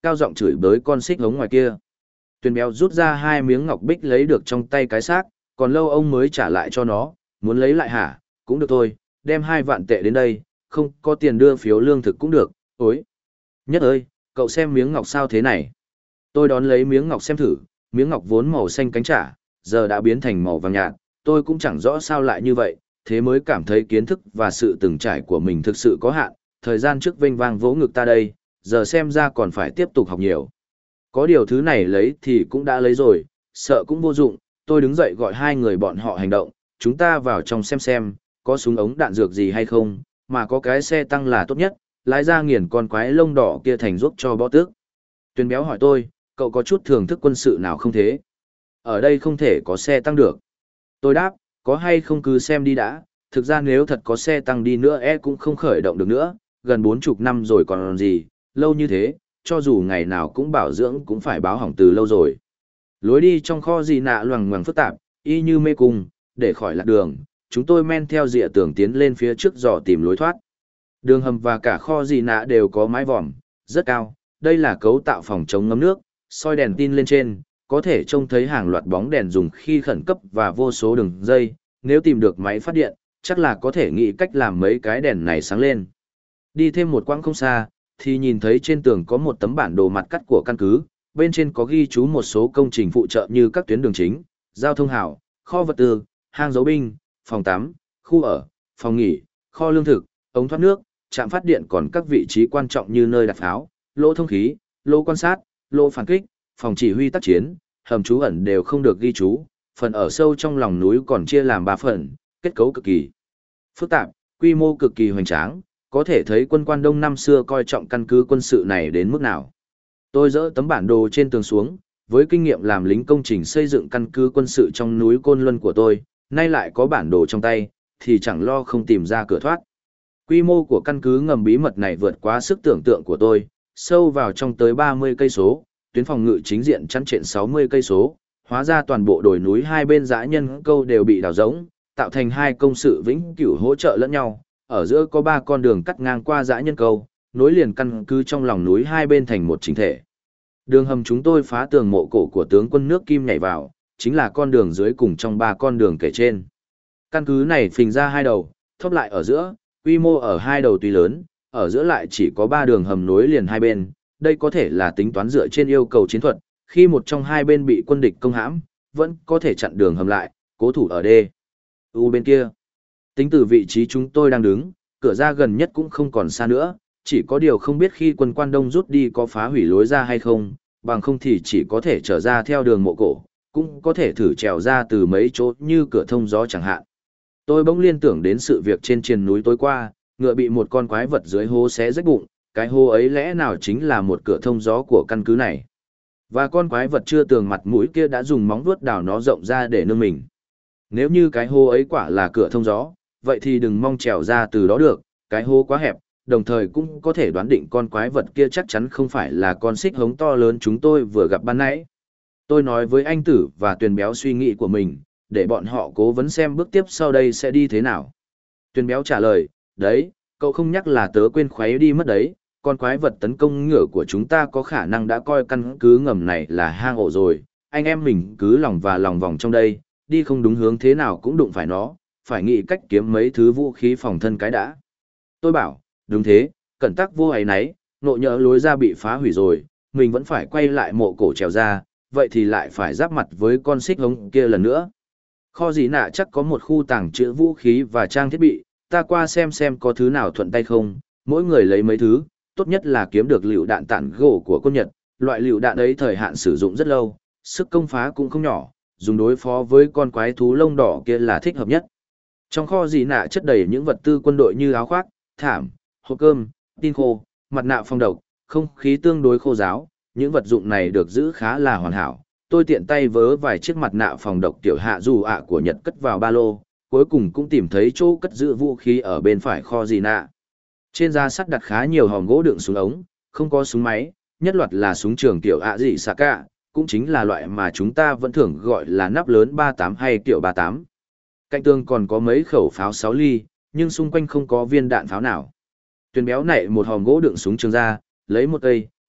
cao giọng chửi bới con xích hống ngoài kia. Tuyền béo rút ra 2 miếng ngọc bích lấy được trong tay cái xác, còn lâu ông mới trả lại cho nó, muốn lấy lại hả, cũng được thôi, đem 2 vạn tệ đến đây, không có tiền đưa phiếu lương thực cũng được, ối. Nhất ơi, cậu xem miếng ngọc sao thế này. Tôi đón lấy miếng ngọc xem thử, miếng ngọc vốn màu xanh cánh trả, giờ đã biến thành màu vàng nhạt, tôi cũng chẳng rõ sao lại như vậy, thế mới cảm thấy kiến thức và sự từng trải của mình thực sự có hạn, thời gian trước vênh vang vỗ ngực ta đây, giờ xem ra còn phải tiếp tục học nhiều. Có điều thứ này lấy thì cũng đã lấy rồi, sợ cũng vô dụng, tôi đứng dậy gọi 2 người bọn họ hành động, chúng ta vào trong xem, có súng ống đạn dược gì hay không, mà có cái xe tăng là tốt nhất, lái ra nghiền con quái lông đỏ kia thành ruốc cho bó tước. Tuyền béo hỏi tôi, cậu có chút thưởng thức quân sự nào không thế? Ở đây không thể có xe tăng được. Tôi đáp, có hay không cứ xem đi đã, thực ra nếu thật có xe tăng đi nữa cũng không khởi động được nữa, gần 40 năm rồi còn gì, lâu như thế, cho dù ngày nào cũng bảo dưỡng cũng phải báo hỏng từ lâu rồi. Lối đi trong kho gì nạ loằng ngoằng phức tạp, y như mê cung, để khỏi lạc đường, chúng tôi men theo rìa tường tiến lên phía trước dò tìm lối thoát. Đường hầm và cả kho gì nạ đều có mái vòm, rất cao, đây là cấu tạo phòng chống ngấm nước, soi đèn tin lên trên, có thể trông thấy hàng loạt bóng đèn dùng khi khẩn cấp và vô số đường dây, nếu tìm được máy phát điện, chắc là có thể nghĩ cách làm mấy cái đèn này sáng lên. Đi thêm một quãng không xa, thì nhìn thấy trên tường có một tấm bản đồ mặt cắt của căn cứ, bên trên có ghi chú một số công trình phụ trợ như các tuyến đường chính, giao thông hảo, kho vật tư, hang giấu binh, phòng tắm, khu ở, phòng nghỉ, kho lương thực, ống thoát nước, trạm phát điện, còn các vị trí quan trọng như nơi đặt pháo, lỗ thông khí, lỗ quan sát, lỗ phản kích, phòng chỉ huy tác chiến, hầm trú ẩn đều không được ghi chú, phần ở sâu trong lòng núi còn chia làm 3 phần, kết cấu cực kỳ phức tạp, quy mô cực kỳ hoành tráng, có thể thấy quân quan Đông năm xưa coi trọng căn cứ quân sự này đến mức nào. Tôi dỡ tấm bản đồ trên tường xuống, với kinh nghiệm làm lính công trình xây dựng căn cứ quân sự trong núi Côn Luân của tôi, nay lại có bản đồ trong tay, thì chẳng lo không tìm ra cửa thoát. Quy mô của căn cứ ngầm bí mật này vượt quá sức tưởng tượng của tôi, sâu vào trong tới 30 cây số, tuyến phòng ngự chính diện chắn trện 60 cây số, hóa ra toàn bộ đồi núi hai bên dã nhân câu đều bị đào rỗng, tạo thành 2 công sự vĩnh cửu hỗ trợ lẫn nhau, ở giữa có 3 con đường cắt ngang qua dã nhân câu, nối liền căn cứ trong lòng núi hai bên thành một chỉnh thể. Đường hầm chúng tôi phá tường mộ cổ của tướng quân nước Kim nhảy vào, chính là con đường dưới cùng trong 3 con đường kể trên. Căn cứ này phình ra 2 đầu, thấp lại ở giữa, quy mô ở 2 đầu tuy lớn, ở giữa lại chỉ có 3 đường hầm nối liền hai bên. Đây có thể là tính toán dựa trên yêu cầu chiến thuật, khi một trong hai bên bị quân địch công hãm, vẫn có thể chặn đường hầm lại, cố thủ ở đê. Bên kia, tính từ vị trí chúng tôi đang đứng, cửa ra gần nhất cũng không còn xa nữa, chỉ có điều không biết khi quân quan Đông rút đi có phá hủy lối ra hay không, bằng không thì chỉ có thể trở ra theo đường mộ cổ, cũng có thể thử trèo ra từ mấy chỗ như cửa thông gió chẳng hạn. Tôi bỗng liên tưởng đến sự việc trên triền núi tối qua, ngựa bị một con quái vật dưới hố xé rách bụng, cái hố ấy lẽ nào chính là một cửa thông gió của căn cứ này. Và con quái vật chưa tường mặt mũi kia đã dùng móng vuốt đào nó rộng ra để nương mình. Nếu như cái hố ấy quả là cửa thông gió, vậy thì đừng mong trèo ra từ đó được, cái hố quá hẹp, đồng thời cũng có thể đoán định con quái vật kia chắc chắn không phải là con xích hống to lớn chúng tôi vừa gặp ban nãy. Tôi nói với anh Tử và Tuyền Béo suy nghĩ của mình, để bọn họ cố vấn xem bước tiếp sau đây sẽ đi thế nào. Tuyền Béo trả lời, đấy, cậu không nhắc là tớ quên khuấy đi mất đấy, con quái vật tấn công ngựa của chúng ta có khả năng đã coi căn cứ ngầm này là hang ổ rồi, anh em mình cứ lòng và lòng vòng trong đây, đi không đúng hướng thế nào cũng đụng phải nó, phải nghĩ cách kiếm mấy thứ vũ khí phòng thân cái đã. Tôi bảo, đúng thế, cẩn tắc vô ấy nấy, nộ nhỡ lối ra bị phá hủy rồi, mình vẫn phải quay lại mộ cổ trèo ra, vậy thì lại phải giáp mặt với con xích hống kia lần nữa. Kho gì nạ chắc có một khu tàng trữ vũ khí và trang thiết bị, ta qua xem có thứ nào thuận tay không, mỗi người lấy mấy thứ, tốt nhất là kiếm được lựu đạn tản gỗ của quân Nhật, loại lựu đạn ấy thời hạn sử dụng rất lâu, sức công phá cũng không nhỏ, dùng đối phó với con quái thú lông đỏ kia là thích hợp nhất. Trong kho gì nạ chất đầy những vật tư quân đội như áo khoác, thảm, hộp cơm, tin khô, mặt nạ phòng độc, không khí tương đối khô ráo, những vật dụng này được giữ khá là hoàn hảo. Tôi tiện tay vớ vài chiếc mặt nạ phòng độc tiểu hạ dù ạ của Nhật cất vào ba lô, cuối cùng cũng tìm thấy chỗ cất giữ vũ khí ở bên phải kho gì nạ. Trên da sắt đặt khá nhiều hòm gỗ đựng súng ống, không có súng máy, nhất loạt là súng trường tiểu ạ dị xạ cả, cũng chính là loại mà chúng ta vẫn thường gọi là nắp lớn 38 hay tiểu 38. Cạnh tường còn có mấy khẩu pháo 6 ly, nhưng xung quanh không có viên đạn pháo nào. Tuyền Béo nảy một hòm gỗ đựng súng trường ra, lấy một cây,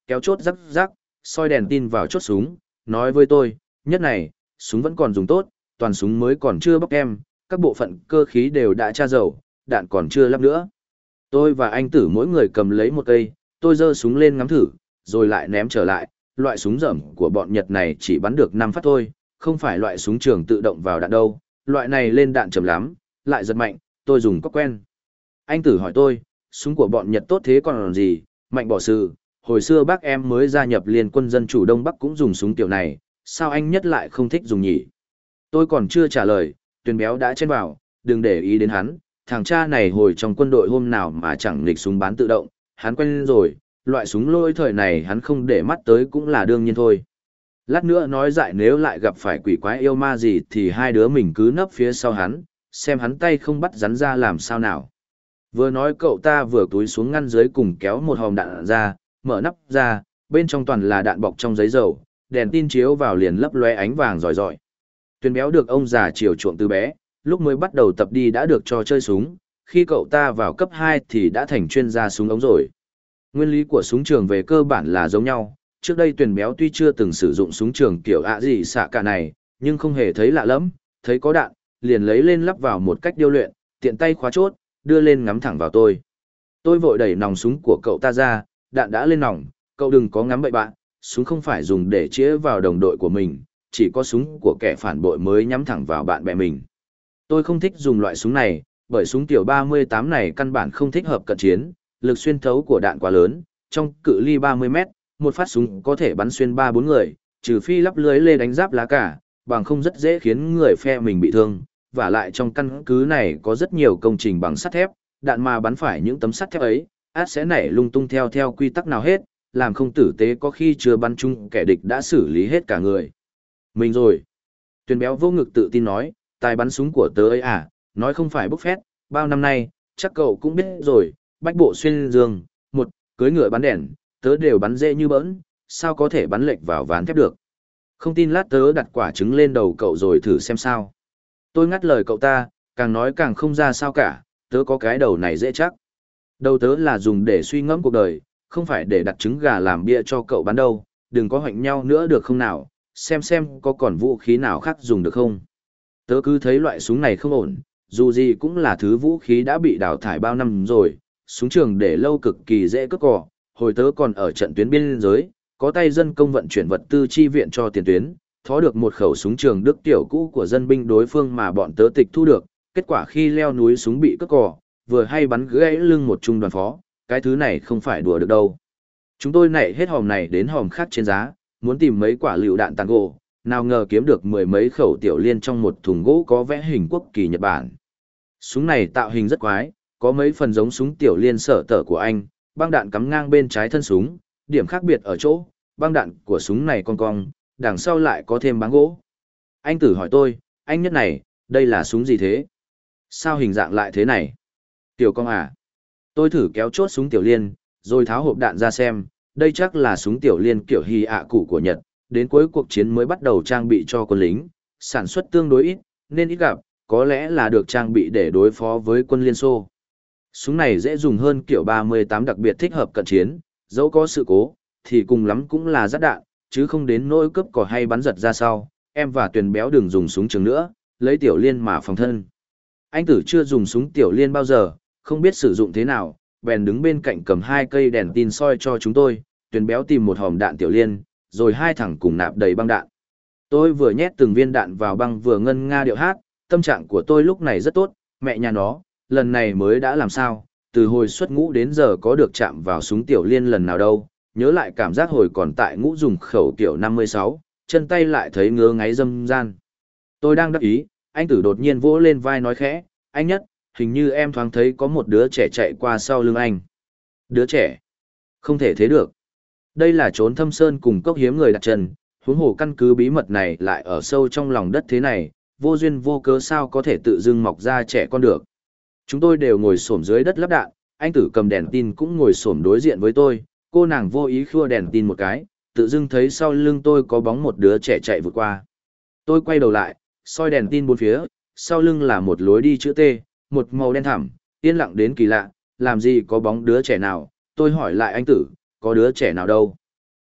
kéo chốt rắc rắc, soi đèn tin vào chốt súng, nói với tôi, nhất này, súng vẫn còn dùng tốt, toàn súng mới còn chưa bóc em, các bộ phận cơ khí đều đã tra dầu, đạn còn chưa lắp nữa. Tôi và anh Tử mỗi người cầm lấy một cây, tôi giơ súng lên ngắm thử, rồi lại ném trở lại, loại súng rẩm của bọn Nhật này chỉ bắn được 5 phát thôi, không phải loại súng trường tự động vào đạn đâu, loại này lên đạn chậm lắm, lại giật mạnh, tôi dùng có quen. Anh Tử hỏi tôi, súng của bọn Nhật tốt thế còn gì, mạnh bỏ sự, hồi xưa bác em mới gia nhập Liên quân Dân chủ Đông Bắc cũng dùng súng kiểu này, sao anh Nhất lại không thích dùng nhỉ? Tôi còn chưa trả lời, Tuyền Béo đã chen vào, đừng để ý đến hắn, thằng cha này hồi trong quân đội hôm nào mà chẳng nghịch súng bán tự động, hắn quen rồi, loại súng lôi thời này hắn không để mắt tới cũng là đương nhiên thôi. Lát nữa nói dại nếu lại gặp phải quỷ quái yêu ma gì thì hai đứa mình cứ nấp phía sau hắn, xem hắn tay không bắt rắn ra làm sao nào. Vừa nói cậu ta vừa túi xuống ngăn dưới cùng kéo một hòm đạn ra, mở nắp ra, bên trong toàn là đạn bọc trong giấy dầu, đèn tin chiếu vào liền lấp loe ánh vàng rọi rọi. Tuyền Béo được ông già chiều chuộng từ bé, lúc mới bắt đầu tập đi đã được cho chơi súng, khi cậu ta vào cấp 2 thì đã thành chuyên gia súng ống rồi. Nguyên lý của súng trường về cơ bản là giống nhau, trước đây Tuyền Béo tuy chưa từng sử dụng súng trường kiểu ạ gì xạ cả này, nhưng không hề thấy lạ lắm, thấy có đạn, liền lấy lên lắp vào một cách điêu luyện, tiện tay khóa chốt, đưa lên ngắm thẳng vào tôi. Tôi vội đẩy nòng súng của cậu ta ra, đạn đã lên nòng, cậu đừng có ngắm bậy bạn, súng không phải dùng để chĩa vào đồng đội của mình, chỉ có súng của kẻ phản bội mới nhắm thẳng vào bạn bè mình. Tôi không thích dùng loại súng này, bởi súng tiểu 38 này căn bản không thích hợp cận chiến, lực xuyên thấu của đạn quá lớn, trong cự ly 30 mét, một phát súng có thể bắn xuyên 3-4 người, trừ phi lắp lưới lê đánh giáp lá cả, bằng không rất dễ khiến người phe mình bị thương, và lại trong căn cứ này có rất nhiều công trình bằng sắt thép, đạn mà bắn phải những tấm sắt thép ấy, át sẽ nảy lung tung theo quy tắc nào hết, làm không tử tế có khi chưa bắn chung kẻ địch đã xử lý hết cả người. Mình rồi. Tuyền Béo vô ngực tự tin nói, tài bắn súng của tớ ấy à, nói không phải bốc phét, bao năm nay, chắc cậu cũng biết rồi, bách bộ xuyên dương, một, cưới ngựa bắn đèn, tớ đều bắn dễ như bỡn, sao có thể bắn lệch vào ván thép được. Không tin lát tớ đặt quả trứng lên đầu cậu rồi thử xem sao. Tôi ngắt lời cậu ta, càng nói càng không ra sao cả, tớ có cái đầu này dễ chắc. Đầu tớ là dùng để suy ngẫm cuộc đời, không phải để đặt trứng gà làm bia cho cậu bắn đâu, đừng có hoạnh nhau nữa được không nào, xem có còn vũ khí nào khác dùng được không. Tớ cứ thấy loại súng này không ổn, dù gì cũng là thứ vũ khí đã bị đào thải bao năm rồi, súng trường để lâu cực kỳ dễ cất cỏ, hồi tớ còn ở trận tuyến biên giới, có tay dân công vận chuyển vật tư chi viện cho tiền tuyến, thó được một khẩu súng trường đức tiểu cũ của dân binh đối phương mà bọn tớ tịch thu được, kết quả khi leo núi súng bị cất cỏ, vừa hay bắn gãy lưng một trung đoàn phó, cái thứ này không phải đùa được đâu. Chúng tôi nảy hết hòm này đến hòm khác trên giá, muốn tìm mấy quả lựu đạn tàn gỗ, nào ngờ kiếm được mười mấy khẩu tiểu liên trong một thùng gỗ có vẽ hình quốc kỳ Nhật Bản. Súng này tạo hình rất quái, có mấy phần giống súng tiểu liên sở tở của anh, băng đạn cắm ngang bên trái thân súng, điểm khác biệt ở chỗ, băng đạn của súng này cong, đằng sau lại có thêm báng gỗ. Anh Tử hỏi tôi, anh Nhất này, đây là súng gì thế? Sao hình dạng lại thế này? Tiểu cong à? Tôi thử kéo chốt súng tiểu liên, rồi tháo hộp đạn ra xem, đây chắc là súng tiểu liên kiểu hy ạ cụ của Nhật, đến cuối cuộc chiến mới bắt đầu trang bị cho quân lính, sản xuất tương đối ít, nên ít gặp, có lẽ là được trang bị để đối phó với quân Liên Xô. Súng này dễ dùng hơn kiểu 38 đặc biệt thích hợp cận chiến, dẫu có sự cố, thì cùng lắm cũng là dắt đạn, chứ không đến nỗi cướp cò hay bắn giật ra sau. Em và Tuyền Béo đừng dùng súng trường nữa, lấy tiểu liên mà phòng thân. Anh Tử chưa dùng súng tiểu liên bao giờ, không biết sử dụng thế nào, bèn đứng bên cạnh cầm 2 cây đèn tin soi cho chúng tôi. Tuyền Béo tìm một hòm đạn tiểu liên, rồi hai thằng cùng nạp đầy băng đạn. Tôi vừa nhét từng viên đạn vào băng vừa ngân nga điệu hát, tâm trạng của tôi lúc này rất tốt, mẹ nhà nó, lần này mới đã làm sao, từ hồi xuất ngũ đến giờ có được chạm vào súng tiểu liên lần nào đâu, nhớ lại cảm giác hồi còn tại ngũ dùng khẩu kiểu 56, chân tay lại thấy ngứa ngáy dâm gian. Tôi đang đắc ý, anh Tử đột nhiên vỗ lên vai nói khẽ, anh Nhất, hình như em thoáng thấy có một đứa trẻ chạy qua sau lưng anh. Đứa trẻ? Không thể thế được. Đây là trốn thâm sơn cùng cốc hiếm người đặt chân, huống hồ căn cứ bí mật này lại ở sâu trong lòng đất thế này, vô duyên vô cớ sao có thể tự dưng mọc ra trẻ con được. Chúng tôi đều ngồi xổm dưới đất lắp đạn, anh Tử cầm đèn tin cũng ngồi xổm đối diện với tôi, cô nàng vô ý khua đèn tin một cái, tự dưng thấy sau lưng tôi có bóng một đứa trẻ chạy vượt qua. Tôi quay đầu lại, soi đèn tin bốn phía, sau lưng là một lối đi chữ T, một màu đen thẳm, yên lặng đến kỳ lạ, làm gì có bóng đứa trẻ nào, tôi hỏi lại anh Tử, có đứa trẻ nào đâu.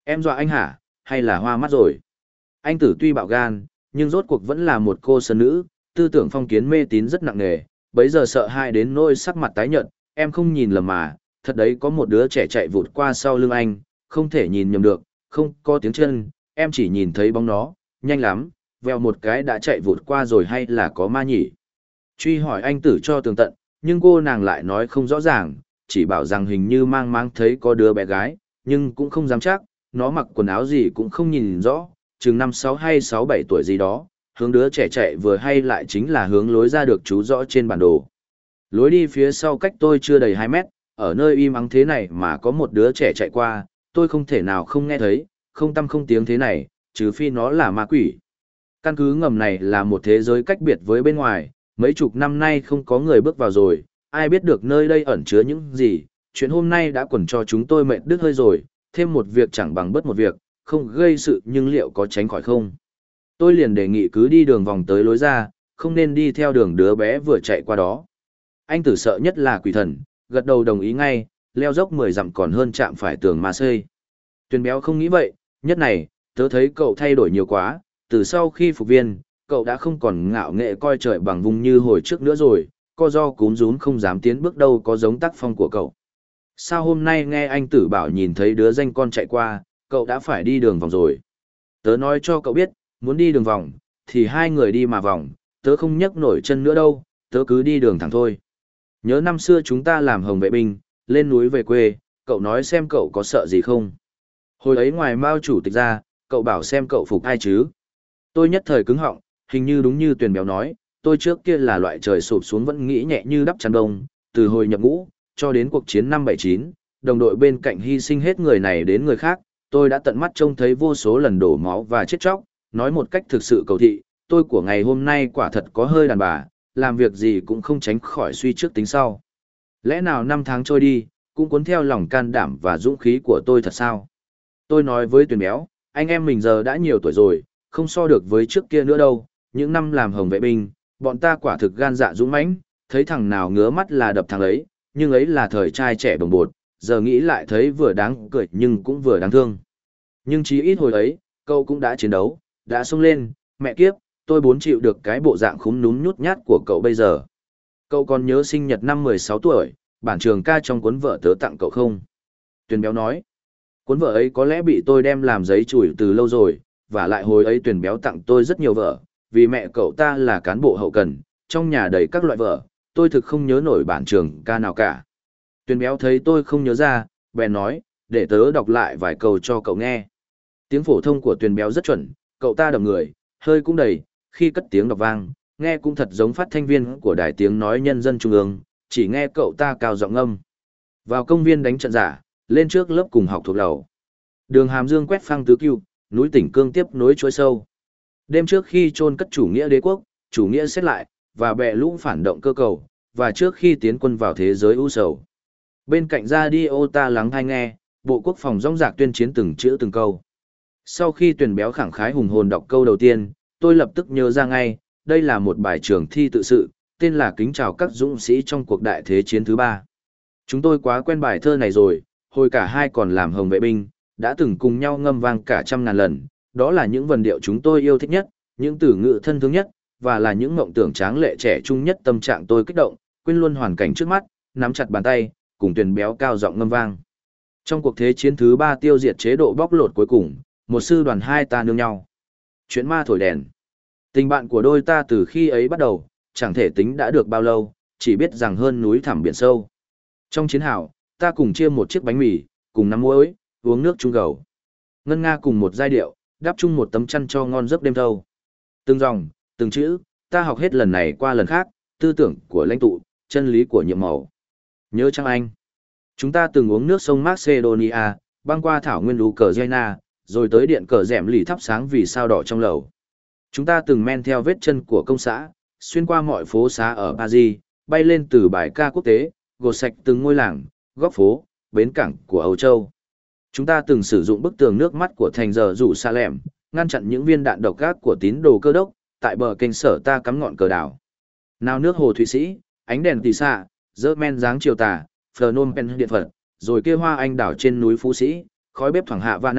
Em dọa anh hả, hay là hoa mắt rồi? Anh Tử tuy bạo gan, nhưng rốt cuộc vẫn là một cô sơn nữ, tư tưởng phong kiến mê tín rất nặng nề, bấy giờ sợ hãi đến nỗi sắc mặt tái nhợt, em không nhìn lầm mà, thật đấy có một đứa trẻ chạy vụt qua sau lưng anh, không thể nhìn nhầm được, không có tiếng chân, em chỉ nhìn thấy bóng nó, nhanh lắm, vèo một cái đã chạy vụt qua rồi hay là có ma nhỉ? Truy hỏi anh Tử cho tường tận, nhưng cô nàng lại nói không rõ ràng, chỉ bảo rằng hình như mang máng thấy có đứa bé gái, nhưng cũng không dám chắc, nó mặc quần áo gì cũng không nhìn rõ, chừng 5-6 hay 6-7 tuổi gì đó, hướng đứa trẻ chạy vừa hay lại chính là hướng lối ra được chú rõ trên bản đồ. Lối đi phía sau cách tôi chưa đầy 2 mét, ở nơi im ắng thế này mà có một đứa trẻ chạy qua, tôi không thể nào không nghe thấy, không tăm không tiếng thế này, trừ phi nó là ma quỷ. Căn cứ ngầm này là một thế giới cách biệt với bên ngoài, mấy chục năm nay không có người bước vào rồi, ai biết được nơi đây ẩn chứa những gì, chuyện hôm nay đã quẩn cho chúng tôi mệt đứt hơi rồi, thêm một việc chẳng bằng bớt một việc, không gây sự nhưng liệu có tránh khỏi không? Tôi liền đề nghị cứ đi đường vòng tới lối ra, không nên đi theo đường đứa bé vừa chạy qua đó. Anh Tử sợ nhất là quỷ thần, gật đầu đồng ý ngay, leo dốc 10 dặm còn hơn chạm phải tường ma xây. Tuyền Béo không nghĩ vậy, nhất này, tớ thấy cậu thay đổi nhiều quá, từ sau khi phục viên, cậu đã không còn ngạo nghệ coi trời bằng vùng như hồi trước nữa rồi, co do cúm rún không dám tiến bước đâu có giống tác phong của cậu. Sao hôm nay nghe anh Tử bảo nhìn thấy đứa danh con chạy qua, cậu đã phải đi đường vòng rồi. Tớ nói cho cậu biết, muốn đi đường vòng, thì hai người đi mà vòng, tớ không nhấc nổi chân nữa đâu, tớ cứ đi đường thẳng thôi. Nhớ năm xưa chúng ta làm hồng vệ binh, lên núi về quê, cậu nói xem cậu có sợ gì không. Hồi ấy ngoài Mao chủ tịch ra, cậu bảo xem cậu phục ai chứ. Tôi nhất thời cứng họng, hình như đúng như Tuyền Béo nói, tôi trước kia là loại trời sụp xuống vẫn nghĩ nhẹ như đắp chăn đông, từ hồi nhập ngũ, cho đến cuộc chiến năm 79, đồng đội bên cạnh hy sinh hết người này đến người khác, tôi đã tận mắt trông thấy vô số lần đổ máu và chết chóc, nói một cách thực sự cầu thị, tôi của ngày hôm nay quả thật có hơi đàn bà, làm việc gì cũng không tránh khỏi suy trước tính sau. Lẽ nào năm tháng trôi đi, cũng cuốn theo lòng can đảm và dũng khí của tôi thật sao? Tôi nói với Tuyền Béo, anh em mình giờ đã nhiều tuổi rồi, không so được với trước kia nữa đâu, những năm làm hồng vệ binh, bọn ta quả thực gan dạ dũng mãnh, thấy thằng nào ngứa mắt là đập thằng ấy, nhưng ấy là thời trai trẻ bồng bột, giờ nghĩ lại thấy vừa đáng cười nhưng cũng vừa đáng thương. Nhưng chí ít hồi ấy, cậu cũng đã chiến đấu, đã xông lên, mẹ kiếp, tôi bốn chịu được cái bộ dạng khúm núm nhút nhát của cậu bây giờ. Cậu còn nhớ sinh nhật năm 16 tuổi, bản trường ca trong cuốn vở tớ tặng cậu không? Tuyền Béo nói, cuốn vở ấy có lẽ bị tôi đem làm giấy chùi từ lâu rồi, và lại hồi ấy Tuyền Béo tặng tôi rất nhiều vở, vì mẹ cậu ta là cán bộ hậu cần, trong nhà đầy các loại vở, tôi thực không nhớ nổi bản trường ca nào cả. Tuyền Béo thấy tôi không nhớ ra, bèn nói, để tớ đọc lại vài câu cho cậu nghe. Tiếng phổ thông của Tuyền Béo rất chuẩn, cậu ta đầm người, hơi cũng đầy, khi cất tiếng đọc vang, nghe cũng thật giống phát thanh viên của đài tiếng nói nhân dân trung ương, chỉ nghe cậu ta cao giọng ngâm. Vào công viên đánh trận giả, lên trước lớp cùng học thuộc lầu. Đường Hàm Dương quét phăng tứ cưu, núi Tỉnh Cương tiếp nối chuỗi sâu. Đêm trước khi chôn cất chủ nghĩa đế quốc, chủ nghĩa xét lại, và bè lũ phản động cơ cầu, và trước khi tiến quân vào thế giới u sầu. Bên cạnh radio ta lắng tai nghe, Bộ Quốc phòng rõng rạc tuyên chiến từng chữ từng câu. Sau khi Tuyền Béo khẳng khái hùng hồn đọc câu đầu tiên, tôi lập tức nhớ ra ngay, đây là một bài trường thi tự sự, tên là Kính chào các dũng sĩ trong cuộc đại thế chiến thứ 3. Chúng tôi quá quen bài thơ này rồi, hồi cả hai còn làm hồng vệ binh, đã từng cùng nhau ngâm vang cả trăm ngàn lần, đó là những vần điệu chúng tôi yêu thích nhất, những từ ngữ thân thương nhất, và là những mộng tưởng tráng lệ trẻ trung nhất. Tâm trạng tôi kích động, quên luôn hoàn cảnh trước mắt, nắm chặt bàn tay, cùng Tuyền Béo cao giọng ngâm vang. Trong cuộc thế chiến thứ 3 tiêu diệt chế độ bóc lột cuối cùng, một sư đoàn hai ta nương nhau. Chuyện ma thổi đèn. Tình bạn của đôi ta từ khi ấy bắt đầu, chẳng thể tính đã được bao lâu, chỉ biết rằng hơn núi thẳm biển sâu. Trong chiến hào, ta cùng chia một chiếc bánh mì, cùng nắm muối, uống nước chung gầu. Ngân nga cùng một giai điệu, đắp chung một tấm chăn cho ngon giấc đêm thâu. Từng dòng, từng chữ, ta học hết lần này qua lần khác, tư tưởng của lãnh tụ, chân lý của nhiệm màu. Nhớ chăng anh? Chúng ta từng uống nước sông Macedonia, băng qua thảo nguyên Ukraine, rồi tới điện cờ rẻm lì thắp sáng vì sao đỏ trong lầu. Chúng ta từng men theo vết chân của công xã, xuyên qua mọi phố xá ở Paris, bay lên từ bài ca quốc tế, gột sạch từng ngôi làng, góc phố, bến cảng của Âu Châu. Chúng ta từng sử dụng bức tường nước mắt của thành giờ rủ xa lẻm, ngăn chặn những viên đạn độc ác của tín đồ cơ đốc, tại bờ kênh sở ta cắm ngọn cờ đảo. Nào nước hồ Thụy Sĩ, ánh đèn tì xạ, dơ men dáng chiều tà, Phnom Penh điện Phật, rồi kia hoa anh đảo trên núi Phú Sĩ, khói bếp thoảng hạ Vạn Nạ,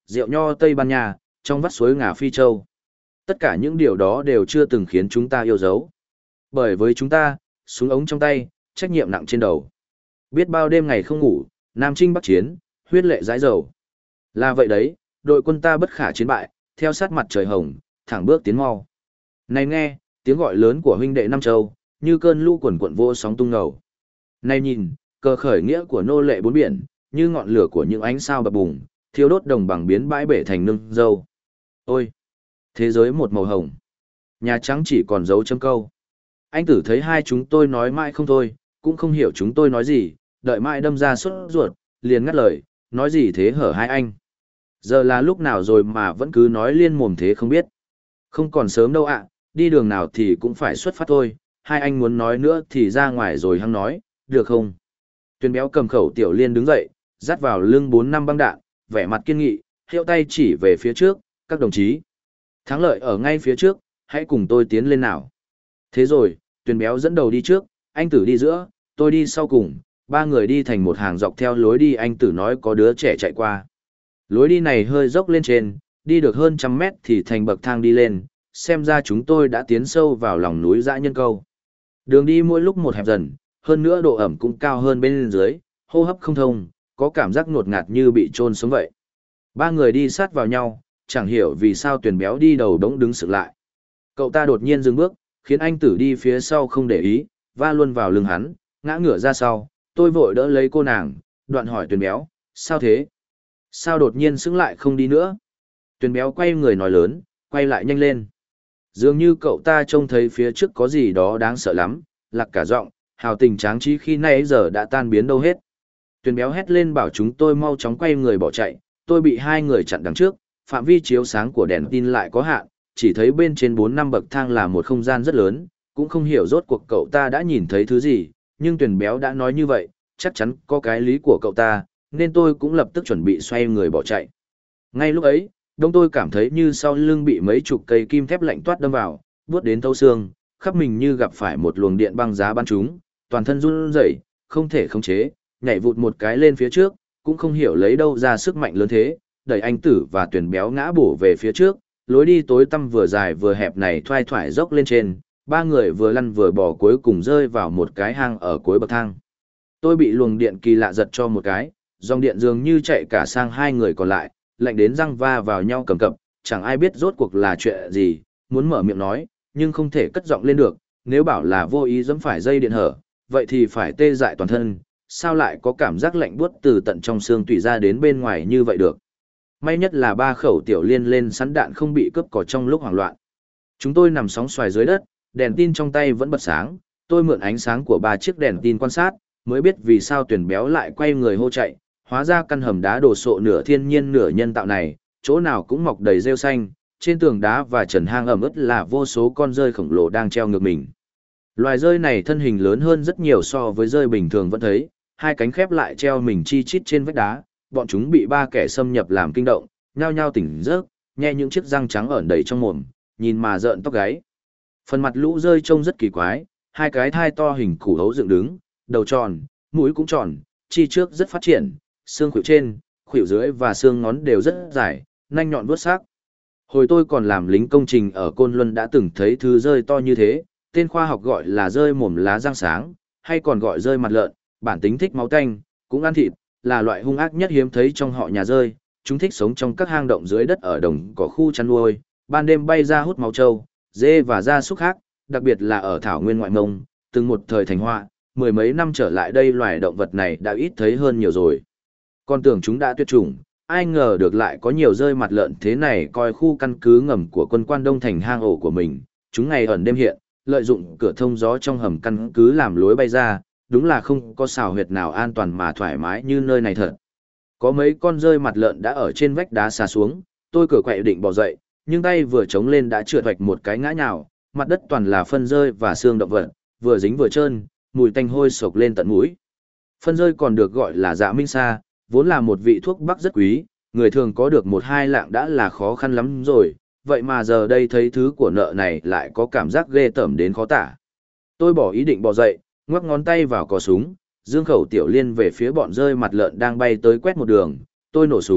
rượu nho Tây Ban Nha, trong vắt suối ngà Phi Châu. Tất cả những điều đó đều chưa từng khiến chúng ta yêu dấu. Bởi với chúng ta, súng ống trong tay, trách nhiệm nặng trên đầu. Biết bao đêm ngày không ngủ, Nam Chinh Bắc Chiến, huyết lệ dãi dầu. Là vậy đấy, đội quân ta bất khả chiến bại, theo sát mặt trời hồng, thẳng bước tiến mau. Này nghe, tiếng gọi lớn của huynh đệ Nam Châu, như cơn lũ quần quận vô sóng tung ngầu. Này nhìn, cờ khởi nghĩa của nô lệ bốn biển, như ngọn lửa của những ánh sao bập bùng, thiêu đốt đồng bằng biến bãi bể thành nương dâu. Ôi, thế giới một màu hồng. Nhà Trắng chỉ còn dấu chấm câu. Anh Tử thấy hai chúng tôi nói mãi không thôi, cũng không hiểu chúng tôi nói gì, đợi mãi đâm ra sốt ruột, liền ngắt lời, nói gì thế hở hai anh. Giờ là lúc nào rồi mà vẫn cứ nói liên mồm thế không biết. Không còn sớm đâu ạ, đi đường nào thì cũng phải xuất phát thôi, hai anh muốn nói nữa thì ra ngoài rồi hăng nói, được không? Tuyền Béo cầm khẩu tiểu liên đứng dậy, dắt vào lưng 4 năm băng đạn, vẻ mặt kiên nghị, hiệu tay chỉ về phía trước, các đồng chí. Thắng lợi ở ngay phía trước, hãy cùng tôi tiến lên nào. Thế rồi, Tuyền Béo dẫn đầu đi trước, anh Tử đi giữa, tôi đi sau cùng, ba người đi thành một hàng dọc theo lối đi anh Tử nói có đứa trẻ chạy qua. Lối đi này hơi dốc lên trên, đi được hơn 100 mét thì thành bậc thang đi lên, xem ra chúng tôi đã tiến sâu vào lòng núi Dã Nhân Câu. Đường đi mỗi lúc một hẹp dần, hơn nữa độ ẩm cũng cao hơn bên dưới, hô hấp không thông, có cảm giác ngột ngạt như bị chôn sống vậy. Ba người đi sát vào nhau, chẳng hiểu vì sao Tuyền Béo đi đầu đống đứng sực lại. Cậu ta đột nhiên dừng bước, khiến anh Tử đi phía sau không để ý, va luôn vào lưng hắn, ngã ngửa ra sau, tôi vội đỡ lấy cô nàng, đoạn hỏi Tuyền Béo, sao thế? Sao đột nhiên sững lại không đi nữa? Tuyền Béo quay người nói lớn, quay lại nhanh lên. Dường như cậu ta trông thấy phía trước có gì đó đáng sợ lắm, lạc cả giọng, hào tình tráng trí khi nãy giờ đã tan biến đâu hết. Tuyền Béo hét lên bảo chúng tôi mau chóng quay người bỏ chạy, tôi bị hai người chặn đằng trước, phạm vi chiếu sáng của đèn tin lại có hạn, chỉ thấy bên trên 4 năm bậc thang là một không gian rất lớn, cũng không hiểu rốt cuộc cậu ta đã nhìn thấy thứ gì, nhưng Tuyền Béo đã nói như vậy, chắc chắn có cái lý của cậu ta, nên tôi cũng lập tức chuẩn bị xoay người bỏ chạy. Ngay lúc ấy, đông tôi cảm thấy như sau lưng bị mấy chục cây kim thép lạnh toát đâm vào, buốt đến thấu xương, khắp mình như gặp phải một luồng điện băng giá bắn trúng, toàn thân run rẩy, không thể khống chế, nhảy vụt một cái lên phía trước, cũng không hiểu lấy đâu ra sức mạnh lớn thế, đẩy anh Tử và Tuyền Béo ngã bổ về phía trước, lối đi tối tăm vừa dài vừa hẹp này thoai thoải dốc lên trên, ba người vừa lăn vừa bò cuối cùng rơi vào một cái hang ở cuối bậc thang. Tôi bị luồng điện kỳ lạ giật cho một cái, dòng điện dường như chạy cả sang hai người còn lại, lạnh đến răng va vào nhau cầm cập, chẳng ai biết rốt cuộc là chuyện gì, muốn mở miệng nói, nhưng không thể cất giọng lên được, nếu bảo là vô ý giẫm phải dây điện hở, vậy thì phải tê dại toàn thân, sao lại có cảm giác lạnh buốt từ tận trong xương tủy ra đến bên ngoài như vậy được. May nhất là ba khẩu tiểu liên lên sẵn đạn không bị cướp cò trong lúc hoảng loạn. Chúng tôi nằm sóng xoài dưới đất, đèn tin trong tay vẫn bật sáng, tôi mượn ánh sáng của ba chiếc đèn tin quan sát, mới biết vì sao Tuyền Béo lại quay người hô chạy, hóa ra căn hầm đá đồ sộ nửa thiên nhiên nửa nhân tạo này, chỗ nào cũng mọc đầy rêu xanh, trên tường đá và trần hang ẩm ướt là vô số con dơi khổng lồ đang treo ngược mình. Loài dơi này thân hình lớn hơn rất nhiều so với dơi bình thường vẫn thấy, hai cánh khép lại treo mình chi chít trên vách đá, bọn chúng bị ba kẻ xâm nhập làm kinh động, nhao nhao tỉnh giấc, nhe những chiếc răng trắng ẩn đầy trong mồm, nhìn mà rợn tóc gáy. Phần mặt lũ dơi trông rất kỳ quái, hai cái thai to hình củ hấu dựng đứng, đầu tròn, mũi cũng tròn, chi trước rất phát triển, xương khuỷu trên, khuỷu dưới và xương ngón đều rất dài, nanh nhọn vuốt sắc. Hồi tôi còn làm lính công trình ở Côn Luân đã từng thấy thứ dơi to như thế, tên khoa học gọi là dơi mồm lá răng sáng, hay còn gọi dơi mặt lợn, bản tính thích máu tanh, cũng ăn thịt, là loại hung ác nhất hiếm thấy trong họ nhà dơi. Chúng thích sống trong các hang động dưới đất ở đồng cỏ khu chăn nuôi, ban đêm bay ra hút máu trâu, dê và gia súc khác, đặc biệt là ở thảo nguyên ngoại mông, từng một thời thành họa, mười mấy năm trở lại đây loài động vật này đã ít thấy hơn nhiều rồi. Con tưởng chúng đã tuyệt chủng, ai ngờ được lại có nhiều dơi mặt lợn thế này coi khu căn cứ ngầm của quân Quan Đông thành hang ổ của mình, chúng ngày ẩn đêm hiện, lợi dụng cửa thông gió trong hầm căn cứ làm lối bay ra, đúng là không có xào huyệt nào an toàn mà thoải mái như nơi này thật. Có mấy con dơi mặt lợn đã ở trên vách đá xà xuống, tôi cửa quậy định bò dậy, nhưng tay vừa chống lên đã trượt vạch một cái ngã nhào, mặt đất toàn là phân dơi và xương động vật, vừa dính vừa trơn, mùi tanh hôi sộc lên tận mũi. Phân dơi còn được gọi là dạ minh sa, vốn là một vị thuốc bắc rất quý, người thường có được 1-2 lạng đã là khó khăn lắm rồi, vậy mà giờ đây thấy thứ của nợ này lại có cảm giác ghê tởm đến khó tả. Tôi bỏ ý định bò dậy, ngoắc ngón tay vào cò súng, dương khẩu tiểu liên về phía bọn dơi mặt lợn đang bay tới quét một đường, tôi nổ súng,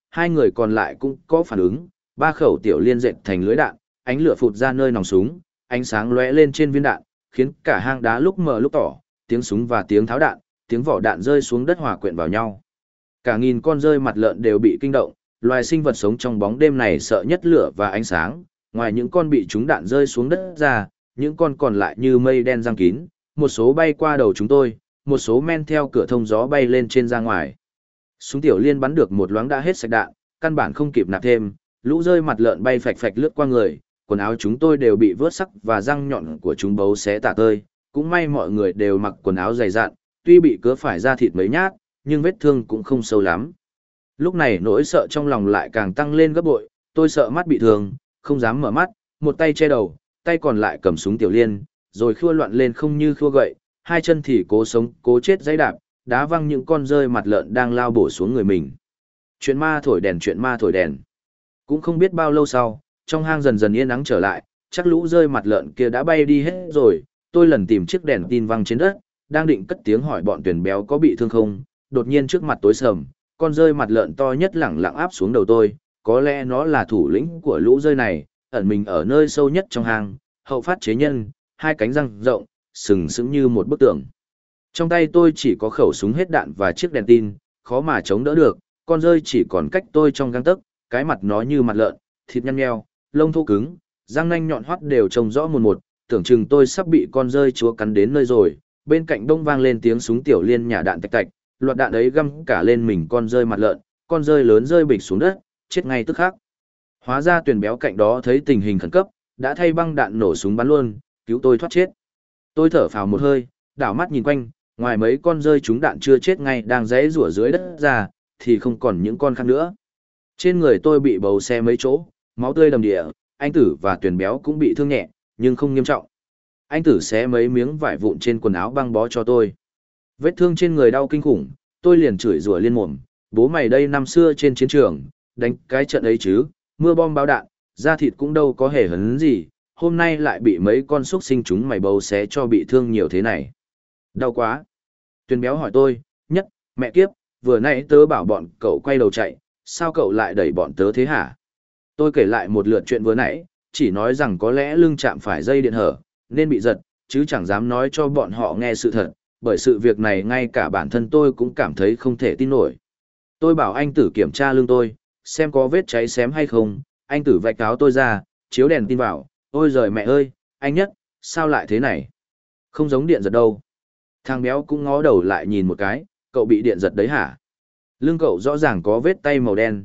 hai người còn lại cũng có phản ứng, ba khẩu tiểu liên dệt thành lưới đạn, ánh lửa phụt ra nơi nòng súng, ánh sáng lóe lên trên viên đạn, khiến cả hang đá lúc mờ lúc tỏ, tiếng súng và tiếng tháo đạn, tiếng vỏ đạn rơi xuống đất hòa quyện vào nhau. Cả nghìn con rơi mặt lợn đều bị kinh động, loài sinh vật sống trong bóng đêm này sợ nhất lửa và ánh sáng, ngoài những con bị trúng đạn rơi xuống đất ra, những con còn lại như mây đen giăng kín, một số bay qua đầu chúng tôi, một số men theo cửa thông gió bay lên trên ra ngoài. Súng tiểu liên bắn được một loáng đã hết sạch đạn, căn bản không kịp nạp thêm, lũ rơi mặt lợn bay phạch phạch lướt qua người, quần áo chúng tôi đều bị vớt sắc và răng nhọn của chúng bấu xé tả tơi, cũng may mọi người đều mặc quần áo dày dặn, tuy bị cứa phải ra thịt mấy nhát, nhưng vết thương cũng không sâu lắm. Lúc này nỗi sợ trong lòng lại càng tăng lên gấp bội, tôi sợ mắt bị thương, không dám mở mắt, một tay che đầu, tay còn lại cầm súng tiểu liên, rồi khua loạn lên không như khua gậy, hai chân thì cố sống, cố chết giãy đạp, đá văng những con rơi mặt lợn đang lao bổ xuống người mình. Chuyện ma thổi đèn, chuyện ma thổi đèn. Cũng không biết bao lâu sau, trong hang dần dần yên ắng trở lại, chắc lũ rơi mặt lợn kia đã bay đi hết rồi, tôi lần tìm chiếc đèn tin văng trên đất, đang định cất tiếng hỏi bọn tuyển béo có bị thương không, đột nhiên trước mặt tối sầm, con rơi mặt lợn to nhất lẳng lặng áp xuống đầu tôi, có lẽ nó là thủ lĩnh của lũ rơi này, ẩn mình ở nơi sâu nhất trong hang, hậu phát chế nhân, hai cánh răng rộng, sừng sững như một bức tường. Trong tay tôi chỉ có khẩu súng hết đạn và chiếc đèn tin, khó mà chống đỡ được, con rơi chỉ còn cách tôi trong gang tấc, cái mặt nó như mặt lợn, thịt nhăn nheo, lông thô cứng, răng nanh nhọn hoắt đều trông rõ một một, tưởng chừng tôi sắp bị con rơi chúa cắn đến nơi rồi. Bên cạnh đông vang lên tiếng súng tiểu liên nhả đạn tạch tạch, loạt đạn ấy găm cả lên mình con rơi mặt lợn, con rơi lớn rơi bịch xuống đất, chết ngay tức khắc. Hóa ra tuyển béo cạnh đó thấy tình hình khẩn cấp, đã thay băng đạn nổ súng bắn luôn, cứu tôi thoát chết. Tôi thở phào một hơi, đảo mắt nhìn quanh, ngoài mấy con rơi trúng đạn chưa chết ngay đang rẽ rủa dưới đất ra, thì không còn những con khác nữa. Trên người tôi bị bầu xe mấy chỗ, máu tươi đầm địa, anh Tử và tuyển béo cũng bị thương nhẹ, nhưng không nghiêm trọng. Anh Tử xé mấy miếng vải vụn trên quần áo băng bó cho tôi. Vết thương trên người đau kinh khủng, tôi liền chửi rủa liên mồm, bố mày đây năm xưa trên chiến trường, đánh cái trận ấy chứ, mưa bom bao đạn, da thịt cũng đâu có hề hấn gì, hôm nay lại bị mấy con xúc sinh chúng mày bầu xé cho bị thương nhiều thế này. Đau quá. Tuyển béo hỏi tôi, nhất, mẹ kiếp, vừa nãy tớ bảo bọn cậu quay đầu chạy, sao cậu lại đẩy bọn tớ thế hả? Tôi kể lại một lượt chuyện vừa nãy, chỉ nói rằng có lẽ lưng chạm phải dây điện hở, nên bị giật, chứ chẳng dám nói cho bọn họ nghe sự thật, bởi sự việc này ngay cả bản thân tôi cũng cảm thấy không thể tin nổi. Tôi bảo anh Tử kiểm tra lưng tôi, xem có vết cháy xém hay không, anh Tử vạch áo tôi ra, chiếu đèn tin vào, ôi giời mẹ ơi, anh Nhất, sao lại thế này? Không giống điện giật đâu. Thằng béo cũng ngó đầu lại nhìn một cái, cậu bị điện giật đấy hả? Lưng cậu rõ ràng có vết tay màu đen,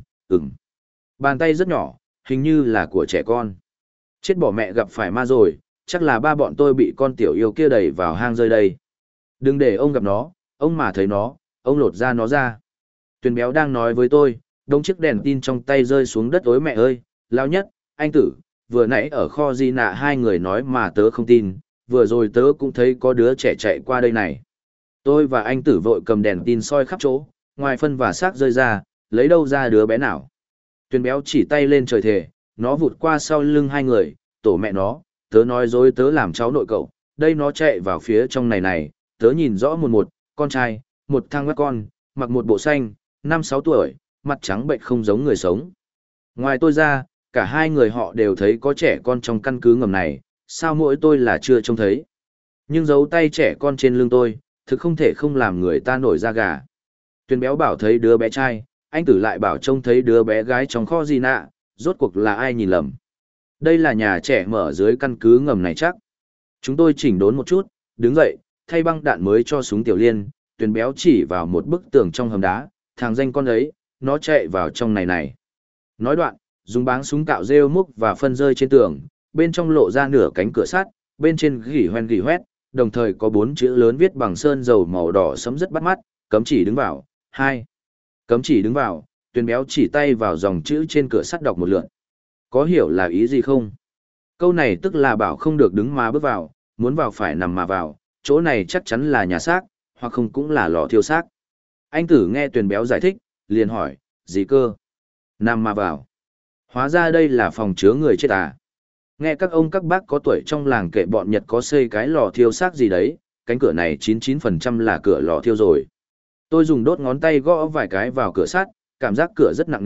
bàn tay rất nhỏ, hình như là của trẻ con. Chết bỏ mẹ gặp phải ma rồi, chắc là ba bọn tôi bị con tiểu yêu kia đẩy vào hang rơi đây. Đừng để ông gặp nó, ông mà thấy nó, ông lột da nó ra. Tuyền béo đang nói với tôi, đống chiếc đèn tin trong tay rơi xuống đất ối mẹ ơi, lao nhất, anh Tử, vừa nãy ở kho di nạ hai người nói mà tớ không tin, vừa rồi tớ cũng thấy có đứa trẻ chạy qua đây này. Tôi và anh Tử vội cầm đèn tin soi khắp chỗ, ngoài phân và xác rơi ra, lấy đâu ra đứa bé nào. Tuyền béo chỉ tay lên trời thề, nó vụt qua sau lưng hai người, tổ mẹ nó, tớ nói dối tớ làm cháu nội cậu, đây nó chạy vào phía trong này, tớ nhìn rõ một con trai, một thằng ngắt con, mặc một bộ xanh, 5-6 tuổi, mặt trắng bệnh không giống người sống. Ngoài tôi ra, cả hai người họ đều thấy có trẻ con trong căn cứ ngầm này, sao mỗi tôi là chưa trông thấy. Nhưng dấu tay trẻ con trên lưng tôi, thực không thể không làm người ta nổi da gà. Tuyền béo bảo thấy đứa bé trai, anh Tử lại bảo trông thấy đứa bé gái trong kho gì nạ, rốt cuộc là ai nhìn lầm. Đây là nhà trẻ mở dưới căn cứ ngầm này chắc. Chúng tôi chỉnh đốn một chút, đứng dậy, thay băng đạn mới cho súng tiểu liên, Tuyền béo chỉ vào một bức tường trong hầm đá, thằng danh con ấy, nó chạy vào trong này. Nói đoạn, dùng báng súng cạo rêu múc và phân rơi trên tường, bên trong lộ ra nửa cánh cửa sắt, bên trên gỉ hoét, đồng thời có 4 chữ lớn viết bằng sơn dầu màu đỏ sẫm rất bắt mắt, cấm chỉ đứng vào, 2. Cấm chỉ đứng vào, Tuyền béo chỉ tay vào dòng chữ trên cửa sắt đọc một lượt. Có hiểu là ý gì không? Câu này tức là bảo không được đứng mà bước vào, muốn vào phải nằm mà vào, chỗ này chắc chắn là nhà xác, hoặc không cũng là lò thiêu xác. Anh Tử nghe Tuyền béo giải thích, liền hỏi, gì cơ? Nằm mà vào. Hóa ra đây là phòng chứa người chết à? Nghe các ông các bác có tuổi trong làng kể bọn Nhật có xây cái lò thiêu xác gì đấy, cánh cửa này 99% là cửa lò thiêu rồi. Tôi dùng đốt ngón tay gõ vài cái vào cửa sắt, cảm giác cửa rất nặng nề,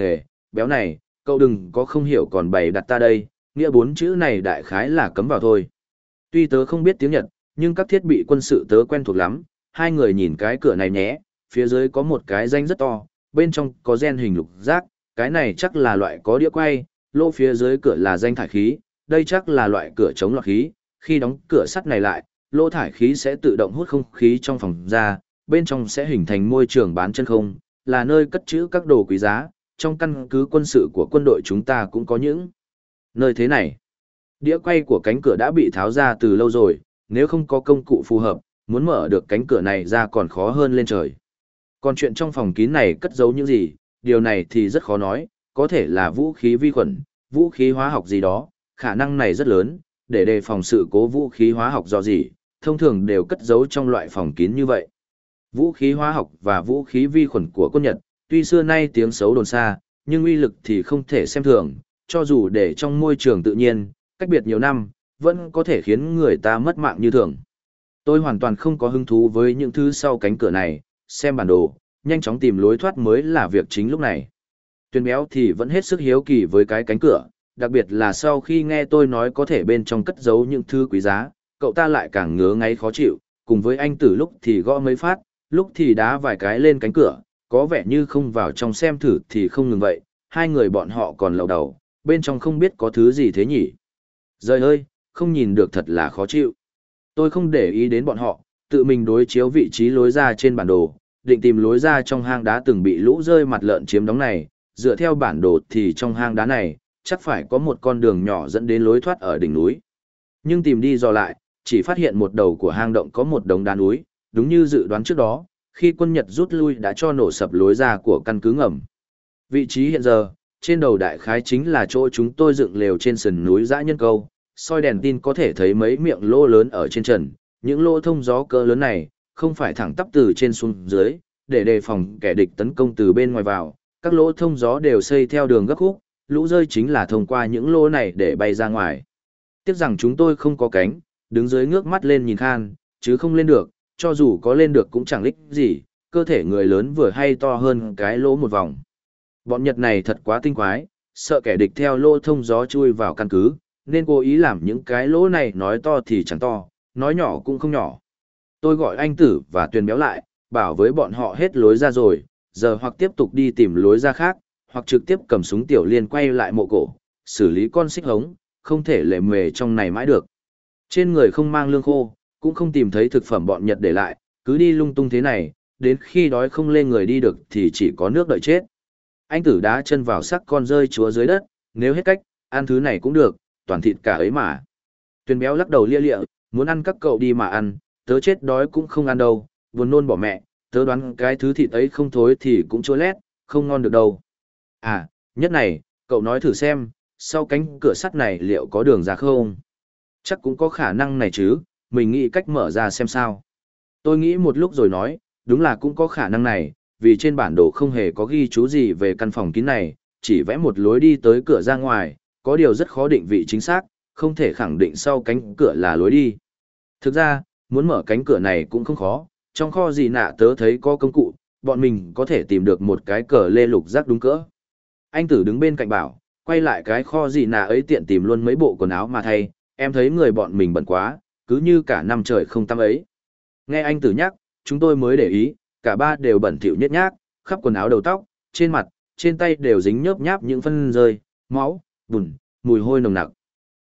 béo này, cậu đừng có không hiểu còn bày đặt ta đây, nghĩa bốn chữ này đại khái là cấm vào thôi. Tuy tớ không biết tiếng Nhật, nhưng các thiết bị quân sự tớ quen thuộc lắm, hai người nhìn cái cửa này nhé, phía dưới có một cái danh rất to, bên trong có gen hình lục giác, cái này chắc là loại có đĩa quay, lỗ phía dưới cửa là danh thải khí, đây chắc là loại cửa chống lọt khí, khi đóng cửa sắt này lại, lỗ thải khí sẽ tự động hút không khí trong phòng ra, bên trong sẽ hình thành môi trường bán chân không, là nơi cất trữ các đồ quý giá, trong căn cứ quân sự của quân đội chúng ta cũng có những nơi thế này. Đĩa quay của cánh cửa đã bị tháo ra từ lâu rồi, nếu không có công cụ phù hợp, muốn mở được cánh cửa này ra còn khó hơn lên trời. Còn chuyện trong phòng kín này cất giấu những gì, điều này thì rất khó nói, có thể là vũ khí vi khuẩn, vũ khí hóa học gì đó, khả năng này rất lớn, để đề phòng sự cố vũ khí hóa học do gì, thông thường đều cất giấu trong loại phòng kín như vậy. Vũ khí hóa học và vũ khí vi khuẩn của quân Nhật, tuy xưa nay tiếng xấu đồn xa, nhưng uy lực thì không thể xem thường, cho dù để trong môi trường tự nhiên, cách biệt nhiều năm, vẫn có thể khiến người ta mất mạng như thường. Tôi hoàn toàn không có hứng thú với những thứ sau cánh cửa này, xem bản đồ, nhanh chóng tìm lối thoát mới là việc chính lúc này. Tuyền béo thì vẫn hết sức hiếu kỳ với cái cánh cửa, đặc biệt là sau khi nghe tôi nói có thể bên trong cất giấu những thứ quý giá, cậu ta lại càng ngứa ngáy khó chịu, cùng với anh Tử lúc thì gõ mấy phát, lúc thì đá vài cái lên cánh cửa, có vẻ như không vào trong xem thử thì không ngừng vậy, hai người bọn họ còn lầu đầu, bên trong không biết có thứ gì thế nhỉ. Giời ơi, không nhìn được thật là khó chịu. Tôi không để ý đến bọn họ, tự mình đối chiếu vị trí lối ra trên bản đồ, định tìm lối ra trong hang đá từng bị lũ rơi mặt lợn chiếm đóng này, dựa theo bản đồ thì trong hang đá này, chắc phải có một con đường nhỏ dẫn đến lối thoát ở đỉnh núi. Nhưng tìm đi dò lại, chỉ phát hiện một đầu của hang động có một đống đá núi, đúng như dự đoán trước đó, khi quân Nhật rút lui đã cho nổ sập lối ra của căn cứ ngầm. Vị trí hiện giờ, trên đầu đại khái chính là chỗ chúng tôi dựng lều trên sườn núi Dã Nhân Câu, soi đèn tin có thể thấy mấy miệng lỗ lớn ở trên trần, những lỗ thông gió cỡ lớn này, không phải thẳng tắp từ trên xuống dưới, để đề phòng kẻ địch tấn công từ bên ngoài vào, các lỗ thông gió đều xây theo đường gấp khúc, lũ rơi chính là thông qua những lỗ này để bay ra ngoài. Tiếc rằng chúng tôi không có cánh, đứng dưới ngước mắt lên nhìn khan, chứ không lên được, cho dù có lên được cũng chẳng ích gì, cơ thể người lớn vừa hay to hơn cái lỗ một vòng. Bọn Nhật này thật quá tinh quái, sợ kẻ địch theo lỗ thông gió chui vào căn cứ, nên cố ý làm những cái lỗ này nói to thì chẳng to, nói nhỏ cũng không nhỏ. Tôi gọi anh Tử và Tuyền béo lại, bảo với bọn họ hết lối ra rồi, giờ hoặc tiếp tục đi tìm lối ra khác, hoặc trực tiếp cầm súng tiểu liên quay lại mộ cổ, xử lý con xích hống, không thể lệ mề trong này mãi được. Trên người không mang lương khô, cũng không tìm thấy thực phẩm bọn Nhật để lại, cứ đi lung tung thế này, đến khi đói không lên người đi được thì chỉ có nước đợi chết. Anh Tử đá chân vào xác con rơi chúa dưới đất, nếu hết cách, ăn thứ này cũng được, toàn thịt cả ấy mà. Tuyền béo lắc đầu lia lịa, muốn ăn các cậu đi mà ăn, tớ chết đói cũng không ăn đâu, buồn nôn bỏ mẹ, tớ đoán cái thứ thịt ấy không thối thì cũng chua lét, không ngon được đâu. À, nhất này, cậu nói thử xem, sau cánh cửa sắt này liệu có đường ra không? Chắc cũng có khả năng này chứ, mình nghĩ cách mở ra xem sao. Tôi nghĩ một lúc rồi nói, đúng là cũng có khả năng này, vì trên bản đồ không hề có ghi chú gì về căn phòng kín này, chỉ vẽ một lối đi tới cửa ra ngoài, có điều rất khó định vị chính xác, không thể khẳng định sau cánh cửa là lối đi. Thực ra, muốn mở cánh cửa này cũng không khó, trong kho gì nạ tớ thấy có công cụ, bọn mình có thể tìm được một cái cờ lê lục giác đúng cỡ. Anh Tử đứng bên cạnh bảo, quay lại cái kho gì nạ ấy tiện tìm luôn mấy bộ quần áo mà thay, em thấy người bọn mình bận quá, cứ như cả năm trời không tắm ấy. Nghe anh Tử nhắc, chúng tôi mới để ý, cả ba đều bẩn thỉu nhếch nhác, khắp quần áo đầu tóc, trên mặt, trên tay đều dính nhớp nháp những phân rơi, máu, bùn, mùi hôi nồng nặc.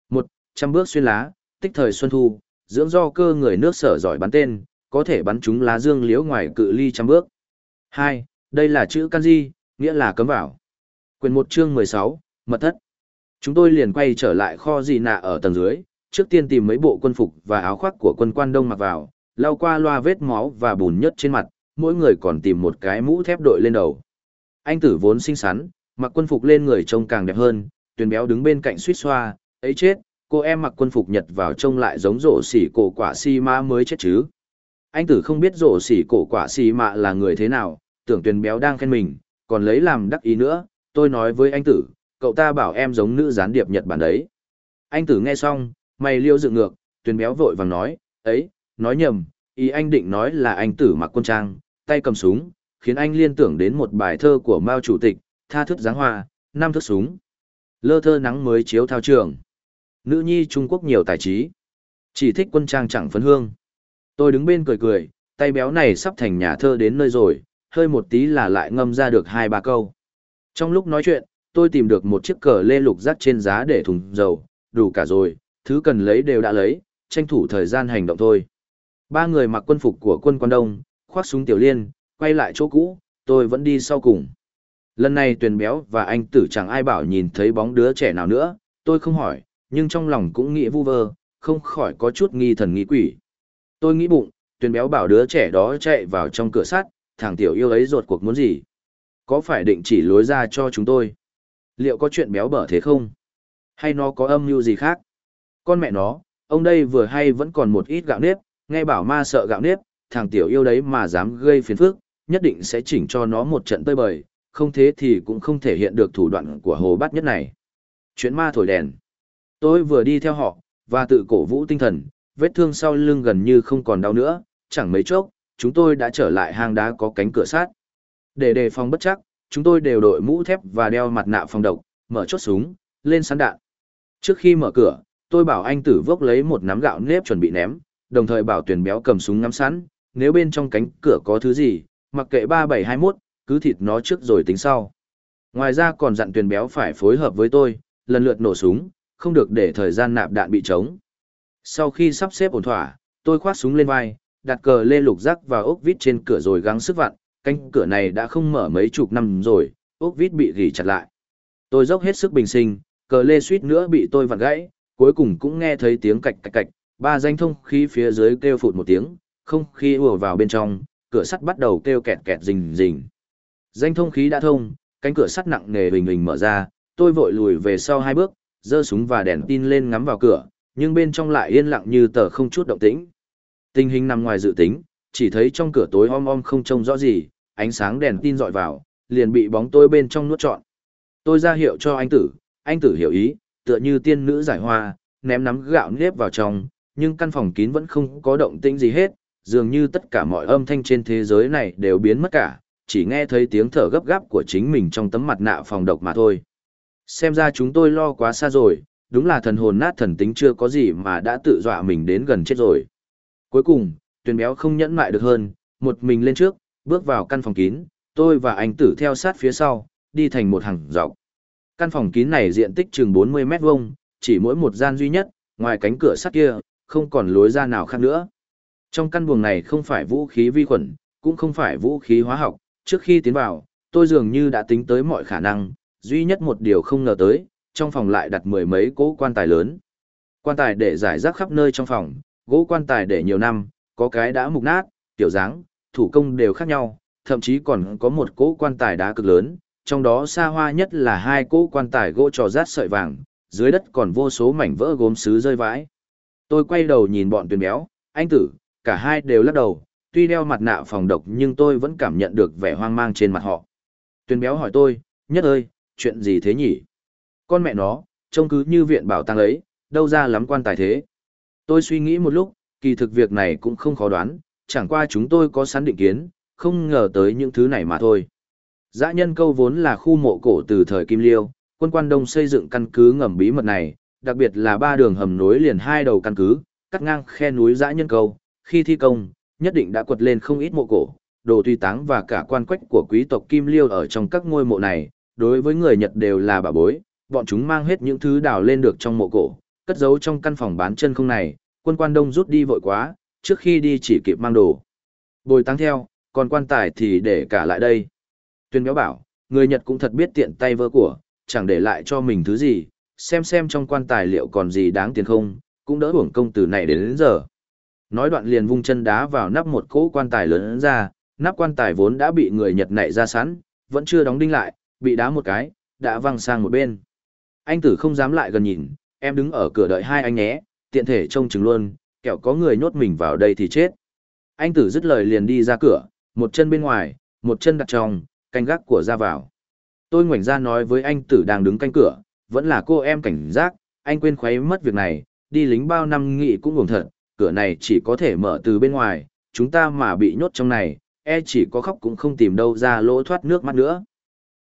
100 bước xuyên lá, tích thời xuân thu, dưỡng do cơ người nước sở giỏi bắn tên, có thể bắn trúng lá dương liễu ngoài cự ly trăm bước. 2. Đây là chữ kanji, nghĩa là cấm vào. Quyền 1 chương 16, mật thất. Chúng tôi liền quay trở lại kho gì nạ ở tầng dưới, trước tiên tìm mấy bộ quân phục và áo khoác của quân quan đông mặc vào, lau qua loa vết máu và bùn nhớt trên mặt, mỗi người còn tìm một cái mũ thép đội lên đầu. Anh Tử vốn xinh xắn, mặc quân phục lên người trông càng đẹp hơn, Tuyền béo đứng bên cạnh suýt xoa, ấy chết, cô em mặc quân phục Nhật vào trông lại giống rổ xỉ cổ quả si ma mới chết chứ. Anh Tử không biết rổ xỉ cổ quả si mạ là người thế nào, tưởng Tuyền béo đang khen mình, còn lấy làm đắc ý nữa, tôi nói với anh Tử, cậu ta bảo em giống nữ gián điệp Nhật Bản đấy. Anh Tử nghe xong, mày liêu dựng ngược, Tuyền béo vội vàng nói, ấy, nói nhầm, ý anh định nói là anh Tử mặc quân trang, tay cầm súng, khiến anh liên tưởng đến một bài thơ của Mao Chủ tịch, tha thướt dáng hoa, 5 thước súng. Lơ thơ nắng mới chiếu thao trường. Nữ nhi Trung Quốc nhiều tài trí. Chỉ thích quân trang chẳng phấn hương. Tôi đứng bên cười cười, tay béo này sắp thành nhà thơ đến nơi rồi, hơi một tí là lại ngâm ra được 2-3 câu. Trong lúc nói chuyện, tôi tìm được một chiếc cờ lê lục rác trên giá để thùng dầu, đủ cả rồi, thứ cần lấy đều đã lấy, tranh thủ thời gian hành động thôi. 3 người mặc quân phục của quân Quan Đông, khoác súng tiểu liên, quay lại chỗ cũ, tôi vẫn đi sau cùng. Lần này Tuyền Béo và anh Tử chẳng ai bảo nhìn thấy bóng đứa trẻ nào nữa, tôi không hỏi, nhưng trong lòng cũng nghĩ vu vơ, không khỏi có chút nghi thần nghi quỷ. Tôi nghĩ bụng, Tuyền Béo bảo đứa trẻ đó chạy vào trong cửa sắt, thằng tiểu yêu ấy rốt cuộc muốn gì? Có phải định chỉ lối ra cho chúng tôi? Liệu có chuyện béo bở thế không? Hay nó có âm mưu gì khác? Con mẹ nó, ông đây vừa hay vẫn còn một ít gạo nếp, nghe bảo ma sợ gạo nếp, thằng tiểu yêu đấy mà dám gây phiền phức, nhất định sẽ chỉnh cho nó một trận tơi bời, không thế thì cũng không thể hiện được thủ đoạn của Hồ Bát Nhất này. Chuyện ma thổi đèn. Tôi vừa đi theo họ, và tự cổ vũ tinh thần, vết thương sau lưng gần như không còn đau nữa, chẳng mấy chốc, chúng tôi đã trở lại hang đá có cánh cửa sắt. Để đề phòng bất chắc, chúng tôi đều đội mũ thép và đeo mặt nạ phòng độc, mở chốt súng, lên sẵn đạn. Trước khi mở cửa, tôi bảo anh Tử vốc lấy một nắm gạo nếp chuẩn bị ném, đồng thời bảo Tuyền Béo cầm súng ngắm sẵn, nếu bên trong cánh cửa có thứ gì, mặc kệ 3721, cứ thịt nó trước rồi tính sau. Ngoài ra còn dặn Tuyền Béo phải phối hợp với tôi, lần lượt nổ súng, không được để thời gian nạp đạn bị trống. Sau khi sắp xếp ổn thỏa, tôi khoác súng lên vai, đặt cờ lê lục rắc và ốc vít trên cửa rồi gắng sức vặn, cánh cửa này đã không mở mấy chục năm rồi, ốc vít bị gỉ chặt lại. Tôi dốc hết sức bình sinh, cờ lê suýt nữa bị tôi vặn gãy, cuối cùng cũng nghe thấy tiếng cạch cạch cạch, 3 danh thông khí phía dưới kêu phụt một tiếng, không khí ùa vào bên trong, cửa sắt bắt đầu kêu kẹt kẹt rình rình. Danh thông khí đã thông, cánh cửa sắt nặng nề bình bình mở ra, tôi vội lùi về sau 2 bước, giơ súng và đèn tin lên ngắm vào cửa, nhưng bên trong lại yên lặng như tờ không chút động tĩnh. Tình hình nằm ngoài dự tính, chỉ thấy trong cửa tối om om không trông rõ gì, ánh sáng đèn tin dọi vào, liền bị bóng tôi bên trong nuốt trọn. Tôi ra hiệu cho anh Tử hiểu ý, tựa như tiên nữ giải hoa, ném nắm gạo nếp vào trong, nhưng căn phòng kín vẫn không có động tĩnh gì hết, dường như tất cả mọi âm thanh trên thế giới này đều biến mất cả, chỉ nghe thấy tiếng thở gấp gáp của chính mình trong tấm mặt nạ phòng độc mà thôi. Xem ra chúng tôi lo quá xa rồi, đúng là thần hồn nát thần tính chưa có gì mà đã tự dọa mình đến gần chết rồi. Cuối cùng, Tuyền Béo không nhẫn mại được hơn, một mình lên trước, bước vào căn phòng kín, tôi và anh Tử theo sát phía sau, đi thành một hàng dọc. Căn phòng kín này diện tích chừng 40 mét vuông, chỉ mỗi một gian duy nhất, ngoài cánh cửa sắt kia, không còn lối ra nào khác nữa. Trong căn buồng này không phải vũ khí vi khuẩn, cũng không phải vũ khí hóa học, trước khi tiến vào, tôi dường như đã tính tới mọi khả năng, duy nhất một điều không ngờ tới, trong phòng lại đặt 10 mấy cỗ quan tài lớn. Quan tài để rải rác khắp nơi trong phòng, gỗ quan tài để nhiều năm, có cái đã mục nát, kiểu dáng, thủ công đều khác nhau, thậm chí còn có một cỗ quan tài đá cực lớn, trong đó xa hoa nhất là 2 cỗ quan tài gỗ trò rát sợi vàng, dưới đất còn vô số mảnh vỡ gốm sứ rơi vãi. Tôi quay đầu nhìn bọn Tuyền Béo, anh Tử, cả hai đều lắc đầu, tuy đeo mặt nạ phòng độc nhưng tôi vẫn cảm nhận được vẻ hoang mang trên mặt họ. Tuyền Béo hỏi tôi, Nhất ơi, chuyện gì thế nhỉ? Con mẹ nó, trông cứ như viện bảo tàng ấy, đâu ra lắm quan tài thế? Tôi suy nghĩ một lúc, kỳ thực việc này cũng không khó đoán, chẳng qua chúng tôi có sẵn định kiến, không ngờ tới những thứ này mà thôi. Dã Nhân Câu vốn là khu mộ cổ từ thời Kim Liêu, quân Quan Đông xây dựng căn cứ ngầm bí mật này, đặc biệt là 3 đường hầm nối liền 2 đầu căn cứ, cắt ngang khe núi Dã Nhân Câu, khi thi công, nhất định đã quật lên không ít mộ cổ, đồ tùy táng và cả quan quách của quý tộc Kim Liêu ở trong các ngôi mộ này, đối với người Nhật đều là bảo bối, bọn chúng mang hết những thứ đào lên được trong mộ cổ, cất giấu trong căn phòng bán chân không này, quân Quan Đông rút đi vội quá, trước khi đi chỉ kịp mang đồ bồi táng theo, còn quan tài thì để cả lại đây. Tuyền Béo bảo, người Nhật cũng thật biết tiện tay vơ của, chẳng để lại cho mình thứ gì, xem trong quan tài liệu còn gì đáng tiền không, cũng đỡ uổng công từ này đến giờ. Nói đoạn liền vung chân đá vào nắp một cỗ quan tài lớn ra, nắp quan tài vốn đã bị người Nhật nạy ra sẵn, vẫn chưa đóng đinh lại, bị đá một cái, đã văng sang một bên. Anh Tử không dám lại gần nhìn, em đứng ở cửa đợi hai anh nhé, tiện thể trông chừng luôn, kẻo có người nhốt mình vào đây thì chết. Anh Tử dứt lời liền đi ra cửa, một chân bên ngoài, một chân đặt trong, canh gác của ra vào. Tôi ngoảnh ra nói với anh Tử đang đứng canh cửa, vẫn là cô em cảnh giác, anh quên khuấy mất việc này, đi lính bao năm nghị cũng uổng thật, cửa này chỉ có thể mở từ bên ngoài, chúng ta mà bị nhốt trong này, chỉ có khóc cũng không tìm đâu ra lỗ thoát nước mắt nữa.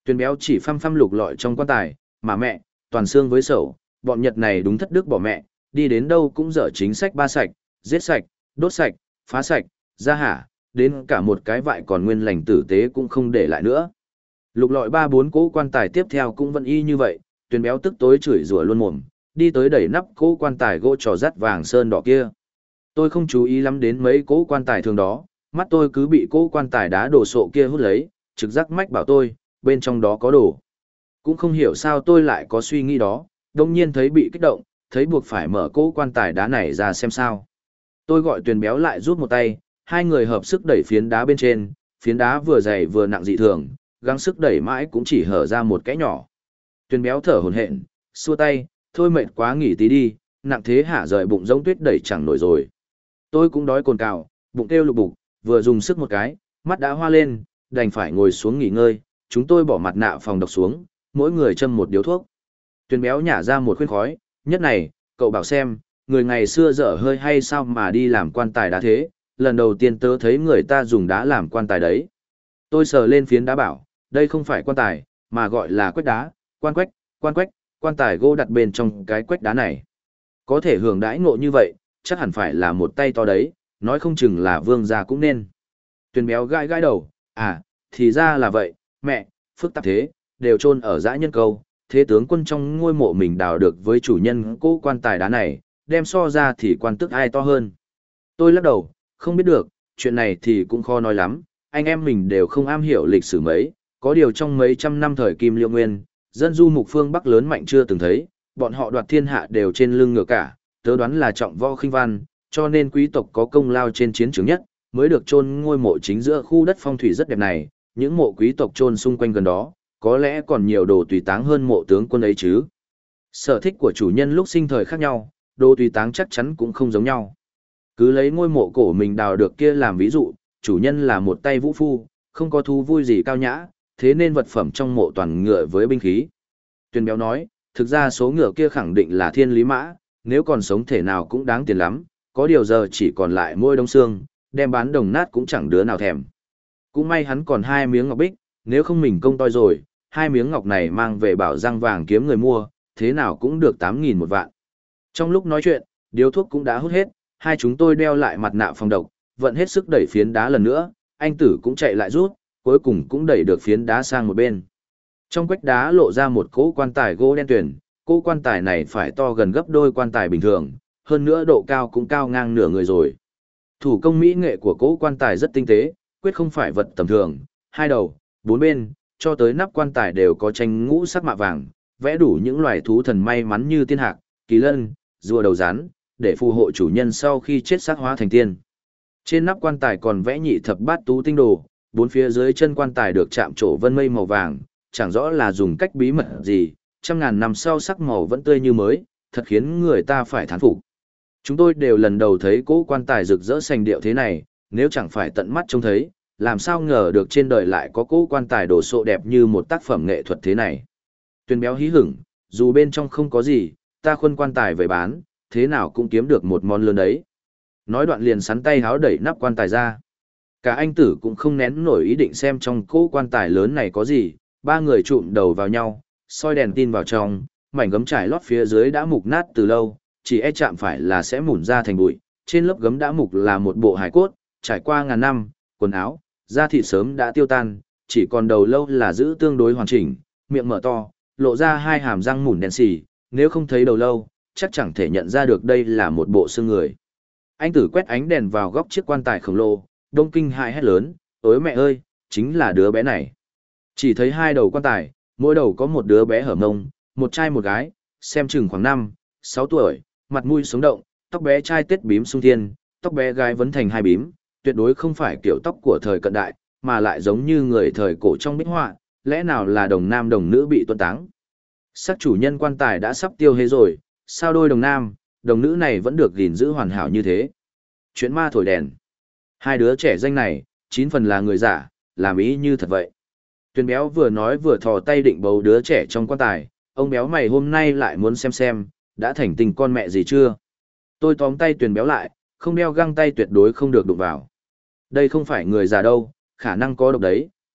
Tuyền béo chỉ phăm phăm lục lọi trong quan tài, mà mẹ, toàn xương với sầu, bọn Nhật này đúng thất đức bỏ mẹ, đi đến đâu cũng dở chính sách ba sạch, giết sạch, đốt sạch, phá sạch, ra hả, đến cả một cái vại còn nguyên lành tử tế cũng không để lại nữa. Lục lọi 3-4 cỗ quan tài tiếp theo cũng vẫn y như vậy, Tuyền béo tức tối chửi rủa luôn mồm, đi tới đẩy nắp cỗ quan tài gỗ trò rắt vàng sơn đỏ kia. Tôi không chú ý lắm đến mấy cỗ quan tài thường đó, mắt tôi cứ bị cỗ quan tài đá đồ sộ kia hút lấy, trực giác mách bảo tôi, bên trong đó có đồ. Cũng không hiểu sao tôi lại có suy nghĩ đó, đồng nhiên thấy bị kích động, thấy buộc phải mở cỗ quan tài đá này ra xem sao. Tôi gọi Tuyền béo lại rút một tay, hai người hợp sức đẩy phiến đá bên trên, phiến đá vừa dày vừa nặng dị thường, gắng sức đẩy mãi cũng chỉ hở ra một cái nhỏ. Tuyền béo thở hổn hển, xua tay, thôi mệt quá nghỉ tí đi, nặng thế hả rời bụng giống tuyết đẩy chẳng nổi rồi. Tôi cũng đói cồn cào, bụng kêu lục bục, vừa dùng sức một cái, mắt đã hoa lên, đành phải ngồi xuống nghỉ ngơi, chúng tôi bỏ mặt nạ phòng độc xuống, mỗi người châm một điếu thuốc. Tuyền béo nhả ra một khuyên khói, nhất này, cậu bảo xem, người ngày xưa dở hơi hay sao mà đi làm quan tài đá thế, lần đầu tiên tớ thấy người ta dùng đá làm quan tài đấy. Tôi sờ lên phiến đá bảo, đây không phải quan tài, mà gọi là quách đá, quan quách, quan tài gỗ đặt bên trong cái quách đá này. Có thể hưởng đãi ngộ như vậy, chắc hẳn phải là một tay to đấy, nói không chừng là vương gia cũng nên. Tuyền béo gãi gãi đầu, à, thì ra là vậy, mẹ, phức tạp thế, đều chôn ở dã nhân câu, thế tướng quân trong ngôi mộ mình đào được với chủ nhân cố quan tài đá này, đem so ra thì quan tức ai to hơn. Tôi lắc đầu, không biết được, chuyện này thì cũng khó nói lắm, anh em mình đều không am hiểu lịch sử mấy, có điều trong mấy trăm năm thời Kim Liêu Nguyên, dân du mục phương Bắc lớn mạnh chưa từng thấy, bọn họ đoạt thiên hạ đều trên lưng ngựa cả, tớ đoán là trọng võ khinh văn, cho nên quý tộc có công lao trên chiến trường nhất, mới được chôn ngôi mộ chính giữa khu đất phong thủy rất đẹp này, những mộ quý tộc chôn xung quanh gần đó, có lẽ còn nhiều đồ tùy táng hơn mộ tướng quân ấy chứ. Sở thích của chủ nhân lúc sinh thời khác nhau, đồ tùy táng chắc chắn cũng không giống nhau. Cứ lấy ngôi mộ cổ mình đào được kia làm ví dụ, chủ nhân là một tay vũ phu, không có thú vui gì cao nhã, thế nên vật phẩm trong mộ toàn ngựa với binh khí. Tuyền béo nói, thực ra số ngựa kia khẳng định là thiên lý mã, nếu còn sống thể nào cũng đáng tiền lắm, có điều giờ chỉ còn lại môi đông xương, đem bán đồng nát cũng chẳng đứa nào thèm. Cũng may hắn còn 2 miếng ngọc bích, nếu không mình công toi rồi, 2 miếng ngọc này mang về bảo răng vàng kiếm người mua, thế nào cũng được 8.000 một vạn. Trong lúc nói chuyện, điếu thuốc cũng đã hút hết, hai chúng tôi đeo lại mặt nạ phòng độc, vận hết sức đẩy phiến đá lần nữa, anh Tử cũng chạy lại rút, cuối cùng cũng đẩy được phiến đá sang một bên. Trong quách đá lộ ra một cỗ quan tài gỗ đen tuyền, cỗ quan tài này phải to gần gấp đôi quan tài bình thường, hơn nữa độ cao cũng cao ngang nửa người rồi. Thủ công mỹ nghệ của cỗ quan tài rất tinh tế, quyết không phải vật tầm thường, 2 đầu, 4 bên, cho tới nắp quan tài đều có tranh ngũ sắc mạ vàng, vẽ đủ những loài thú thần may mắn như tiên hạc, kỳ lân, rùa đầu rắn, để phù hộ chủ nhân sau khi chết xác hóa thành tiên. Trên nắp quan tài còn vẽ nhị thập bát tú tinh đồ, 4 phía dưới chân quan tài được chạm trổ vân mây màu vàng, chẳng rõ là dùng cách bí mật gì, trăm ngàn năm sau sắc màu vẫn tươi như mới, thật khiến người ta phải thán phục. Chúng tôi đều lần đầu thấy cỗ quan tài rực rỡ sành điệu thế này, nếu chẳng phải tận mắt trông thấy, làm sao ngờ được trên đời lại có cỗ quan tài đồ sộ đẹp như một tác phẩm nghệ thuật thế này. Tuyền béo hí hửng, dù bên trong không có gì, ta khuân quan tài về bán, thế nào cũng kiếm được một món lớn đấy. Nói đoạn liền sắn tay háo đẩy nắp quan tài ra. Cả anh Tử cũng không nén nổi ý định xem trong cỗ quan tài lớn này có gì, 3 người trụm đầu vào nhau, soi đèn tin vào trong, mảnh gấm trải lót phía dưới đã mục nát từ lâu, chỉ e chạm phải là sẽ mủn ra thành bụi. Trên lớp gấm đã mục là một bộ hài cốt, trải qua ngàn năm, quần áo, da thịt sớm đã tiêu tan, chỉ còn đầu lâu là giữ tương đối hoàn chỉnh, miệng mở to, lộ ra 2 hàm răng mủn đen xì, nếu không thấy đầu lâu, chắc chẳng thể nhận ra được đây là một bộ xương người. Anh Tử quét ánh đèn vào góc chiếc quan tài khổng lồ, đông kinh hãi hét lớn, ôi mẹ ơi, chính là đứa bé này. Chỉ thấy 2 đầu quan tài, mỗi đầu có một đứa bé hở mông, một trai một gái, xem chừng khoảng 5, 6 tuổi, mặt mũi sống động, tóc bé trai tết bím sung thiên, tóc bé gái vấn thành 2 bím, tuyệt đối không phải kiểu tóc của thời cận đại, mà lại giống như người thời cổ trong bích họa, lẽ nào là đồng nam đồng nữ bị tuân táng. Sắc chủ nhân quan tài đã sắp tiêu hết rồi, sao đôi đồng nam, đồng nữ này vẫn được gìn giữ hoàn hảo như thế. Chuyện ma thổi đèn. 2 đứa trẻ danh này, 9 phần là người giả, làm ý như thật vậy. Tuyền béo vừa nói vừa thò tay định bầu đứa trẻ trong quan tài, ông béo mày hôm nay lại muốn xem, đã thành tình con mẹ gì chưa. Tôi tóm tay Tuyền béo lại, không đeo găng tay tuyệt đối không được đụng vào. Đây không phải người già đâu, khả năng có độc đấy,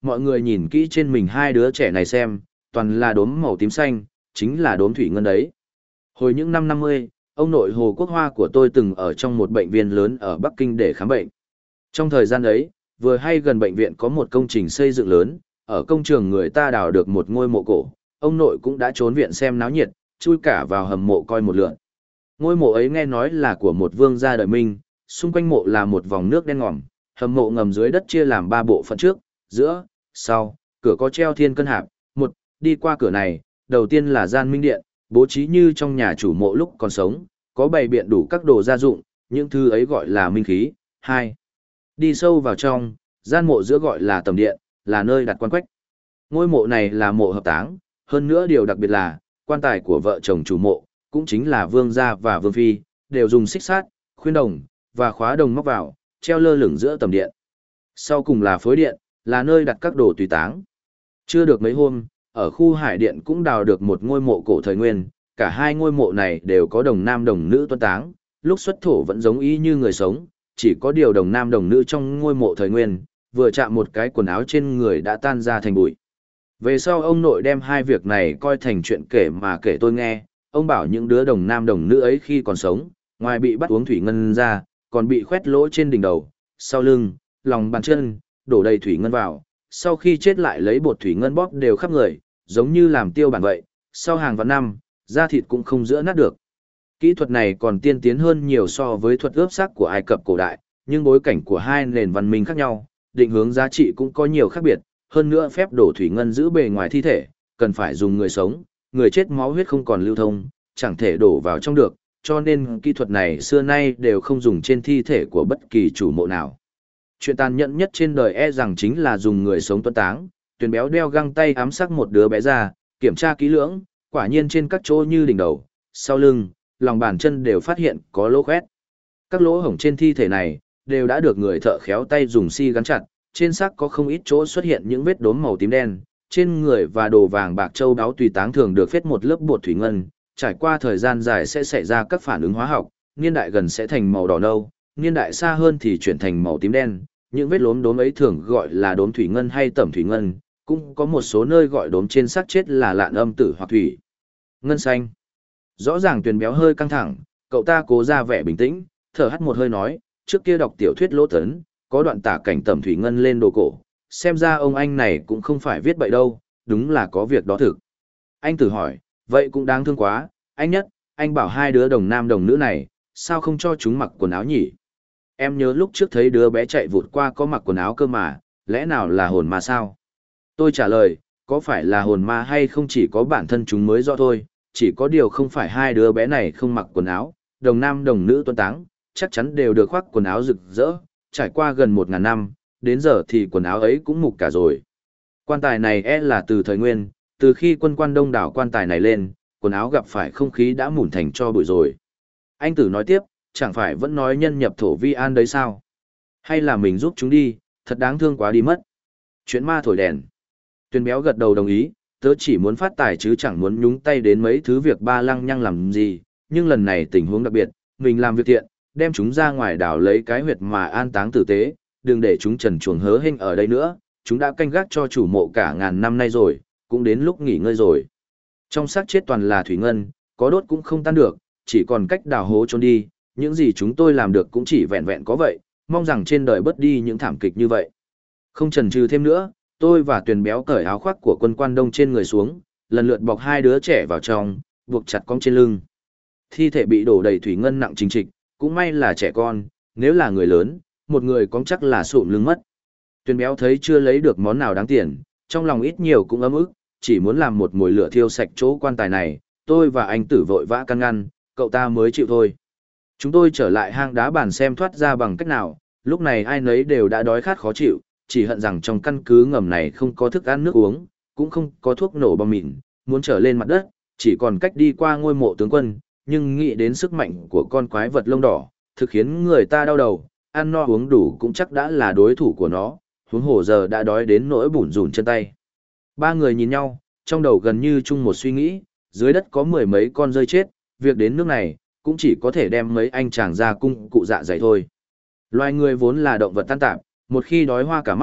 mọi người nhìn kỹ trên mình hai đứa trẻ này xem, toàn là đốm màu tím xanh, chính là đốm thủy ngân đấy. Hồi những năm 50, ông nội Hồ Quốc Hoa của tôi từng ở trong một bệnh viện lớn ở Bắc Kinh để khám bệnh. Trong thời gian ấy, vừa hay gần bệnh viện có một công trình xây dựng lớn, ở công trường người ta đào được một ngôi mộ cổ, ông nội cũng đã trốn viện xem náo nhiệt, chui cả vào hầm mộ coi một lượt. Ngôi mộ ấy nghe nói là của một vương gia đời Minh, xung quanh mộ là một vòng nước đen ngòm, hầm mộ ngầm dưới đất chia làm 3 bộ phận trước, giữa, sau, cửa có treo thiên cân hạp, một, đi qua cửa này, đầu tiên là gian minh điện, bố trí như trong nhà chủ mộ lúc còn sống, có bày biện đủ các đồ gia dụng, những thứ ấy gọi là minh khí. 2. Đi sâu vào trong, gian mộ giữa gọi là tầm điện, là nơi đặt quan quách. Ngôi mộ này là mộ hợp táng, hơn nữa điều đặc biệt là, quan tài của vợ chồng chủ mộ, cũng chính là vương gia và vương phi, đều dùng xích sắt, khuyên đồng, và khóa đồng móc vào, treo lơ lửng giữa tầm điện. Sau cùng là phối điện, là nơi đặt các đồ tùy táng. Chưa được mấy hôm, ở khu hải điện cũng đào được một ngôi mộ cổ thời nguyên, cả hai ngôi mộ này đều có đồng nam đồng nữ tuân táng, lúc xuất thổ vẫn giống y như người sống, chỉ có điều đồng nam đồng nữ trong ngôi mộ thời nguyên, vừa chạm một cái quần áo trên người đã tan ra thành bụi. Về sau ông nội đem hai việc này coi thành chuyện kể mà kể tôi nghe, ông bảo những đứa đồng nam đồng nữ ấy khi còn sống, ngoài bị bắt uống thủy ngân ra, còn bị khoét lỗ trên đỉnh đầu, sau lưng, lòng bàn chân, đổ đầy thủy ngân vào, sau khi chết lại lấy bột thủy ngân bóp đều khắp người, giống như làm tiêu bản vậy, sau hàng vạn năm, da thịt cũng không giữa nát được. Kỹ thuật này còn tiên tiến hơn nhiều so với thuật ướp xác của Ai Cập cổ đại, nhưng bối cảnh của hai nền văn minh khác nhau, định hướng giá trị cũng có nhiều khác biệt, hơn nữa phép đổ thủy ngân giữ bề ngoài thi thể, cần phải dùng người sống, người chết máu huyết không còn lưu thông, chẳng thể đổ vào trong được, cho nên kỹ thuật này xưa nay đều không dùng trên thi thể của bất kỳ chủ mộ nào. Chuyện tàn nhẫn nhất trên đời rằng chính là dùng người sống tuân táng, Tuyền Béo đeo găng tay ám sát một đứa bé ra, kiểm tra kỹ lưỡng, quả nhiên trên các chỗ như đỉnh đầu, sau lưng, lòng bàn chân đều phát hiện có lỗ khoét. Các lỗ hổng trên thi thể này đều đã được người thợ khéo tay dùng xi gắn chặt, trên xác có không ít chỗ xuất hiện những vết đốm màu tím đen, trên người và đồ vàng bạc châu báu tùy táng thường được phết một lớp bột thủy ngân, trải qua thời gian dài sẽ xảy ra các phản ứng hóa học, niên đại gần sẽ thành màu đỏ nâu, niên đại xa hơn thì chuyển thành màu tím đen. Những vết lốm đốm ấy thường gọi là đốm thủy ngân hay tẩm thủy ngân, cũng có một số nơi gọi đốm trên xác chết là lạn âm tử hoặc thủy ngân xanh. Rõ ràng Tuyền Béo hơi căng thẳng, cậu ta cố ra vẻ bình tĩnh, thở hắt một hơi nói, trước kia đọc tiểu thuyết Lỗ Tấn, có đoạn tả cảnh tẩm thủy ngân lên đồ cổ, xem ra ông anh này cũng không phải viết bậy đâu, đúng là có việc đó thực. Anh Tử hỏi, vậy cũng đáng thương quá, anh Nhất, anh bảo hai đứa đồng nam đồng nữ này, sao không cho chúng mặc quần áo nhỉ? Em nhớ lúc trước thấy đứa bé chạy vụt qua có mặc quần áo cơ mà, lẽ nào là hồn ma sao? Tôi trả lời, có phải là hồn ma hay không chỉ có bản thân chúng mới rõ thôi, chỉ có điều không phải hai đứa bé này không mặc quần áo, đồng nam đồng nữ tuân táng, chắc chắn đều được khoác quần áo rực rỡ, trải qua gần 1000 năm, đến giờ thì quần áo ấy cũng mục cả rồi. Quan tài này là từ thời Nguyên, từ khi quân quan đông đảo quan tài này lên, quần áo gặp phải không khí đã mủn thành cho bụi rồi. Anh Tử nói tiếp, chẳng phải vẫn nói nhân nhập thổ vi an đấy sao? Hay là mình giúp chúng đi, thật đáng thương quá đi mất. Chuyện ma thổi đèn. Tuyền Béo gật đầu đồng ý, tớ chỉ muốn phát tài chứ chẳng muốn nhúng tay đến mấy thứ việc ba lăng nhăng làm gì, nhưng lần này tình huống đặc biệt, mình làm việc thiện, đem chúng ra ngoài đảo lấy cái huyệt mà an táng tử tế, đừng để chúng trần chuồng hớ hênh ở đây nữa, chúng đã canh gác cho chủ mộ cả ngàn năm nay rồi, cũng đến lúc nghỉ ngơi rồi. Trong xác chết toàn là thủy ngân, có đốt cũng không tan được, chỉ còn cách đào hố trốn đi, những gì chúng tôi làm được cũng chỉ vẹn vẹn có vậy, mong rằng trên đời bớt đi những thảm kịch như vậy. Không chần chừ thêm nữa, tôi và Tuyền Béo cởi áo khoác của quân quan đông trên người xuống, lần lượt bọc hai đứa trẻ vào trong, buộc chặt cong trên lưng. Thi thể bị đổ đầy thủy ngân nặng chính trịch, cũng may là trẻ con, nếu là người lớn, một người cong chắc là sụm lưng mất. Tuyền Béo thấy chưa lấy được món nào đáng tiền, trong lòng ít nhiều cũng ấm ức, chỉ muốn làm một mồi lửa thiêu sạch chỗ quan tài này, tôi và anh Tử vội vã can ngăn, cậu ta mới chịu thôi. Chúng tôi trở lại hang đá bàn xem thoát ra bằng cách nào, lúc này ai nấy đều đã đói khát khó chịu, chỉ hận rằng trong căn cứ ngầm này không có thức ăn nước uống, cũng không có thuốc nổ bom mìn, muốn trở lên mặt đất, chỉ còn cách đi qua ngôi mộ tướng quân, nhưng nghĩ đến sức mạnh của con quái vật lông đỏ, thực khiến người ta đau đầu, ăn no uống đủ cũng chắc đã là đối thủ của nó, huống hồ giờ đã đói đến nỗi bủn rủn chân tay. Ba người nhìn nhau, trong đầu gần như chung một suy nghĩ, dưới đất có 10 mấy con rơi chết, việc đến nước này, cũng chỉ có thể đem mấy anh chàng ra cung cụ dạ dày thôi. Loài người vốn là động vật tan tạp, một khi đói hoa cả mắt,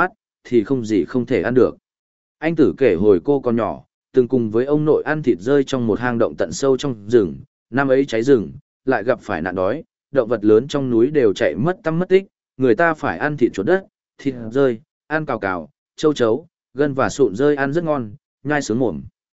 thì không gì không thể ăn được. Anh Tử kể hồi cô còn nhỏ, từng cùng với ông nội ăn thịt rơi trong một hang động tận sâu trong rừng, năm ấy cháy rừng, lại gặp phải nạn đói, động vật lớn trong núi đều chạy mất tăm mất tích, người ta phải ăn thịt chuột đất, thịt rơi, ăn cào cào, châu chấu, gân và sụn rơi ăn rất ngon, nhai sướng mồm.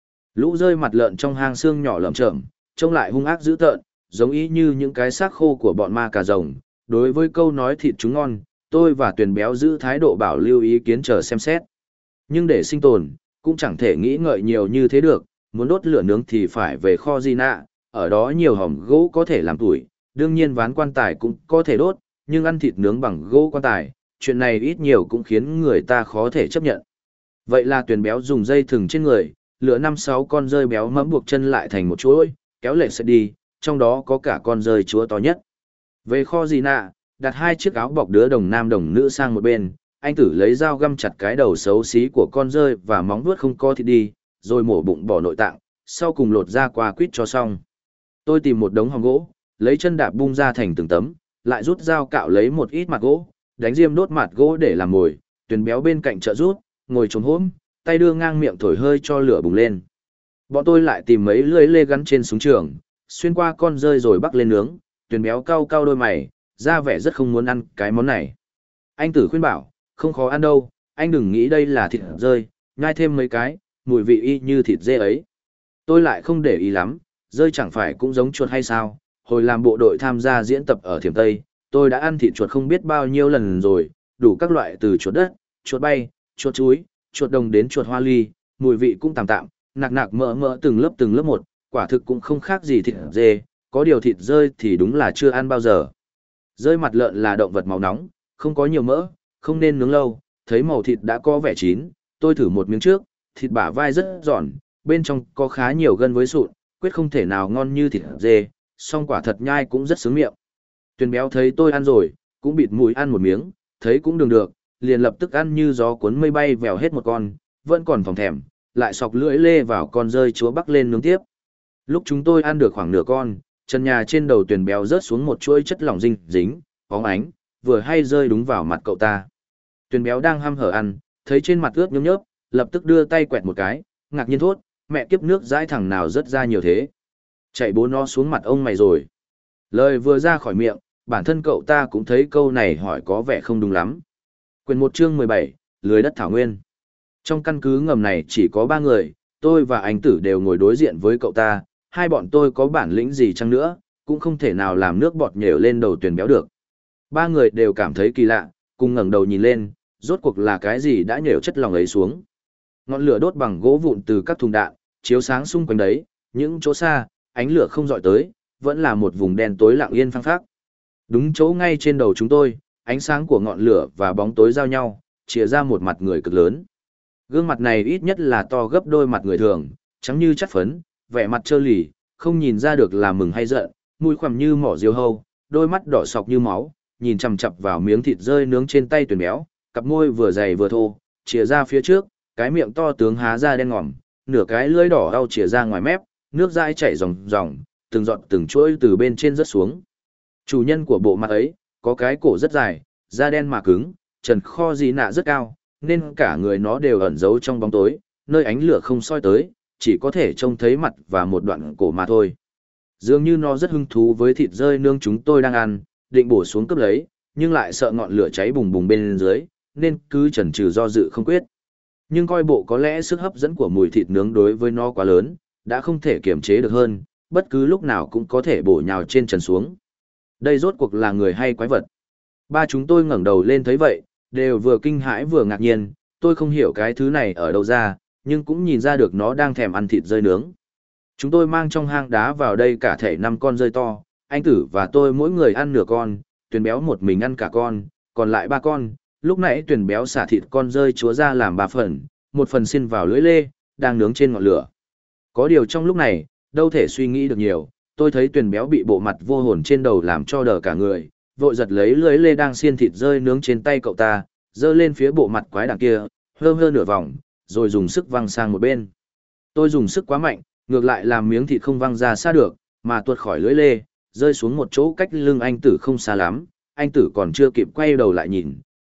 Lũ rơi mặt lợn trong hang xương nhỏ lởm chởm, trông lại hung ác dữ tợn, giống y như những cái xác khô của bọn ma cà rồng. Đối với câu nói thịt chúng ngon, tôi và Tuyền Béo giữ thái độ bảo lưu ý kiến chờ xem xét. Nhưng để sinh tồn, cũng chẳng thể nghĩ ngợi nhiều như thế được, muốn đốt lửa nướng thì phải về kho di nạ, ở đó nhiều hòm gỗ có thể làm tuổi, đương nhiên ván quan tài cũng có thể đốt, nhưng ăn thịt nướng bằng gỗ quan tài, chuyện này ít nhiều cũng khiến người ta khó thể chấp nhận. Vậy là Tuyền Béo dùng dây thừng trên người, lựa 5-6 con rơi béo mẫm buộc chân lại thành một chuỗi, kéo lệ sẽ đi, trong đó có cả con rơi chúa to nhất. Về kho gì nạ, đặt 2 chiếc áo bọc đứa đồng nam đồng nữ sang một bên, anh Tử lấy dao găm chặt cái đầu xấu xí của con rơi và móng vuốt không co thịt đi, rồi mổ bụng bỏ nội tạng, sau cùng lột ra qua quýt cho xong. Tôi tìm một đống hòm gỗ, lấy chân đạp bung ra thành từng tấm, lại rút dao cạo lấy một ít mặt gỗ, đánh diêm đốt mặt gỗ để làm mồi, Tuyền Béo bên cạnh trợ rút, ngồi trồm hổm, tay đưa ngang miệng thổi hơi cho lửa bùng lên. Bọn tôi lại tìm mấy lưỡi lê gắn trên súng trường, xuyên qua con rơi rồi bắc lên nướng, Tuyền Béo cau cau đôi mày, ra vẻ rất không muốn ăn cái món này. Anh Tử khuyên bảo, không khó ăn đâu, anh đừng nghĩ đây là thịt rơi, nhai thêm mấy cái, mùi vị y như thịt dê ấy. Tôi lại không để ý lắm, rơi chẳng phải cũng giống chuột hay sao, hồi làm bộ đội tham gia diễn tập ở Thiểm Tây, tôi đã ăn thịt chuột không biết bao nhiêu lần rồi, đủ các loại từ chuột đất, chuột bay, chuột chuối, chuột đồng đến chuột hoa ly, mùi vị cũng tạm tạm, nạc nạc mỡ mỡ từng lớp một, quả thực cũng không khác gì thịt dê, có điều thịt rơi thì đúng là chưa ăn bao giờ. Rơi mặt lợn là động vật máu nóng, không có nhiều mỡ, không nên nướng lâu, thấy màu thịt đã có vẻ chín, tôi thử một miếng trước, thịt bả vai rất giòn, bên trong có khá nhiều gân với sụn, quyết không thể nào ngon như thịt dê, song quả thật nhai cũng rất sướng miệng. Tuyền Béo thấy tôi ăn rồi, cũng bịt mũi ăn một miếng, thấy cũng được, liền lập tức ăn như gió cuốn mây bay vèo hết một con, vẫn còn phòng thèm, lại sọc lưỡi lê vào con rơi chúa bắc lên nướng tiếp. Lúc chúng tôi ăn được khoảng nửa con, trần nhà trên đầu Tuyền Béo rớt xuống một chuỗi chất lỏng dinh dính, bóng ánh, vừa hay rơi đúng vào mặt cậu ta. Tuyền Béo đang hăm hở ăn, thấy trên mặt ướt nhớp nhớp, lập tức đưa tay quẹt một cái, ngạc nhiên thốt, mẹ kiếp nước dãi thằng nào rớt ra nhiều thế. Chạy bố nó xuống mặt ông mày rồi. Lời vừa ra khỏi miệng, bản thân cậu ta cũng thấy câu này hỏi có vẻ không đúng lắm. Quyền 1 chương 17, lưới đất thảo nguyên. Trong căn cứ ngầm này chỉ có 3 người, tôi và anh Tử đều ngồi đối diện với cậu ta, hai bọn tôi có bản lĩnh gì chăng nữa, cũng không thể nào làm nước bọt nhểu lên đầu Tuyền Béo được. 3 người đều cảm thấy kỳ lạ, cùng ngẩng đầu nhìn lên, rốt cuộc là cái gì đã nhểu chất lỏng ấy xuống. Ngọn lửa đốt bằng gỗ vụn từ các thùng đạn, chiếu sáng xung quanh đấy, những chỗ xa, ánh lửa không dọi tới, vẫn là một vùng đen tối lặng yên phăng phác. Đúng chỗ ngay trên đầu chúng tôi, ánh sáng của ngọn lửa và bóng tối giao nhau, chìa ra một mặt người cực lớn. Gương mặt này ít nhất là to gấp đôi mặt người thường, trắng như chất phấn, vẻ mặt trơ lì, không nhìn ra được là mừng hay giận, mũi khoằm như mỏ diều hâu, đôi mắt đỏ sọc như máu, nhìn chằm chằm vào miếng thịt rơi nướng trên tay Tuyền Béo, cặp môi vừa dày vừa thô, chìa ra phía trước, cái miệng to tướng há ra đen ngòm, nửa cái lưỡi đỏ đau chìa ra ngoài mép, nước dãi chảy ròng ròng, từng giọt từng chuỗi từ bên trên rớt xuống. Chủ nhân của bộ mặt ấy, có cái cổ rất dài, da đen mà cứng, trần kho gì nạ rất cao, nên cả người nó đều ẩn giấu trong bóng tối, nơi ánh lửa không soi tới, chỉ có thể trông thấy mặt và một đoạn cổ mà thôi. Dường như nó rất hứng thú với thịt rơi nướng chúng tôi đang ăn, định bổ xuống cướp lấy, nhưng lại sợ ngọn lửa cháy bùng bùng bên dưới, nên cứ chần chừ do dự không quyết. Nhưng coi bộ có lẽ sức hấp dẫn của mùi thịt nướng đối với nó quá lớn, đã không thể kiềm chế được hơn, bất cứ lúc nào cũng có thể bổ nhào trên trần xuống. Đây rốt cuộc là người hay quái vật? Ba chúng tôi ngẩng đầu lên thấy vậy, đều vừa kinh hãi vừa ngạc nhiên, tôi không hiểu cái thứ này ở đâu ra, nhưng cũng nhìn ra được nó đang thèm ăn thịt rơi nướng. Chúng tôi mang trong hang đá vào đây cả thể 5 con rơi to, anh Tử và tôi mỗi người ăn nửa con, Tuyền Béo một mình ăn cả con, còn lại 3 con. Lúc nãy Tuyền Béo xả thịt con rơi chúa ra làm 3 phần, một phần xin vào lưỡi lê, đang nướng trên ngọn lửa. Có điều trong lúc này, đâu thể suy nghĩ được nhiều, tôi thấy Tuyền Béo bị bộ mặt vô hồn trên đầu làm cho đờ cả người, vội giật lấy lưỡi lê đang xiên thịt rơi nướng trên tay cậu ta, giơ lên phía bộ mặt quái đảng kia, hơ hơ nửa vòng, rồi dùng sức văng sang một bên. Tôi dùng sức quá mạnh, ngược lại làm miếng thịt không văng ra xa được, mà tuột khỏi lưỡi lê, rơi xuống một chỗ cách lưng anh Tử không xa lắm. Anh Tử còn chưa kịp quay đầu lại nhìn,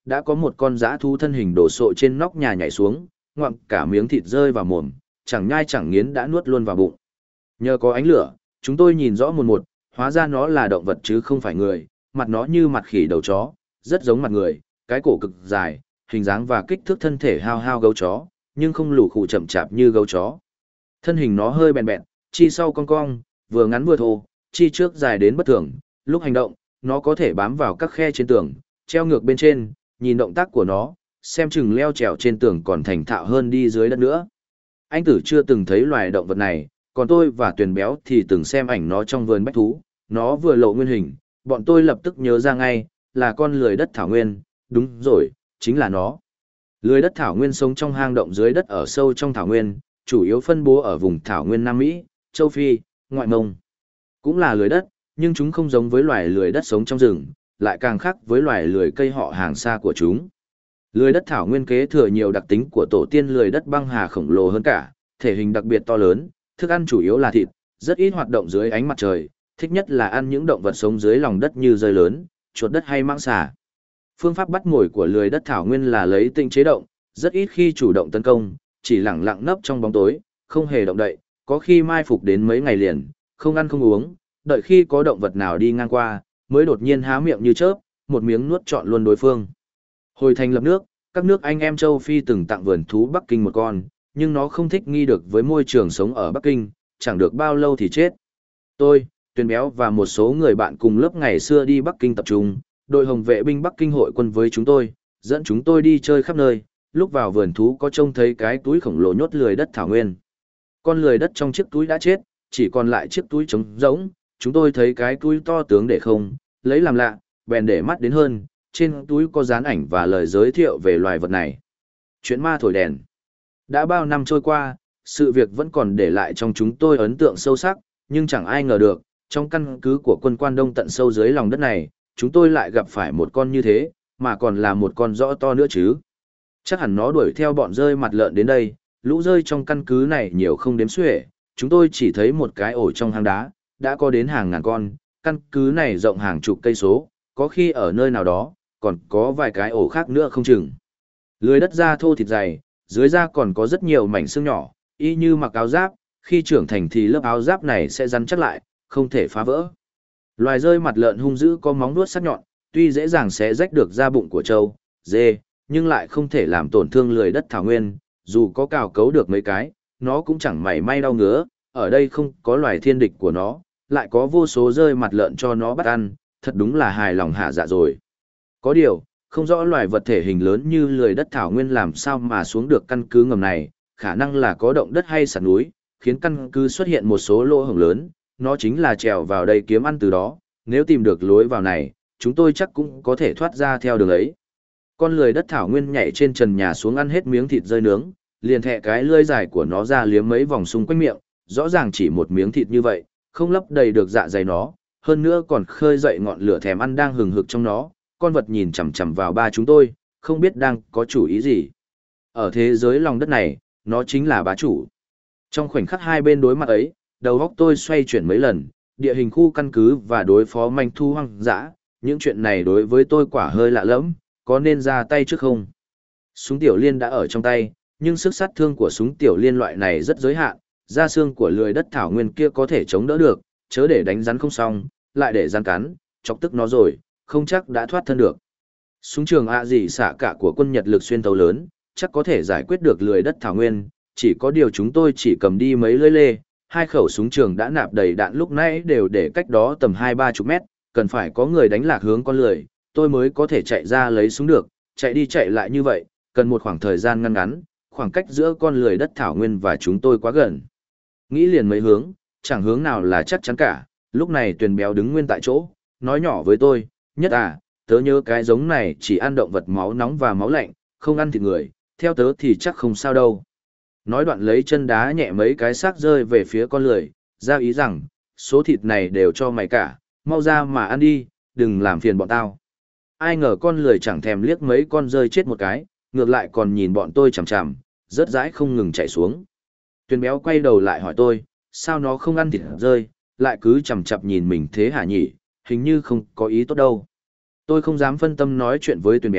đã có một con dã thú thân hình đổ sộ trên nóc nhà nhảy xuống, ngoạm cả miếng thịt rơi vào mồm, chẳng nhai chẳng nghiến đã nuốt luôn vào bụng. Nhờ có ánh lửa, chúng tôi nhìn rõ một, hóa ra nó là động vật chứ không phải người, mặt nó như mặt khỉ đầu chó, rất giống mặt người, cái cổ cực dài, hình dáng và kích thước thân thể hao hao gấu chó, nhưng không lù khù chậm chạp như gấu chó. Thân hình nó hơi bèn bẹn, chi sau cong cong, vừa ngắn vừa thô, chi trước dài đến bất thường, lúc hành động, nó có thể bám vào các khe trên tường, treo ngược bên trên, nhìn động tác của nó, xem chừng leo trèo trên tường còn thành thạo hơn đi dưới đất nữa. Anh Tử chưa từng thấy loài động vật này, còn tôi và Tuyền Béo thì từng xem ảnh nó trong vườn bách thú, nó vừa lộ nguyên hình, bọn tôi lập tức nhớ ra ngay, là con lười đất thảo nguyên, đúng rồi, chính là nó. Lười đất thảo nguyên sống trong hang động dưới đất ở sâu trong thảo nguyên, chủ yếu phân bố ở vùng thảo nguyên Nam Mỹ, châu Phi, ngoại mông. Cũng là lười đất, nhưng chúng không giống với loài lười đất sống trong rừng, lại càng khác với loài lười cây họ hàng xa của chúng. Lười đất thảo nguyên kế thừa nhiều đặc tính của tổ tiên lười đất băng hà khổng lồ hơn cả, thể hình đặc biệt to lớn, thức ăn chủ yếu là thịt, rất ít hoạt động dưới ánh mặt trời, thích nhất là ăn những động vật sống dưới lòng đất như dơi lớn, chuột đất hay mãng xà. Phương pháp bắt mồi của lười đất thảo nguyên là lấy tinh chế động, rất ít khi chủ động tấn công, chỉ lẳng lặng nấp trong bóng tối, không hề động đậy, có khi mai phục đến mấy ngày liền, không ăn không uống, đợi khi có động vật nào đi ngang qua, mới đột nhiên há miệng như chớp, một miếng nuốt trọn luôn đối phương. Hồi thành lập nước, các nước anh em châu Phi từng tặng vườn thú Bắc Kinh một con, nhưng nó không thích nghi được với môi trường sống ở Bắc Kinh, chẳng được bao lâu thì chết. Tôi, Tuyền Béo và một số người bạn cùng lớp ngày xưa đi Bắc Kinh tập trung, đội hồng vệ binh Bắc Kinh hội quân với chúng tôi, dẫn chúng tôi đi chơi khắp nơi, lúc vào vườn thú có trông thấy cái túi khổng lồ nhốt lười đất thảo nguyên. Con lười đất trong chiếc túi đã chết, chỉ còn lại chiếc túi trống rỗng, chúng tôi thấy cái túi to tướng để không, lấy làm lạ, bèn để mắt đến hơn, trên túi có dán ảnh và lời giới thiệu về loài vật này. Chuyện ma thổi đèn. Đã bao năm trôi qua, sự việc vẫn còn để lại trong chúng tôi ấn tượng sâu sắc, nhưng chẳng ai ngờ được, trong căn cứ của quân quan Đông tận sâu dưới lòng đất này, chúng tôi lại gặp phải một con như thế, mà còn là một con rõ to nữa chứ. Chắc hẳn nó đuổi theo bọn rơi mặt lợn đến đây, lũ rơi trong căn cứ này nhiều không đếm xuể, chúng tôi chỉ thấy một cái ổ trong hang đá, đã có đến hàng ngàn con, căn cứ này rộng hàng chục cây số, có khi ở nơi nào đó, còn có vài cái ổ khác nữa không chừng. Lưới đất da thô thịt dày, dưới da còn có rất nhiều mảnh xương nhỏ, y như mặc áo giáp, khi trưởng thành thì lớp áo giáp này sẽ rắn chắc lại, không thể phá vỡ. Loài rơi mặt lợn hung dữ có móng vuốt sắc nhọn, tuy dễ dàng xé rách được da bụng của trâu, dê, nhưng lại không thể làm tổn thương lười đất thảo nguyên, dù có cào cấu được mấy cái, nó cũng chẳng mảy may đau ngứa, ở đây không có loài thiên địch của nó, lại có vô số rơi mặt lợn cho nó bắt ăn, thật đúng là hài lòng hạ dạ rồi. Có điều, không rõ loài vật thể hình lớn như lười đất thảo nguyên làm sao mà xuống được căn cứ ngầm này, khả năng là có động đất hay sạt núi, khiến căn cứ xuất hiện một số lỗ hổng lớn, nó chính là trèo vào đây kiếm ăn từ đó, nếu tìm được lối vào này, chúng tôi chắc cũng có thể thoát ra theo đường ấy. Con lười đất thảo nguyên nhảy trên trần nhà xuống ăn hết miếng thịt rơi nướng, liền thẹ cái lưỡi dài của nó ra liếm mấy vòng xung quanh miệng, rõ ràng chỉ một miếng thịt như vậy, không lấp đầy được dạ dày nó, hơn nữa còn khơi dậy ngọn lửa thèm ăn đang hừng hực trong nó. Con vật nhìn chằm chằm vào ba chúng tôi, không biết đang có chủ ý gì. Ở thế giới lòng đất này, nó chính là bá chủ. Trong khoảnh khắc hai bên đối mặt ấy, đầu óc tôi xoay chuyển mấy lần, địa hình khu căn cứ và đối phó manh thu hoang dã, những chuyện này đối với tôi quả hơi lạ lẫm, có nên ra tay trước không? Súng tiểu liên đã ở trong tay, nhưng sức sát thương của súng tiểu liên loại này rất giới hạn, da xương của lười đất thảo nguyên kia có thể chống đỡ được, chớ để đánh rắn không xong, lại để rắn cắn, chọc tức nó rồi, không chắc đã thoát thân được. Súng trường ạ gì xạ cả của quân Nhật lực xuyên thấu lớn, chắc có thể giải quyết được lười đất thảo nguyên, chỉ có điều chúng tôi chỉ cầm đi mấy lưỡi lê, hai khẩu súng trường đã nạp đầy đạn lúc nãy đều để cách đó tầm 20-30 mét, cần phải có người đánh lạc hướng con lười, tôi mới có thể chạy ra lấy súng được, chạy đi chạy lại như vậy, cần một khoảng thời gian ngăn ngắn, khoảng cách giữa con lười đất thảo nguyên và chúng tôi quá gần. Nghĩ liền mấy hướng, chẳng hướng nào là chắc chắn cả, lúc này Tuyền Béo đứng nguyên tại chỗ, nói nhỏ với tôi, Nhất à, tớ nhớ cái giống này chỉ ăn động vật máu nóng và máu lạnh, không ăn thịt người, theo tớ thì chắc không sao đâu. Nói đoạn lấy chân đá nhẹ mấy cái xác rơi về phía con lười, ra ý rằng, số thịt này đều cho mày cả, mau ra mà ăn đi, đừng làm phiền bọn tao. Ai ngờ con lười chẳng thèm liếc mấy con rơi chết một cái, ngược lại còn nhìn bọn tôi chằm chằm, rớt rãi không ngừng chạy xuống. Tuyền Béo quay đầu lại hỏi tôi, sao nó không ăn thịt rơi, lại cứ chằm chằm nhìn mình thế hả nhỉ, hình như không có ý tốt đâu. Tôi không dám phân tâm nói chuyện với Tuyền Béo,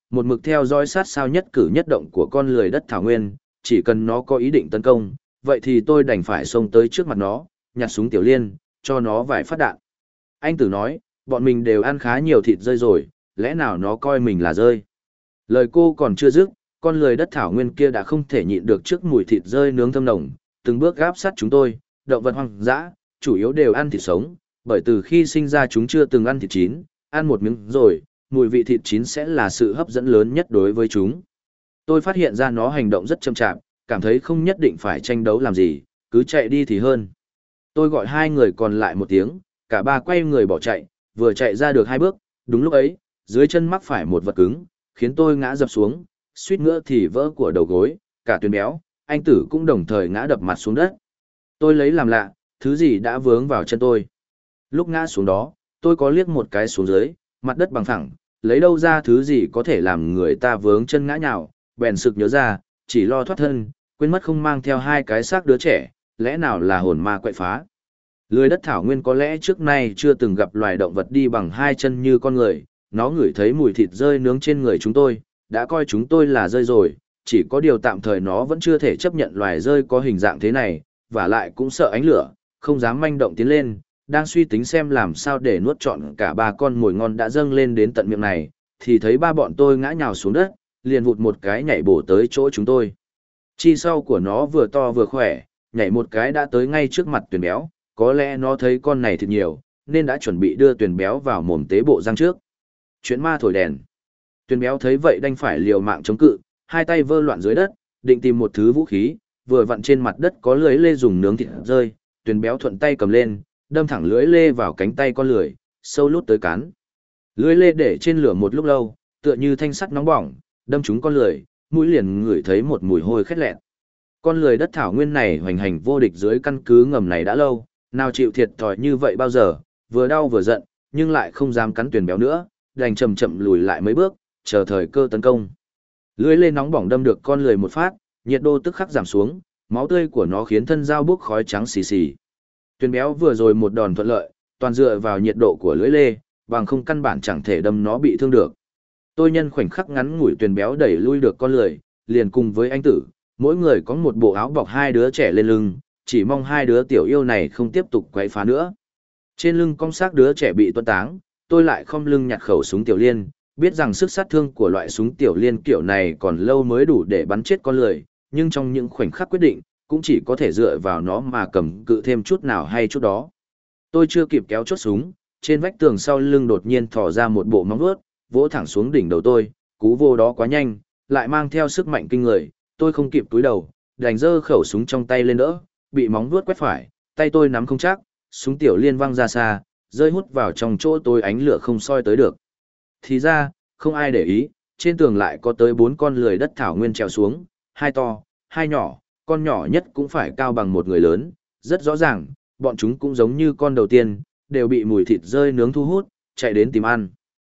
một mực theo dõi sát sao nhất cử nhất động của con lười đất thảo nguyên, chỉ cần nó có ý định tấn công, vậy thì tôi đành phải xông tới trước mặt nó, nhặt súng tiểu liên, cho nó vài phát đạn. Anh Tử nói, bọn mình đều ăn khá nhiều thịt rơi rồi, lẽ nào nó coi mình là rơi. Lời cô còn chưa dứt, con lười đất thảo nguyên kia đã không thể nhịn được trước mùi thịt rơi nướng thơm nồng, từng bước gáp sát chúng tôi, động vật hoang dã, chủ yếu đều ăn thịt sống, bởi từ khi sinh ra chúng chưa từng ăn thịt chín, ăn một miếng rồi, mùi vị thịt chín sẽ là sự hấp dẫn lớn nhất đối với chúng. Tôi phát hiện ra nó hành động rất chậm chạp, cảm thấy không nhất định phải tranh đấu làm gì, cứ chạy đi thì hơn. Tôi gọi hai người còn lại một tiếng, cả ba quay người bỏ chạy, vừa chạy ra được hai bước, đúng lúc ấy, dưới chân mắc phải một vật cứng, khiến tôi ngã dập xuống, suýt nữa thì vỡ của đầu gối, cả Tuyền Béo, anh Tử cũng đồng thời ngã đập mặt xuống đất. Tôi lấy làm lạ, thứ gì đã vướng vào chân tôi. Lúc ngã xuống đó, tôi có liếc một cái xuống dưới, mặt đất bằng phẳng, lấy đâu ra thứ gì có thể làm người ta vướng chân ngã nhào, bèn sực nhớ ra, chỉ lo thoát thân, quên mất không mang theo hai cái xác đứa trẻ, lẽ nào là hồn ma quậy phá. Lười đất thảo nguyên có lẽ trước nay chưa từng gặp loài động vật đi bằng hai chân như con người, nó ngửi thấy mùi thịt rơi nướng trên người chúng tôi, đã coi chúng tôi là rơi rồi, chỉ có điều tạm thời nó vẫn chưa thể chấp nhận loài rơi có hình dạng thế này, và lại cũng sợ ánh lửa, không dám manh động tiến lên, đang suy tính xem làm sao để nuốt trọn cả ba con mồi ngon đã dâng lên đến tận miệng này, thì thấy ba bọn tôi ngã nhào xuống đất, liền vụt một cái nhảy bổ tới chỗ chúng tôi. Chi sau của nó vừa to vừa khỏe, nhảy một cái đã tới ngay trước mặt Tuyền Béo, có lẽ nó thấy con này thịt nhiều, nên đã chuẩn bị đưa Tuyền Béo vào mồm tế bộ răng trước. Chuyện ma thổi đèn. Tuyền Béo thấy vậy đành phải liều mạng chống cự, hai tay vơ loạn dưới đất, định tìm một thứ vũ khí, vừa vặn trên mặt đất có lưới lê dùng nướng thịt rơi, Tuyền Béo thuận tay cầm lên, đâm thẳng lưới lê vào cánh tay con lười, sâu lút tới cán. Lưới lê để trên lửa một lúc lâu, tựa như thanh sắt nóng bỏng, đâm trúng con lười, mũi liền ngửi thấy một mùi hôi khét lẹt. Con lười đất thảo nguyên này hoành hành vô địch dưới căn cứ ngầm này đã lâu, nào chịu thiệt thòi như vậy bao giờ, vừa đau vừa giận, nhưng lại không dám cắn Tuyền Béo nữa, đành chậm chậm lùi lại mấy bước, chờ thời cơ tấn công. Lưỡi lê nóng bỏng đâm được con lười một phát, nhiệt độ tức khắc giảm xuống, máu tươi của nó khiến thân dao bốc khói trắng xì xì. Tuyền Béo vừa rồi một đòn thuận lợi, toàn dựa vào nhiệt độ của lưỡi lê, bằng không căn bản chẳng thể đâm nó bị thương được. Tôi nhân khoảnh khắc ngắn ngủi Tuyền Béo đẩy lui được con lười, liền cùng với anh Tử, mỗi người có một bộ áo bọc hai đứa trẻ lên lưng, chỉ mong hai đứa tiểu yêu này không tiếp tục quấy phá nữa. Trên lưng cong xác đứa trẻ bị tuân táng, tôi lại khom lưng nhặt khẩu súng tiểu liên, biết rằng sức sát thương của loại súng tiểu liên kiểu này còn lâu mới đủ để bắn chết con lười, nhưng trong những khoảnh khắc quyết định, cũng chỉ có thể dựa vào nó mà cầm cự thêm chút nào hay chút đó. Tôi chưa kịp kéo chốt súng, trên vách tường sau lưng đột nhiên thò ra một bộ móng vuốt, vỗ thẳng xuống đỉnh đầu tôi, cú vô đó quá nhanh, lại mang theo sức mạnh kinh người, tôi không kịp túi đầu, đành giơ khẩu súng trong tay lên đỡ, bị móng vuốt quét phải, tay tôi nắm không chắc, súng tiểu liên văng ra xa, rơi hút vào trong chỗ tôi ánh lửa không soi tới được. Thì ra, không ai để ý, trên tường lại có tới 4 con lười đất thảo nguyên trèo xuống, hai to, hai nhỏ, con nhỏ nhất cũng phải cao bằng một người lớn, rất rõ ràng, bọn chúng cũng giống như con đầu tiên, đều bị mùi thịt rơi nướng thu hút, chạy đến tìm ăn.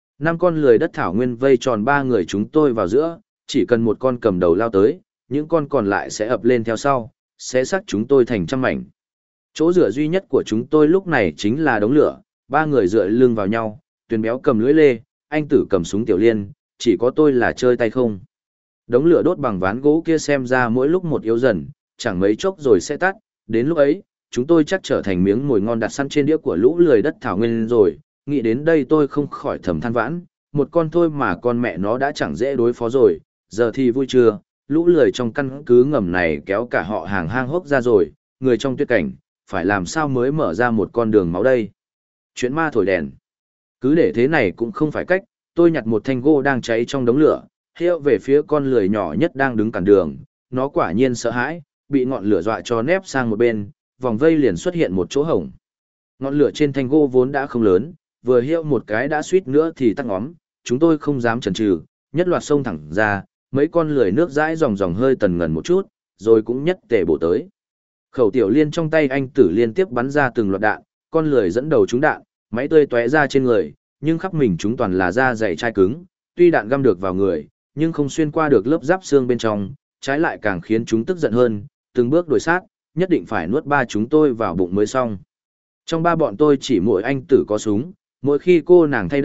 5 con lười đất thảo nguyên vây tròn 3 người chúng tôi vào giữa, chỉ cần một con cầm đầu lao tới, những con còn lại sẽ ập lên theo sau, sẽ xác chúng tôi thành trăm mảnh. Chỗ dựa duy nhất của chúng tôi lúc này chính là đống lửa, 3 người dựa lưng vào nhau, Tuyền Béo cầm lưỡi lê, anh Tử cầm súng tiểu liên, chỉ có tôi là chơi tay không. Đống lửa đốt bằng ván gỗ kia xem ra mỗi lúc một yếu dần, chẳng mấy chốc rồi sẽ tắt, đến lúc ấy, chúng tôi chắc trở thành miếng mồi ngon đặt săn trên đĩa của lũ lười đất thảo nguyên rồi, nghĩ đến đây tôi không khỏi thầm than vãn, một con thôi mà con mẹ nó đã chẳng dễ đối phó rồi, giờ thì vui chưa, lũ lười trong căn cứ ngầm này kéo cả họ hàng hang hốc ra rồi, người trong tuyệt cảnh, phải làm sao mới mở ra một con đường máu đây. Chuyện ma thổi đèn. Cứ để thế này cũng không phải cách, tôi nhặt một thanh gỗ đang cháy trong đống lửa, hiệu về phía con lười nhỏ nhất đang đứng cản đường, nó quả nhiên sợ hãi, bị ngọn lửa dọa cho nép sang một bên, vòng vây liền xuất hiện một chỗ hổng. Ngọn lửa trên thanh gỗ vốn đã không lớn, vừa hiệu một cái đã suýt nữa thì tắt ngóm, chúng tôi không dám chần chừ, nhất loạt xông thẳng ra, mấy con lười nước dãi dòng dòng hơi tần ngần một chút, rồi cũng nhất tề bổ tới. Khẩu tiểu liên trong tay anh Tử liên tiếp bắn ra từng loạt đạn, con lười dẫn đầu trúng đạn, máy tươi tóe ra trên người, nhưng khắp mình chúng toàn là da dày chai cứng, tuy đạn găm được vào người, nhưng không xuyên qua được lớp giáp xương bên trong, trái lại càng khiến chúng tức giận hơn, từng bước đuổi sát, nhất định phải nuốt ba chúng tôi vào bụng mới xong. Trong ba bọn tôi chỉ mỗi anh Tử có súng, mỗi khi cô nàng thay đạn,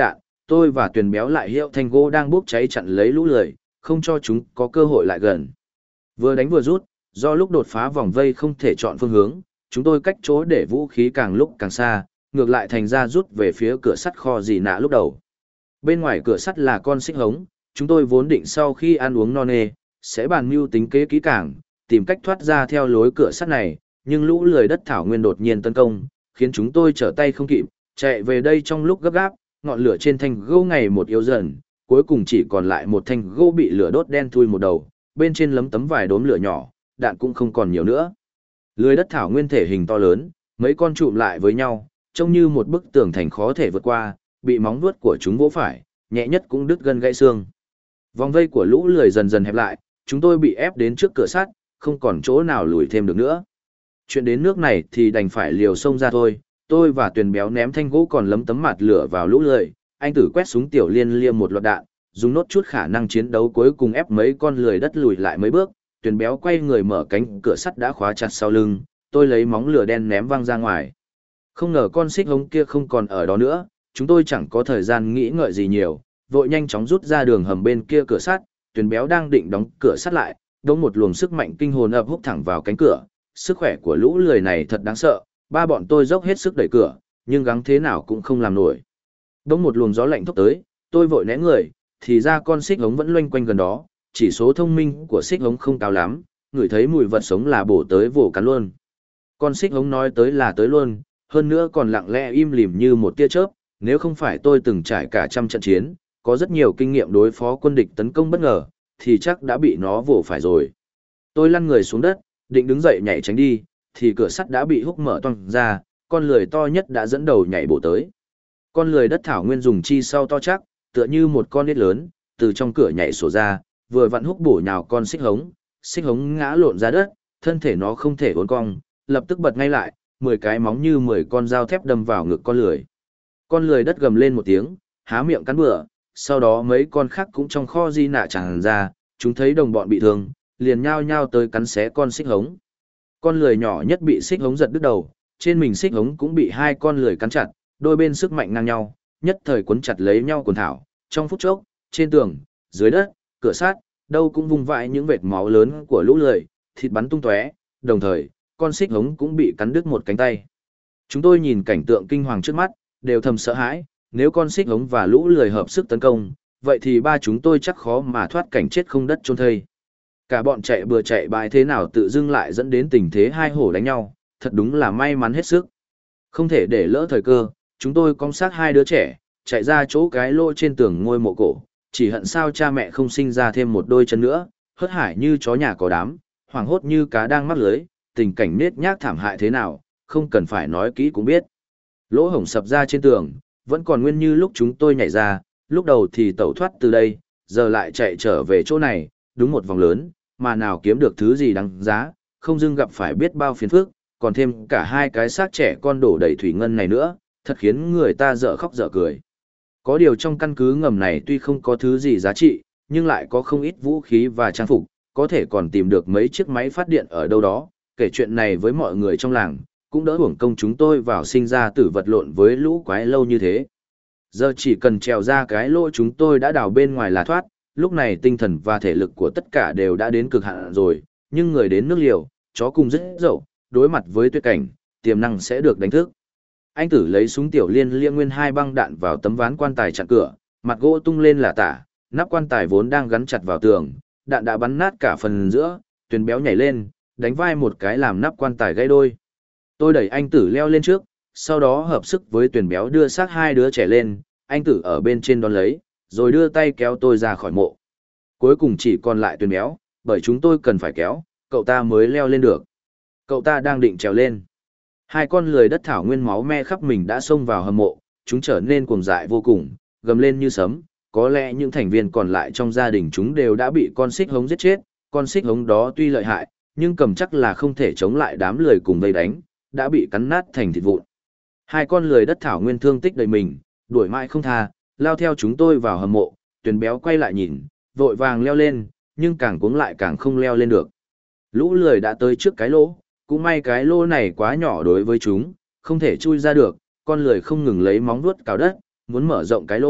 tôi và Tuyền Béo lại hiệu thanh gỗ đang bốc cháy chặn lấy lũ lười, không cho chúng có cơ hội lại gần. Vừa đánh vừa rút, do lúc đột phá vòng vây không thể chọn phương hướng, chúng tôi cách chỗ để vũ khí càng lúc càng xa, ngược lại thành ra rút về phía cửa sắt kho gì nạ lúc đầu. Bên ngoài cửa sắt là con xích hống, chúng tôi vốn định sau khi ăn uống no nê, sẽ bàn mưu tính kế kỹ càng, tìm cách thoát ra theo lối cửa sắt này, nhưng lũ lười đất thảo nguyên đột nhiên tấn công, khiến chúng tôi trở tay không kịp, chạy về đây trong lúc gấp gáp, ngọn lửa trên thanh gỗ ngày một yếu dần, cuối cùng chỉ còn lại một thanh gỗ bị lửa đốt đen thui một đầu, bên trên lấm tấm vài đốm lửa nhỏ, đạn cũng không còn nhiều nữa. Lười đất thảo nguyên thể hình to lớn, mấy con chụm lại với nhau, trông như một bức tường thành khó thể vượt qua, bị móng vuốt của chúng vỗ phải, nhẹ nhất cũng đứt gân gãy xương. Vòng vây của lũ lười dần dần hẹp lại, chúng tôi bị ép đến trước cửa sắt, không còn chỗ nào lùi thêm được nữa. Chuyện đến nước này thì đành phải liều sông ra thôi, tôi và Tuyền Béo ném thanh gỗ còn lấm tấm mặt lửa vào lũ lười, anh Tử quét súng tiểu liên liêm một loạt đạn, dùng nốt chút khả năng chiến đấu cuối cùng ép mấy con lười đất lùi lại mấy bước, Tuyền Béo quay người mở cánh cửa sắt đã khóa chặt sau lưng, tôi lấy móng lửa đen ném văng ra ngoài. Không ngờ con xích hống kia không còn ở đó nữa, chúng tôi chẳng có thời gian nghĩ ngợi gì nhiều, vội nhanh chóng rút ra đường hầm bên kia cửa sắt, Tuyền Béo đang định đóng cửa sắt lại, đống một luồng sức mạnh kinh hồn ập húc thẳng vào cánh cửa. Sức khỏe của lũ lười này thật đáng sợ, ba bọn tôi dốc hết sức đẩy cửa, nhưng gắng thế nào cũng không làm nổi. Đống một luồng gió lạnh thốc tới, tôi vội né người, thì ra con xích hống vẫn loanh quanh gần đó, chỉ số thông minh của xích hống không cao lắm, ngửi thấy mùi vật sống là bổ tới vồ cắn luôn. Con xích hống nói tới là tới luôn, hơn nữa còn lặng lẽ im lìm như một tia chớp, nếu không phải tôi từng trải cả trăm trận chiến, có rất nhiều kinh nghiệm đối phó quân địch tấn công bất ngờ, thì chắc đã bị nó vồ phải rồi. Tôi lăn người xuống đất, định đứng dậy nhảy tránh đi, thì cửa sắt đã bị húc mở toang ra, con lười to nhất đã dẫn đầu nhảy bổ tới. Con lười đất thảo nguyên dùng chi sau to chắc, tựa như một con nết lớn, từ trong cửa nhảy sổ ra, vừa vặn húc bổ nhào con xích hống ngã lộn ra đất, thân thể nó không thể uốn cong, lập tức bật ngay lại, 10 cái móng như 10 con dao thép đâm vào ngực con lười. Con lười đất gầm lên một tiếng, há miệng cắn bừa, sau đó mấy con khác cũng trong kho di nạ tràn ra, chúng thấy đồng bọn bị thương, liền nhao nhao tới cắn xé con xích hống. Con lười nhỏ nhất bị xích hống giật đứt đầu, trên mình xích hống cũng bị hai con lười cắn chặt, đôi bên sức mạnh ngang nhau, nhất thời quấn chặt lấy nhau quần thảo. Trong phút chốc, trên tường, dưới đất, cửa sắt, đâu cũng vung vãi những vệt máu lớn của lũ lười, thịt bắn tung tóe, đồng thời, con xích hống cũng bị cắn đứt một cánh tay. Chúng tôi nhìn cảnh tượng kinh hoàng trước mắt, đều thầm sợ hãi, nếu con xích hống và lũ lười hợp sức tấn công, vậy thì ba chúng tôi chắc khó mà thoát cảnh chết không đất chôn thây. Cả bọn chạy bừa chạy bại thế nào tự dưng lại dẫn đến tình thế hai hổ đánh nhau, thật đúng là may mắn hết sức. Không thể để lỡ thời cơ, chúng tôi cong sát hai đứa trẻ, chạy ra chỗ cái lỗ trên tường ngôi mộ cổ, chỉ hận sao cha mẹ không sinh ra thêm một đôi chân nữa, hớt hải như chó nhà có đám, hoảng hốt như cá đang mắc lưới, tình cảnh nết nhác thảm hại thế nào, không cần phải nói kỹ cũng biết. Lỗ hổng sập ra trên tường, vẫn còn nguyên như lúc chúng tôi nhảy ra, lúc đầu thì tẩu thoát từ đây, giờ lại chạy trở về chỗ này, đúng một vòng lớn, mà nào kiếm được thứ gì đáng giá, không dưng gặp phải biết bao phiền phức, còn thêm cả hai cái xác trẻ con đổ đầy thủy ngân này nữa, thật khiến người ta dở khóc dở cười. Có điều trong căn cứ ngầm này tuy không có thứ gì giá trị, nhưng lại có không ít vũ khí và trang phục, có thể còn tìm được mấy chiếc máy phát điện ở đâu đó, kể chuyện này với mọi người trong làng, cũng đỡ uổng công chúng tôi vào sinh ra tử vật lộn với lũ quái lâu như thế. Giờ chỉ cần trèo ra cái lỗ chúng tôi đã đào bên ngoài là thoát, lúc này tinh thần và thể lực của tất cả đều đã đến cực hạn rồi, nhưng người đến nước liều, chó cùng rất dậu, đối mặt với tuyệt cảnh, tiềm năng sẽ được đánh thức. Anh Tử lấy súng tiểu liên liêng nguyên hai băng đạn vào tấm ván quan tài chặn cửa, mặt gỗ tung lên là tả, nắp quan tài vốn đang gắn chặt vào tường, đạn đã bắn nát cả phần giữa, Tuyền Béo nhảy lên, đánh vai một cái làm nắp quan tài gãy đôi. Tôi đẩy anh Tử leo lên trước, sau đó hợp sức với Tuyền Béo đưa xác hai đứa trẻ lên, anh Tử ở bên trên đón lấy, rồi đưa tay kéo tôi ra khỏi mộ. Cuối cùng chỉ còn lại Tuyền Béo, bởi chúng tôi cần phải kéo, cậu ta mới leo lên được. Cậu ta đang định trèo lên. Hai con lười đất thảo nguyên máu me khắp mình đã xông vào hầm mộ, chúng trở nên cuồng dại vô cùng, gầm lên như sấm. Có lẽ những thành viên còn lại trong gia đình chúng đều đã bị con xích hống giết chết. Con xích hống đó tuy lợi hại, nhưng cầm chắc là không thể chống lại đám lười cùng vây đánh, đã bị cắn nát thành thịt vụn. Hai con lười đất thảo nguyên thương tích đầy mình, đuổi mãi không tha, lao theo chúng tôi vào hầm mộ. Tuyền Béo quay lại nhìn, vội vàng leo lên, nhưng càng cuống lại càng không leo lên được. Lũ lười đã tới trước cái lỗ, cũng may cái lỗ này quá nhỏ đối với chúng, không thể chui ra được, con lười không ngừng lấy móng vuốt cào đất, muốn mở rộng cái lỗ,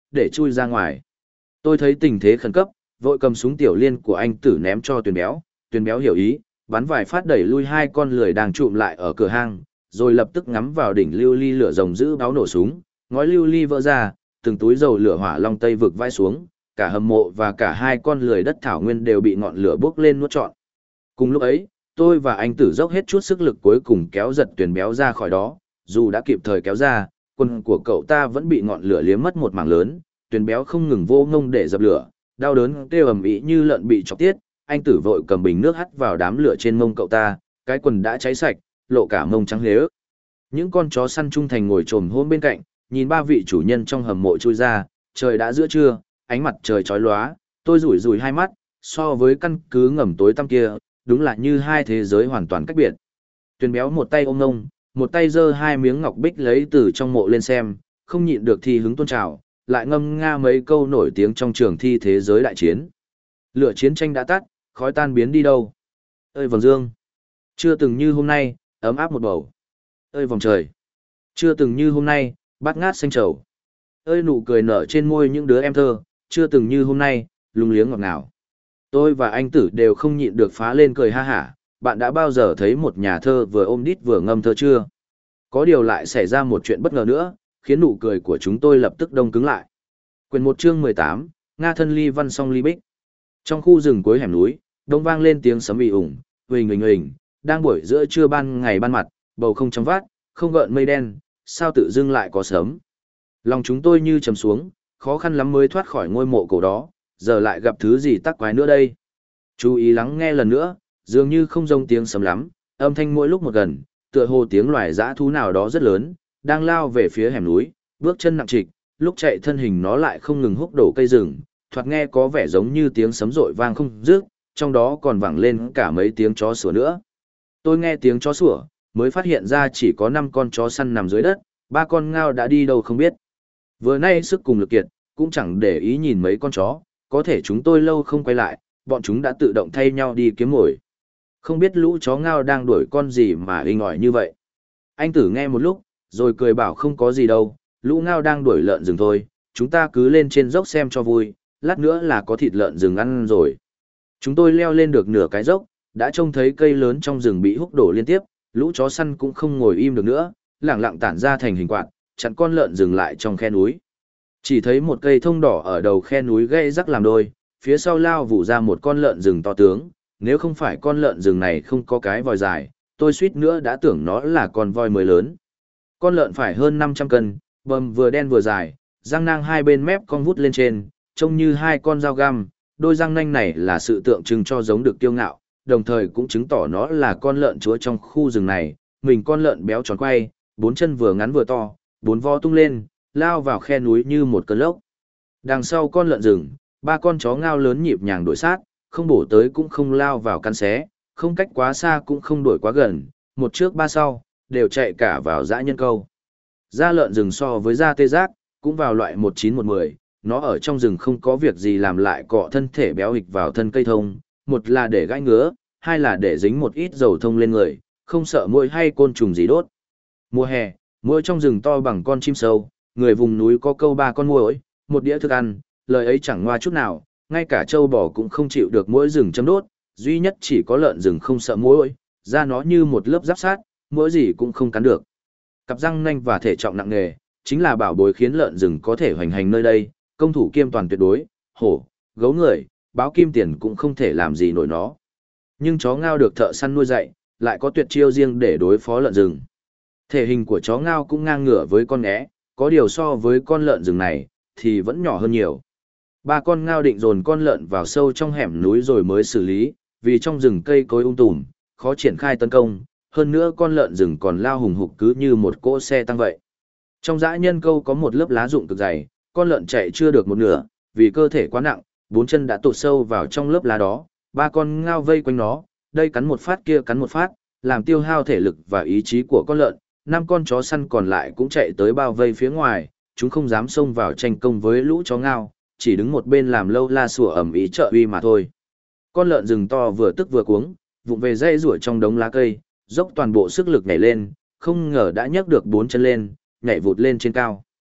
để chui ra ngoài. Tôi thấy tình thế khẩn cấp, vội cầm súng tiểu liên của anh Tử ném cho Tuyền béo hiểu ý, bắn vài phát đẩy lui hai con lười đang trụm lại ở cửa hang, rồi lập tức ngắm vào đỉnh lưu ly lửa rồng giữ báo nổ súng, ngói lưu ly vỡ ra, từng túi dầu lửa hỏa long tây vực vãi xuống, cả hầm mộ và cả hai con lười đất thảo nguyên đều bị ngọn lửa bốc lên nuốt trọn. Cùng lúc ấy, tôi và anh Tử dốc hết chút sức lực cuối cùng kéo giật Tuyền béo ra khỏi đó, dù đã kịp thời kéo ra, quần của cậu ta vẫn bị ngọn lửa liếm mất một mảng lớn, Tuyền béo không ngừng vô ngông để dập lửa, đau đớn kêu ầm ĩ như lợn bị chọc tiết, anh Tử vội cầm bình nước hắt vào đám lửa trên mông cậu ta, cái quần đã cháy sạch, lộ cả mông trắng lếu. Những con chó săn trung thành ngồi chồm hôm bên cạnh, nhìn ba vị chủ nhân trong hầm mộ chui ra, trời đã giữa trưa, ánh mặt trời chói lóa, tôi rủi rủi hai mắt, so với căn cứ ngầm tối tăm kia, đúng là như hai thế giới hoàn toàn cách biệt. Tuyền béo một tay ôm ngông, một tay giơ hai miếng ngọc bích lấy từ trong mộ lên xem, không nhịn được thì hứng tôn trào, lại ngâm nga mấy câu nổi tiếng trong trường thi thế giới đại chiến. Lửa chiến tranh đã tắt, khói tan biến đi đâu. Ơi vầng dương, chưa từng như hôm nay, ấm áp một bầu. Ơi vòng trời, chưa từng như hôm nay, bát ngát xanh trầu. Ơi nụ cười nở trên môi những đứa em thơ, chưa từng như hôm nay, lung liếng ngọt ngào. Tôi và anh Tử đều không nhịn được phá lên cười ha hả. Bạn đã bao giờ thấy một nhà thơ vừa ôm đít vừa ngâm thơ chưa? Có điều lại xảy ra một chuyện bất ngờ nữa, khiến nụ cười của chúng tôi lập tức đông cứng lại. Quyển 1 chương 18, Nga thân ly văn song ly bích. Trong khu rừng cuối hẻm núi, đông vang lên tiếng sấm ì ủng, huỳnh, đang buổi giữa trưa ban ngày ban mặt, bầu không trong vát, không gợn mây đen, sao tự dưng lại có sấm. Lòng chúng tôi như trầm xuống, khó khăn lắm mới thoát khỏi ngôi mộ cổ đó, giờ lại gặp thứ gì tắc quái nữa đây. Chú ý lắng nghe lần nữa, dường như không giống tiếng sấm lắm, âm thanh mỗi lúc một gần, tựa hồ tiếng loài dã thú nào đó rất lớn, đang lao về phía hẻm núi, bước chân nặng trịch, lúc chạy thân hình nó lại không ngừng húc đổ cây rừng, thoạt nghe có vẻ giống như tiếng sấm rội vang không dứt, trong đó còn vẳng lên cả mấy tiếng chó sủa nữa. Tôi nghe tiếng chó sủa, mới phát hiện ra chỉ có 5 con chó săn nằm dưới đất, 3 con ngao đã đi đâu không biết. Vừa nay sức cùng lực kiệt, cũng chẳng để ý nhìn mấy con chó, có thể chúng tôi lâu không quay lại, bọn chúng đã tự động thay nhau đi kiếm mồi. Không biết lũ chó ngao đang đuổi con gì mà inh ỏi như vậy. Anh Tử nghe một lúc, rồi cười bảo không có gì đâu, lũ ngao đang đuổi lợn rừng thôi, chúng ta cứ lên trên dốc xem cho vui, lát nữa là có thịt lợn rừng ăn rồi. Chúng tôi leo lên được nửa cái dốc, đã trông thấy cây lớn trong rừng bị húc đổ liên tiếp, lũ chó săn cũng không ngồi im được nữa, lẳng lặng tản ra thành hình quạt, chặn con lợn rừng lại trong khe núi. Chỉ thấy một cây thông đỏ ở đầu khe núi gây rắc làm đôi, phía sau lao vụ ra một con lợn rừng to tướng, nếu không phải con lợn rừng này không có cái vòi dài, tôi suýt nữa đã tưởng nó là con voi mới lớn. Con lợn phải hơn 500 cân, bầm vừa đen vừa dài, răng nang hai bên mép cong vút lên trên, trông như hai con dao găm, đôi răng nanh này là sự tượng trưng cho giống được kiêu ngạo, đồng thời cũng chứng tỏ nó là con lợn chúa trong khu rừng này, mình con lợn béo tròn quay, 4 chân vừa ngắn vừa to, 4 vo tung lên, lao vào khe núi như một cơn lốc. Đằng sau con lợn rừng, 3 con chó ngao lớn nhịp nhàng đuổi sát, không bổ tới cũng không lao vào căn xé, không cách quá xa cũng không đuổi quá gần, một trước ba sau, đều chạy cả vào dã nhân câu. Da lợn rừng so với da tê giác, cũng vào loại 19-110, nó ở trong rừng không có việc gì làm lại cọ thân thể béo hịch vào thân cây thông, một là để gãi ngứa, hai là để dính một ít dầu thông lên người, không sợ muỗi hay côn trùng gì đốt. Mùa hè, muỗi trong rừng to bằng con chim sâu, người vùng núi có câu 3 con muỗi, một đĩa thức ăn, lời ấy chẳng ngoa chút nào, ngay cả trâu bò cũng không chịu được muỗi rừng châm đốt, duy nhất chỉ có lợn rừng không sợ muỗi, da nó như một lớp giáp sát, muỗi gì cũng không cắn được. Cặp răng nanh và thể trọng nặng nề, chính là bảo bối khiến lợn rừng có thể hoành hành nơi đây, công thủ kiêm toàn tuyệt đối, hổ, gấu người, báo kim tiền cũng không thể làm gì nổi nó. Nhưng chó ngao được thợ săn nuôi dạy, lại có tuyệt chiêu riêng để đối phó lợn rừng. Thể hình của chó ngao cũng ngang ngửa với con nghé, có điều so với con lợn rừng này, thì vẫn nhỏ hơn nhiều. 3 con ngao định dồn con lợn vào sâu trong hẻm núi rồi mới xử lý, vì trong rừng cây cối tùm, khó triển khai tấn công, hơn nữa con lợn rừng còn lao hùng hục cứ như một cỗ xe tăng vậy. Trong dã nhân câu có một lớp lá rụng cực dày, con lợn chạy chưa được một nửa, vì cơ thể quá nặng, 4 chân đã tụt sâu vào trong lớp lá đó, 3 con ngao vây quanh nó, đây cắn một phát kia cắn một phát, làm tiêu hao thể lực và ý chí của con lợn. 5 con chó săn còn lại cũng chạy tới bao vây phía ngoài, chúng không dám xông vào tranh công với lũ chó ngao, chỉ đứng một bên làm lâu la sủa ầm ĩ trợ uy mà thôi. Con lợn rừng to vừa tức vừa cuống, vụng về dây rủa trong đống lá cây, dốc toàn bộ sức lực nhảy lên, không ngờ đã nhấc được 4 chân lên, nhảy vụt lên trên cao.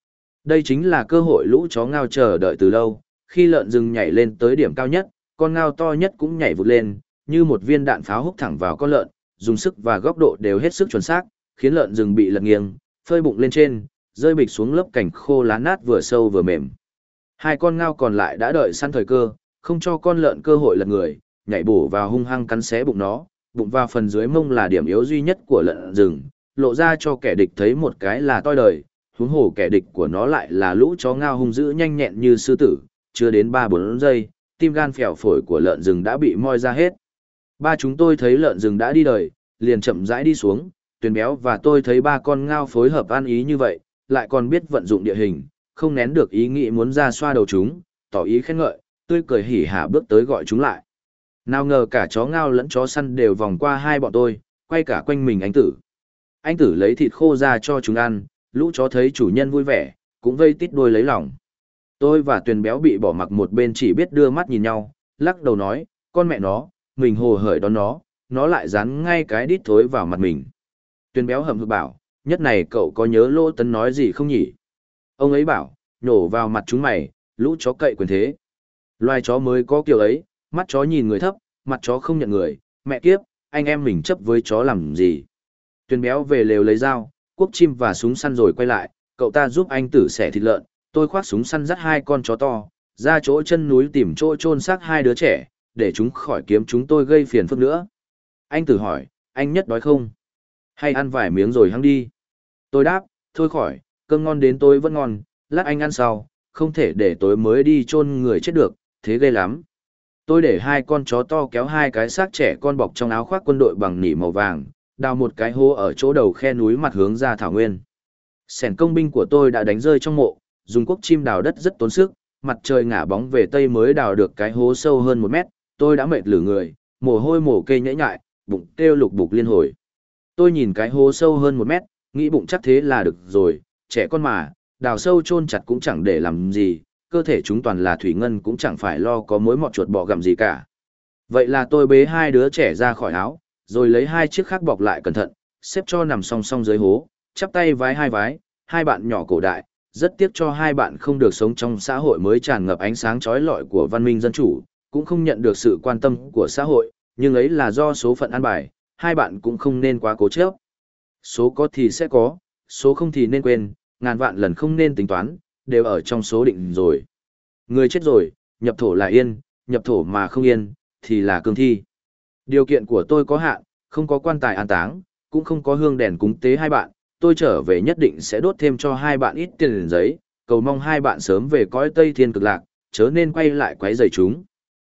Đây chính là cơ hội lũ chó ngao chờ đợi từ lâu, khi lợn rừng nhảy lên tới điểm cao nhất, con ngao to nhất cũng nhảy vụt lên, như một viên đạn pháo húc thẳng vào con lợn, dùng sức và góc độ đều hết sức chuẩn xác, khiến lợn rừng bị lật nghiêng, phơi bụng lên trên, rơi bịch xuống lớp cảnh khô lá nát vừa sâu vừa mềm. Hai con ngao còn lại đã đợi săn thời cơ, không cho con lợn cơ hội lật người, nhảy bổ vào hung hăng cắn xé bụng nó, bụng vào phần dưới mông là điểm yếu duy nhất của lợn rừng, lộ ra cho kẻ địch thấy một cái là toi đời, huống hồ kẻ địch của nó lại là lũ chó ngao hung dữ nhanh nhẹn như sư tử, chưa đến 3-4 giây, tim gan phèo phổi của lợn rừng đã bị moi ra hết. Ba chúng tôi thấy lợn rừng đã đi đời, liền chậm rãi đi xuống, Tuyền Béo và tôi thấy ba con ngao phối hợp ăn ý như vậy, lại còn biết vận dụng địa hình, không nén được ý nghĩ muốn ra xoa đầu chúng, tỏ ý khen ngợi, tươi cười hỉ hả bước tới gọi chúng lại. Nào ngờ cả chó ngao lẫn chó săn đều vòng qua hai bọn tôi, quay cả quanh mình anh tử. Anh tử lấy thịt khô ra cho chúng ăn, lũ chó thấy chủ nhân vui vẻ, cũng vây tít đuôi lấy lòng. Tôi và Tuyền Béo bị bỏ mặc một bên chỉ biết đưa mắt nhìn nhau, lắc đầu nói, con mẹ nó, mình hồ hởi đón nó lại dán ngay cái đít thối vào mặt mình. Tuyền Béo hậm hực bảo, nhất này cậu có nhớ Lô Tấn nói gì không nhỉ? Ông ấy bảo, nhổ vào mặt chúng mày, lũ chó cậy quyền thế. Loài chó mới có kiểu ấy, mắt chó nhìn người thấp, mặt chó không nhận người, mẹ kiếp, anh em mình chấp với chó làm gì? Tuyền Béo về lều lấy dao, cuốc chim và súng săn rồi quay lại, cậu ta giúp anh tử xẻ thịt lợn, tôi khoác súng săn dắt hai con chó to, ra chỗ chân núi tìm chỗ chôn xác hai đứa trẻ, để chúng khỏi kiếm chúng tôi gây phiền phức nữa. Anh tử hỏi, anh Nhất đói không? Hay ăn vài miếng rồi hăng đi? Tôi đáp, thôi khỏi, cơm ngon đến tôi vẫn ngon, lát anh ăn sau, không thể để tối mới đi chôn người chết được, thế ghê lắm. Tôi để hai con chó to kéo hai cái xác trẻ con bọc trong áo khoác quân đội bằng nỉ màu vàng, đào một cái hố ở chỗ đầu khe núi mặt hướng ra thảo nguyên. Sẻn công binh của tôi đã đánh rơi trong mộ, dùng cuốc chim đào đất rất tốn sức, mặt trời ngả bóng về tây mới đào được cái hố sâu hơn 1 mét, tôi đã mệt lử người, mồ hôi mồ kê nhễ nhại, bụng kêu lục bục liên hồi. Tôi nhìn cái hố sâu hơn 1 mét, nghĩ bụng chắc thế là được rồi, trẻ con mà, đào sâu chôn chặt cũng chẳng để làm gì, cơ thể chúng toàn là thủy ngân cũng chẳng phải lo có mối mọt chuột bọ gặm gì cả. Vậy là tôi bế hai đứa trẻ ra khỏi áo, rồi lấy hai chiếc khác bọc lại cẩn thận, xếp cho nằm song song dưới hố, chắp tay vái, hai bạn nhỏ cổ đại, rất tiếc cho hai bạn không được sống trong xã hội mới tràn ngập ánh sáng chói lọi của văn minh dân chủ, cũng không nhận được sự quan tâm của xã hội, nhưng ấy là do số phận an bài, hai bạn cũng không nên quá cố chấp. Số có thì sẽ có, số không thì nên quên, ngàn vạn lần không nên tính toán, đều ở trong số định rồi. Người chết rồi, nhập thổ là yên, nhập thổ mà không yên, thì là cương thi. Điều kiện của tôi có hạn, không có quan tài an táng, cũng không có hương đèn cúng tế hai bạn, tôi trở về nhất định sẽ đốt thêm cho hai bạn ít tiền giấy, cầu mong hai bạn sớm về cõi Tây Thiên cực lạc, chớ nên quay lại quấy rầy chúng.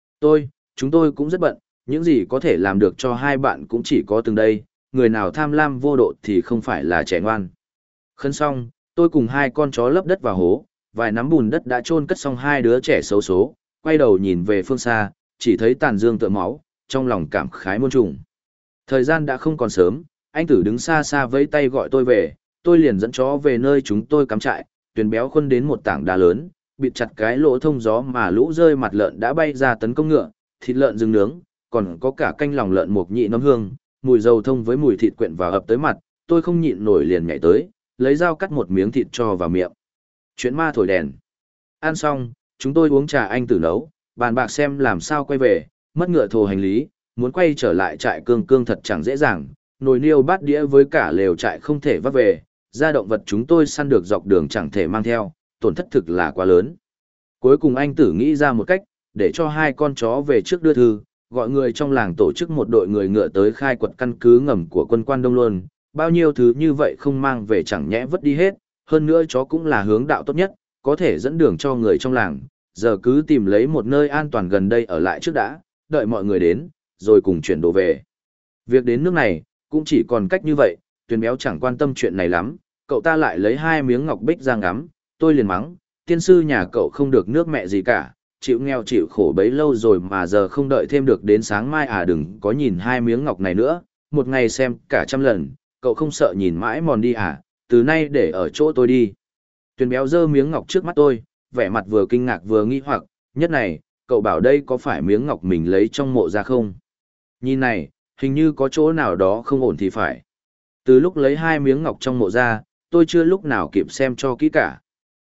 Chúng tôi cũng rất bận, những gì có thể làm được cho hai bạn cũng chỉ có từng đây, người nào tham lam vô độ thì không phải là trẻ ngoan. Khấn xong, tôi cùng hai con chó lấp đất vào hố, vài nắm bùn đất đã chôn cất xong hai đứa trẻ xấu số, quay đầu nhìn về phương xa, chỉ thấy tàn dương tựa máu, trong lòng cảm khái muôn trùng. Thời gian đã không còn sớm, anh tử đứng xa xa vẫy tay gọi tôi về, tôi liền dẫn chó về nơi chúng tôi cắm trại, Tuyền Béo khuân đến một tảng đá lớn, bịt chặt cái lỗ thông gió mà lũ rơi mặt lợn đã bay ra tấn công ngựa, thịt lợn rừng nướng, còn có cả canh lòng lợn mộc nhị nấm hương, mùi dầu thông với mùi thịt quyện vào ập tới mặt, tôi không nhịn nổi liền nhảy tới, lấy dao cắt một miếng thịt cho vào miệng. Chuyện ma thổi đèn. Ăn xong, chúng tôi uống trà anh tử nấu, bàn bạc xem làm sao quay về, mất ngựa thồ hành lý, muốn quay trở lại trại cương cương thật chẳng dễ dàng, nồi niêu bát đĩa với cả lều trại không thể vác về, gia động vật chúng tôi săn được dọc đường chẳng thể mang theo, tổn thất thực là quá lớn. Cuối cùng anh tử nghĩ ra một cách, để cho hai con chó về trước đưa thư, gọi người trong làng tổ chức một đội người ngựa tới khai quật căn cứ ngầm của quân quan Đông Luân, bao nhiêu thứ như vậy không mang về chẳng nhẽ vứt đi hết, hơn nữa chó cũng là hướng đạo tốt nhất, có thể dẫn đường cho người trong làng, giờ cứ tìm lấy một nơi an toàn gần đây ở lại trước đã, đợi mọi người đến, rồi cùng chuyển đồ về. Việc đến nước này, cũng chỉ còn cách như vậy, Tuyền Béo chẳng quan tâm chuyện này lắm, cậu ta lại lấy hai miếng ngọc bích ra ngắm, tôi liền mắng, tiên sư nhà cậu không được nước mẹ gì cả, chịu nghèo chịu khổ bấy lâu rồi mà giờ không đợi thêm được đến sáng mai à, đừng có nhìn hai miếng ngọc này nữa, một ngày xem cả 100 lần, cậu không sợ nhìn mãi mòn đi à, từ nay để ở chỗ tôi đi. Tuyền Béo giơ miếng ngọc trước mắt tôi, vẻ mặt vừa kinh ngạc vừa nghi hoặc, nhất này, cậu bảo đây có phải miếng ngọc mình lấy trong mộ ra không? Nhìn này, hình như có chỗ nào đó không ổn thì phải. Từ lúc lấy hai miếng ngọc trong mộ ra, tôi chưa lúc nào kịp xem cho kỹ cả.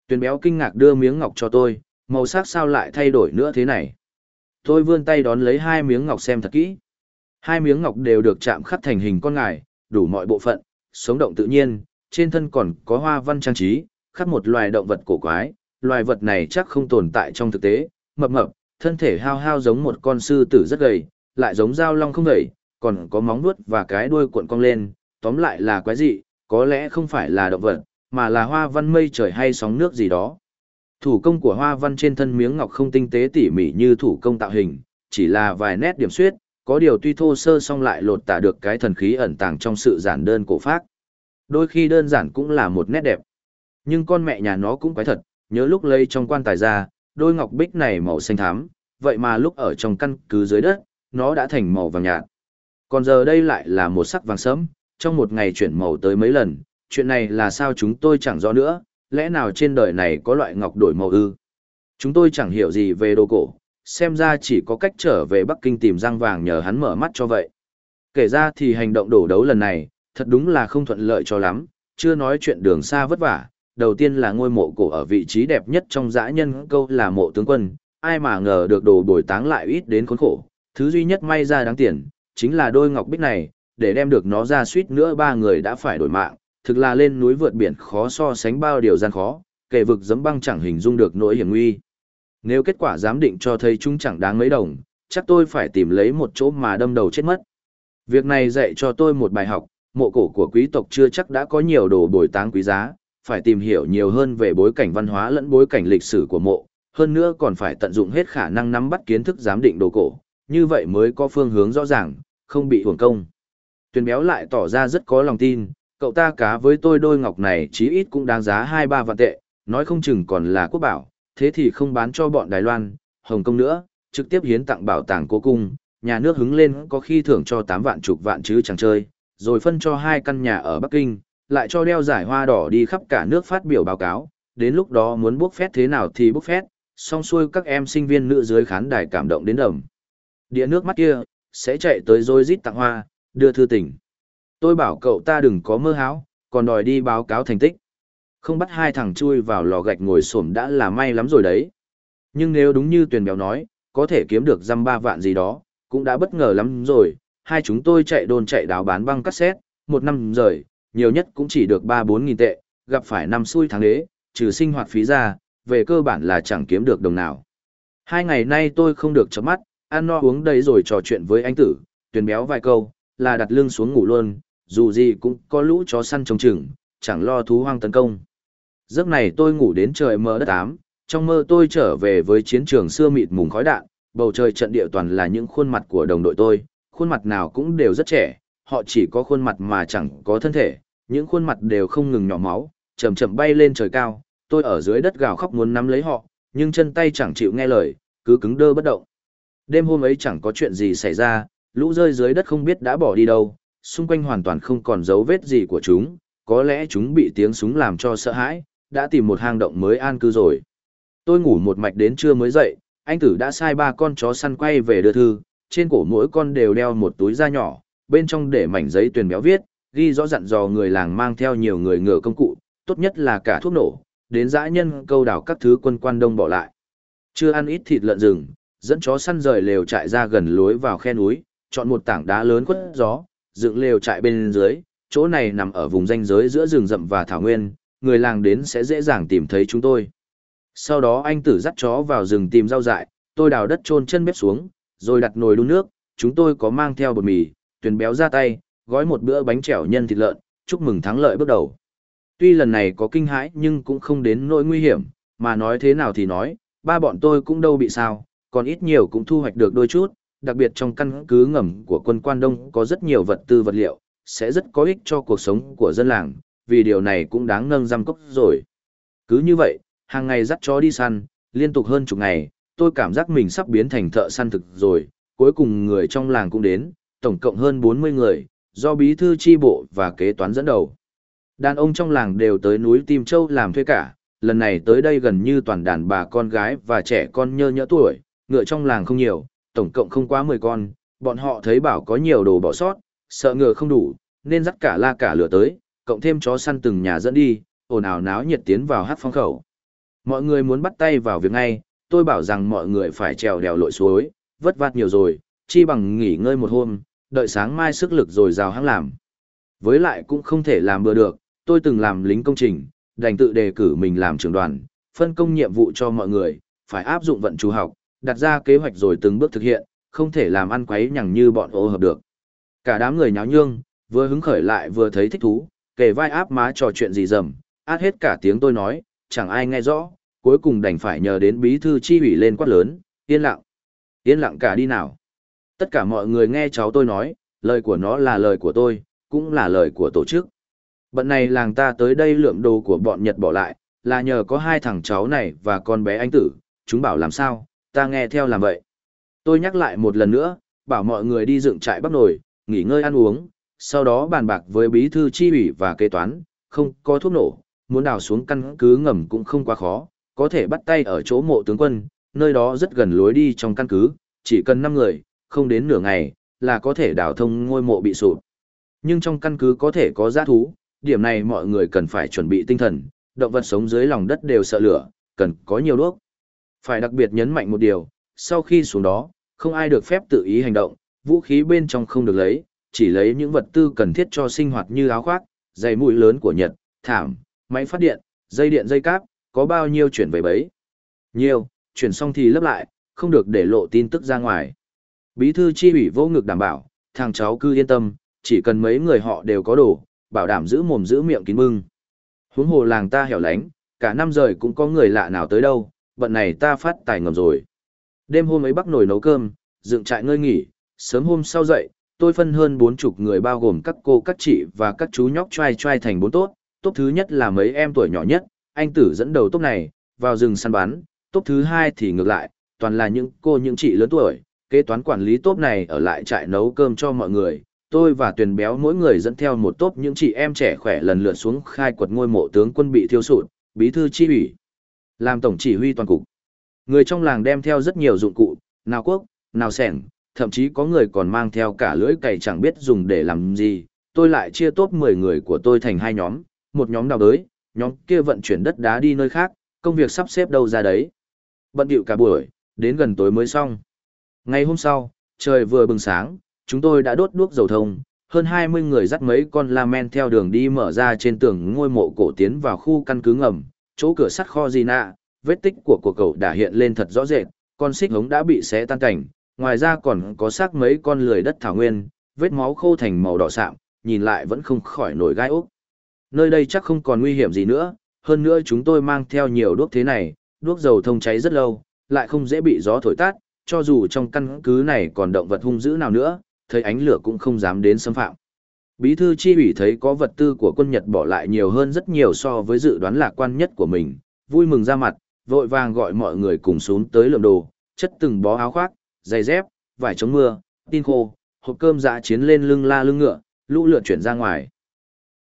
Tuyền béo kinh ngạc đưa miếng ngọc cho tôi, màu sắc sao lại thay đổi nữa thế này? Tôi vươn tay đón lấy hai miếng ngọc xem thật kỹ. Hai miếng ngọc đều được chạm khắc thành hình con ngài, đủ mọi bộ phận, sống động tự nhiên, trên thân còn có hoa văn trang trí, khắc một loài động vật cổ quái, loài vật này chắc không tồn tại trong thực tế, mập mập, thân thể hao hao giống một con sư tử rất gầy, lại giống dao long không gầy, còn có móng vuốt và cái đuôi cuộn cong lên, tóm lại là quái dị, có lẽ không phải là động vật, mà là hoa văn mây trời hay sóng nước gì đó. Thủ công của hoa văn trên thân miếng ngọc không tinh tế tỉ mỉ như thủ công tạo hình, chỉ là vài nét điểm xuyết, có điều tuy thô sơ song lại lột tả được cái thần khí ẩn tàng trong sự giản đơn cổ phác. Đôi khi đơn giản cũng là một nét đẹp. Nhưng con mẹ nhà nó cũng quái thật, nhớ lúc lấy trong quan tài ra, đôi ngọc bích này màu xanh thắm, vậy mà lúc ở trong căn cứ dưới đất, nó đã thành màu vàng nhạt. Còn giờ đây lại là một sắc vàng sẫm, trong một ngày chuyển màu tới mấy lần, chuyện này là sao chúng tôi chẳng rõ nữa, lẽ nào trên đời này có loại ngọc đổi màu ư? Chúng tôi chẳng hiểu gì về đồ cổ, xem ra chỉ có cách trở về Bắc Kinh tìm Giang Vàng nhờ hắn mở mắt cho vậy. Kể ra thì hành động đổ đấu lần này, thật đúng là không thuận lợi cho lắm, chưa nói chuyện đường xa vất vả. Đầu tiên là ngôi mộ cổ ở vị trí đẹp nhất trong dã nhân câu là mộ tướng quân, ai mà ngờ được đồ bồi táng lại ít đến khốn khổ. Thứ duy nhất may ra đáng tiền, chính là đôi ngọc bích này, để đem được nó ra suýt nữa ba người đã phải đổi mạng, thực là lên núi vượt biển khó so sánh bao điều gian khó, kể vực giẫm băng chẳng hình dung được nỗi hiểm nguy. Nếu kết quả giám định cho thấy chúng chẳng đáng mấy đồng, chắc tôi phải tìm lấy một chỗ mà đâm đầu chết mất. Việc này dạy cho tôi một bài học, mộ cổ của quý tộc chưa chắc đã có nhiều đồ bồi táng quý giá, phải tìm hiểu nhiều hơn về bối cảnh văn hóa lẫn bối cảnh lịch sử của mộ, hơn nữa còn phải tận dụng hết khả năng nắm bắt kiến thức giám định đồ cổ, như vậy mới có phương hướng rõ ràng, không bị uổng công. Tuyền béo lại tỏ ra rất có lòng tin, cậu ta cá với tôi đôi ngọc này chí ít cũng đáng giá 2-3 vạn tệ, nói không chừng còn là quốc bảo, thế thì không bán cho bọn Đài Loan, Hồng Kông nữa, trực tiếp hiến tặng bảo tàng cố cung, nhà nước hứng lên có khi thưởng cho 8 vạn chục vạn chứ chẳng chơi, rồi phân cho 2 căn nhà ở Bắc Kinh, lại cho đeo giải hoa đỏ đi khắp cả nước phát biểu báo cáo, đến lúc đó muốn bốc phét thế nào thì bốc phét, xong xuôi các em sinh viên nữ dưới khán đài cảm động đến đầm địa nước mắt kia, sẽ chạy tới rối rít tặng hoa, đưa thư tình. Tôi bảo cậu ta đừng có mơ hão, còn đòi đi báo cáo thành tích. Không bắt hai thằng chui vào lò gạch ngồi xổm đã là may lắm rồi đấy. Nhưng nếu đúng như Tuyền béo nói, có thể kiếm được dăm 3 vạn gì đó, cũng đã bất ngờ lắm rồi. Hai chúng tôi chạy đôn chạy đáo bán băng cassette, 1 năm rời, nhiều nhất cũng chỉ được 3-4 nghìn tệ, gặp phải năm xui tháng đế, trừ sinh hoạt phí ra, về cơ bản là chẳng kiếm được đồng nào. 2 ngày nay tôi không được chớp mắt, ăn no uống đầy rồi trò chuyện với anh Tử, Tuyền béo vài câu, là đặt lưng xuống ngủ luôn, dù gì cũng có lũ chó săn trông chừng, chẳng lo thú hoang tấn công. Giấc này tôi ngủ đến trời mờ đất ám, trong mơ tôi trở về với chiến trường xưa mịt mùng khói đạn, bầu trời trận địa toàn là những khuôn mặt của đồng đội tôi, khuôn mặt nào cũng đều rất trẻ, họ chỉ có khuôn mặt mà chẳng có thân thể, những khuôn mặt đều không ngừng nhỏ máu, chậm chậm bay lên trời cao, tôi ở dưới đất gào khóc muốn nắm lấy họ, nhưng chân tay chẳng chịu nghe lời, cứ cứng đơ bất động. Đêm hôm ấy chẳng có chuyện gì xảy ra, lũ rơi dưới đất không biết đã bỏ đi đâu, xung quanh hoàn toàn không còn dấu vết gì của chúng, có lẽ chúng bị tiếng súng làm cho sợ hãi, đã tìm một hang động mới an cư rồi. Tôi ngủ một mạch đến trưa mới dậy, anh Tử đã sai 3 con chó săn quay về đưa thư, trên cổ mỗi con đều đeo một túi da nhỏ, bên trong để mảnh giấy Tuyền béo viết, ghi rõ dặn dò người làng mang theo nhiều người ngựa công cụ, tốt nhất là cả thuốc nổ, đến dã nhân câu đảo các thứ quân quan đông bỏ lại. Chưa ăn ít thịt lợn rừng, dẫn chó săn rời lều trại ra gần lối vào khe núi, chọn một tảng đá lớn khuất gió, dựng lều trại bên dưới, chỗ này nằm ở vùng ranh giới giữa rừng rậm và thảo nguyên, người làng đến sẽ dễ dàng tìm thấy chúng tôi. Sau đó anh Tử dắt chó vào rừng tìm rau dại, tôi đào đất chôn chân bếp xuống, rồi đặt nồi đun nước, chúng tôi có mang theo bột mì, Tuyền béo ra tay, gói một bữa bánh trẻo nhân thịt lợn, chúc mừng thắng lợi bước đầu. Tuy lần này có kinh hãi nhưng cũng không đến nỗi nguy hiểm, mà nói thế nào thì nói, ba bọn tôi cũng đâu bị sao, còn ít nhiều cũng thu hoạch được đôi chút, đặc biệt trong căn cứ ngầm của quân quan đông có rất nhiều vật tư vật liệu, sẽ rất có ích cho cuộc sống của dân làng, vì điều này cũng đáng nâng răm cốc rồi. Cứ như vậy, hàng ngày dắt chó đi săn, liên tục hơn chục ngày, tôi cảm giác mình sắp biến thành thợ săn thực rồi, cuối cùng người trong làng cũng đến, tổng cộng hơn 40 người, do bí thư chi bộ và kế toán dẫn đầu. Đàn ông trong làng đều tới núi Tim Châu làm thuê cả, lần này tới đây gần như toàn đàn bà con gái và trẻ con nhơ nhỡ tuổi, ngựa trong làng không nhiều, tổng cộng không quá 10 con, bọn họ thấy bảo có nhiều đồ bỏ sót, sợ ngựa không đủ, nên dắt cả la cả lửa tới, cộng thêm chó săn từng nhà dẫn đi, ồn ào náo nhiệt tiến vào hát phong khẩu. Mọi người muốn bắt tay vào việc ngay, tôi bảo rằng mọi người phải trèo đèo lội suối, vất vát nhiều rồi, chi bằng nghỉ ngơi một hôm, đợi sáng mai sức lực rồi rào hãng làm. Với lại cũng không thể làm bừa được, tôi từng làm lính công trình, đành tự đề cử mình làm trưởng đoàn, phân công nhiệm vụ cho mọi người, phải áp dụng vận chú học, đặt ra kế hoạch rồi từng bước thực hiện, không thể làm ăn quấy nhằng như bọn ô hợp được. Cả đám người nháo nhương, vừa hứng khởi lại vừa thấy thích thú, kề vai áp má trò chuyện gì dầm, át hết cả tiếng tôi nói, chẳng ai nghe rõ, cuối cùng đành phải nhờ đến bí thư chi ủy lên quát lớn, yên lặng cả đi nào. Tất cả mọi người nghe cháu tôi nói, lời của nó là lời của tôi, cũng là lời của tổ chức. Bận này làng ta tới đây lượm đồ của bọn Nhật bỏ lại, là nhờ có hai thằng cháu này và con bé anh tử, chúng bảo làm sao, ta nghe theo làm vậy. Tôi nhắc lại một lần nữa, bảo mọi người đi dựng trại bắp nồi, nghỉ ngơi ăn uống, sau đó bàn bạc với bí thư chi ủy và kế toán, không có thuốc nổ, muốn đào xuống căn cứ ngầm cũng không quá khó, có thể bắt tay ở chỗ mộ tướng quân, nơi đó rất gần lối đi trong căn cứ, chỉ cần 5 người, không đến nửa ngày, là có thể đào thông ngôi mộ bị sụp. Nhưng trong căn cứ có thể có dã thú, điểm này mọi người cần phải chuẩn bị tinh thần, động vật sống dưới lòng đất đều sợ lửa, cần có nhiều đuốc. Phải đặc biệt nhấn mạnh một điều, sau khi xuống đó, không ai được phép tự ý hành động, vũ khí bên trong không được lấy, chỉ lấy những vật tư cần thiết cho sinh hoạt như áo khoác, giày mũi lớn của Nhật, thảm, máy phát điện, dây cáp, có bao nhiêu chuyển về bấy. Nhiều, chuyển xong thì lấp lại, không được để lộ tin tức ra ngoài. Bí thư chi ủy vô ngực đảm bảo, thằng cháu cứ yên tâm, chỉ cần mấy người họ đều có đồ, bảo đảm giữ mồm giữ miệng kín mưng. Huống hồ làng ta hẻo lánh, cả năm rời cũng có người lạ nào tới đâu, bận này ta phát tài ngầm rồi. Đêm hôm ấy bắc nồi nấu cơm, dựng trại ngơi nghỉ, sớm hôm sau dậy, tôi phân hơn 40 người bao gồm các cô các chị và các chú nhóc trai trai thành 4 tốt. Tốt thứ nhất là mấy em tuổi nhỏ nhất, anh Tử dẫn đầu tốt này, vào rừng săn bắn, tốt thứ hai thì ngược lại, toàn là những cô những chị lớn tuổi, kế toán quản lý tốt này ở lại trại nấu cơm cho mọi người. Tôi và Tuyền Béo mỗi người dẫn theo một tốp những chị em trẻ khỏe lần lượt xuống khai quật ngôi mộ tướng quân bị thiêu sụt, bí thư chi ủy, làm tổng chỉ huy toàn cục. Người trong làng đem theo rất nhiều dụng cụ, nào cuốc, nào xẻng, thậm chí có người còn mang theo cả lưỡi cày chẳng biết dùng để làm gì. Tôi lại chia tốp 10 người của tôi thành hai nhóm, một nhóm đào đới, nhóm kia vận chuyển đất đá đi nơi khác, công việc sắp xếp đâu ra đấy. Bận điệu cả buổi, đến gần tối mới xong. Ngày hôm sau, trời vừa bừng sáng, chúng tôi đã đốt đuốc dầu thông, hơn 20 người dắt mấy con la men theo đường đi mở ra trên tường ngôi mộ cổ tiến vào khu căn cứ ngầm, chỗ cửa sắt kho gì nạ, vết tích của cậu đã hiện lên thật rõ rệt, con xích hống đã bị xé tan cảnh, ngoài ra còn có xác mấy con lười đất thảo nguyên, vết máu khô thành màu đỏ sạm, nhìn lại vẫn không khỏi nổi gai ốc. Nơi đây chắc không còn nguy hiểm gì nữa, hơn nữa chúng tôi mang theo nhiều đuốc thế này, đuốc dầu thông cháy rất lâu, lại không dễ bị gió thổi tắt, cho dù trong căn cứ này còn động vật hung dữ nào nữa, thấy ánh lửa cũng không dám đến xâm phạm. Bí thư chi ủy thấy có vật tư của quân Nhật bỏ lại nhiều hơn rất nhiều so với dự đoán lạc quan nhất của mình, vui mừng ra mặt, vội vàng gọi mọi người cùng xuống tới lượm đồ, chất từng bó áo khoác, giày dép, vải chống mưa, tin khô, hộp cơm dã chiến lên lưng la lưng ngựa, lũ lượt chuyển ra ngoài.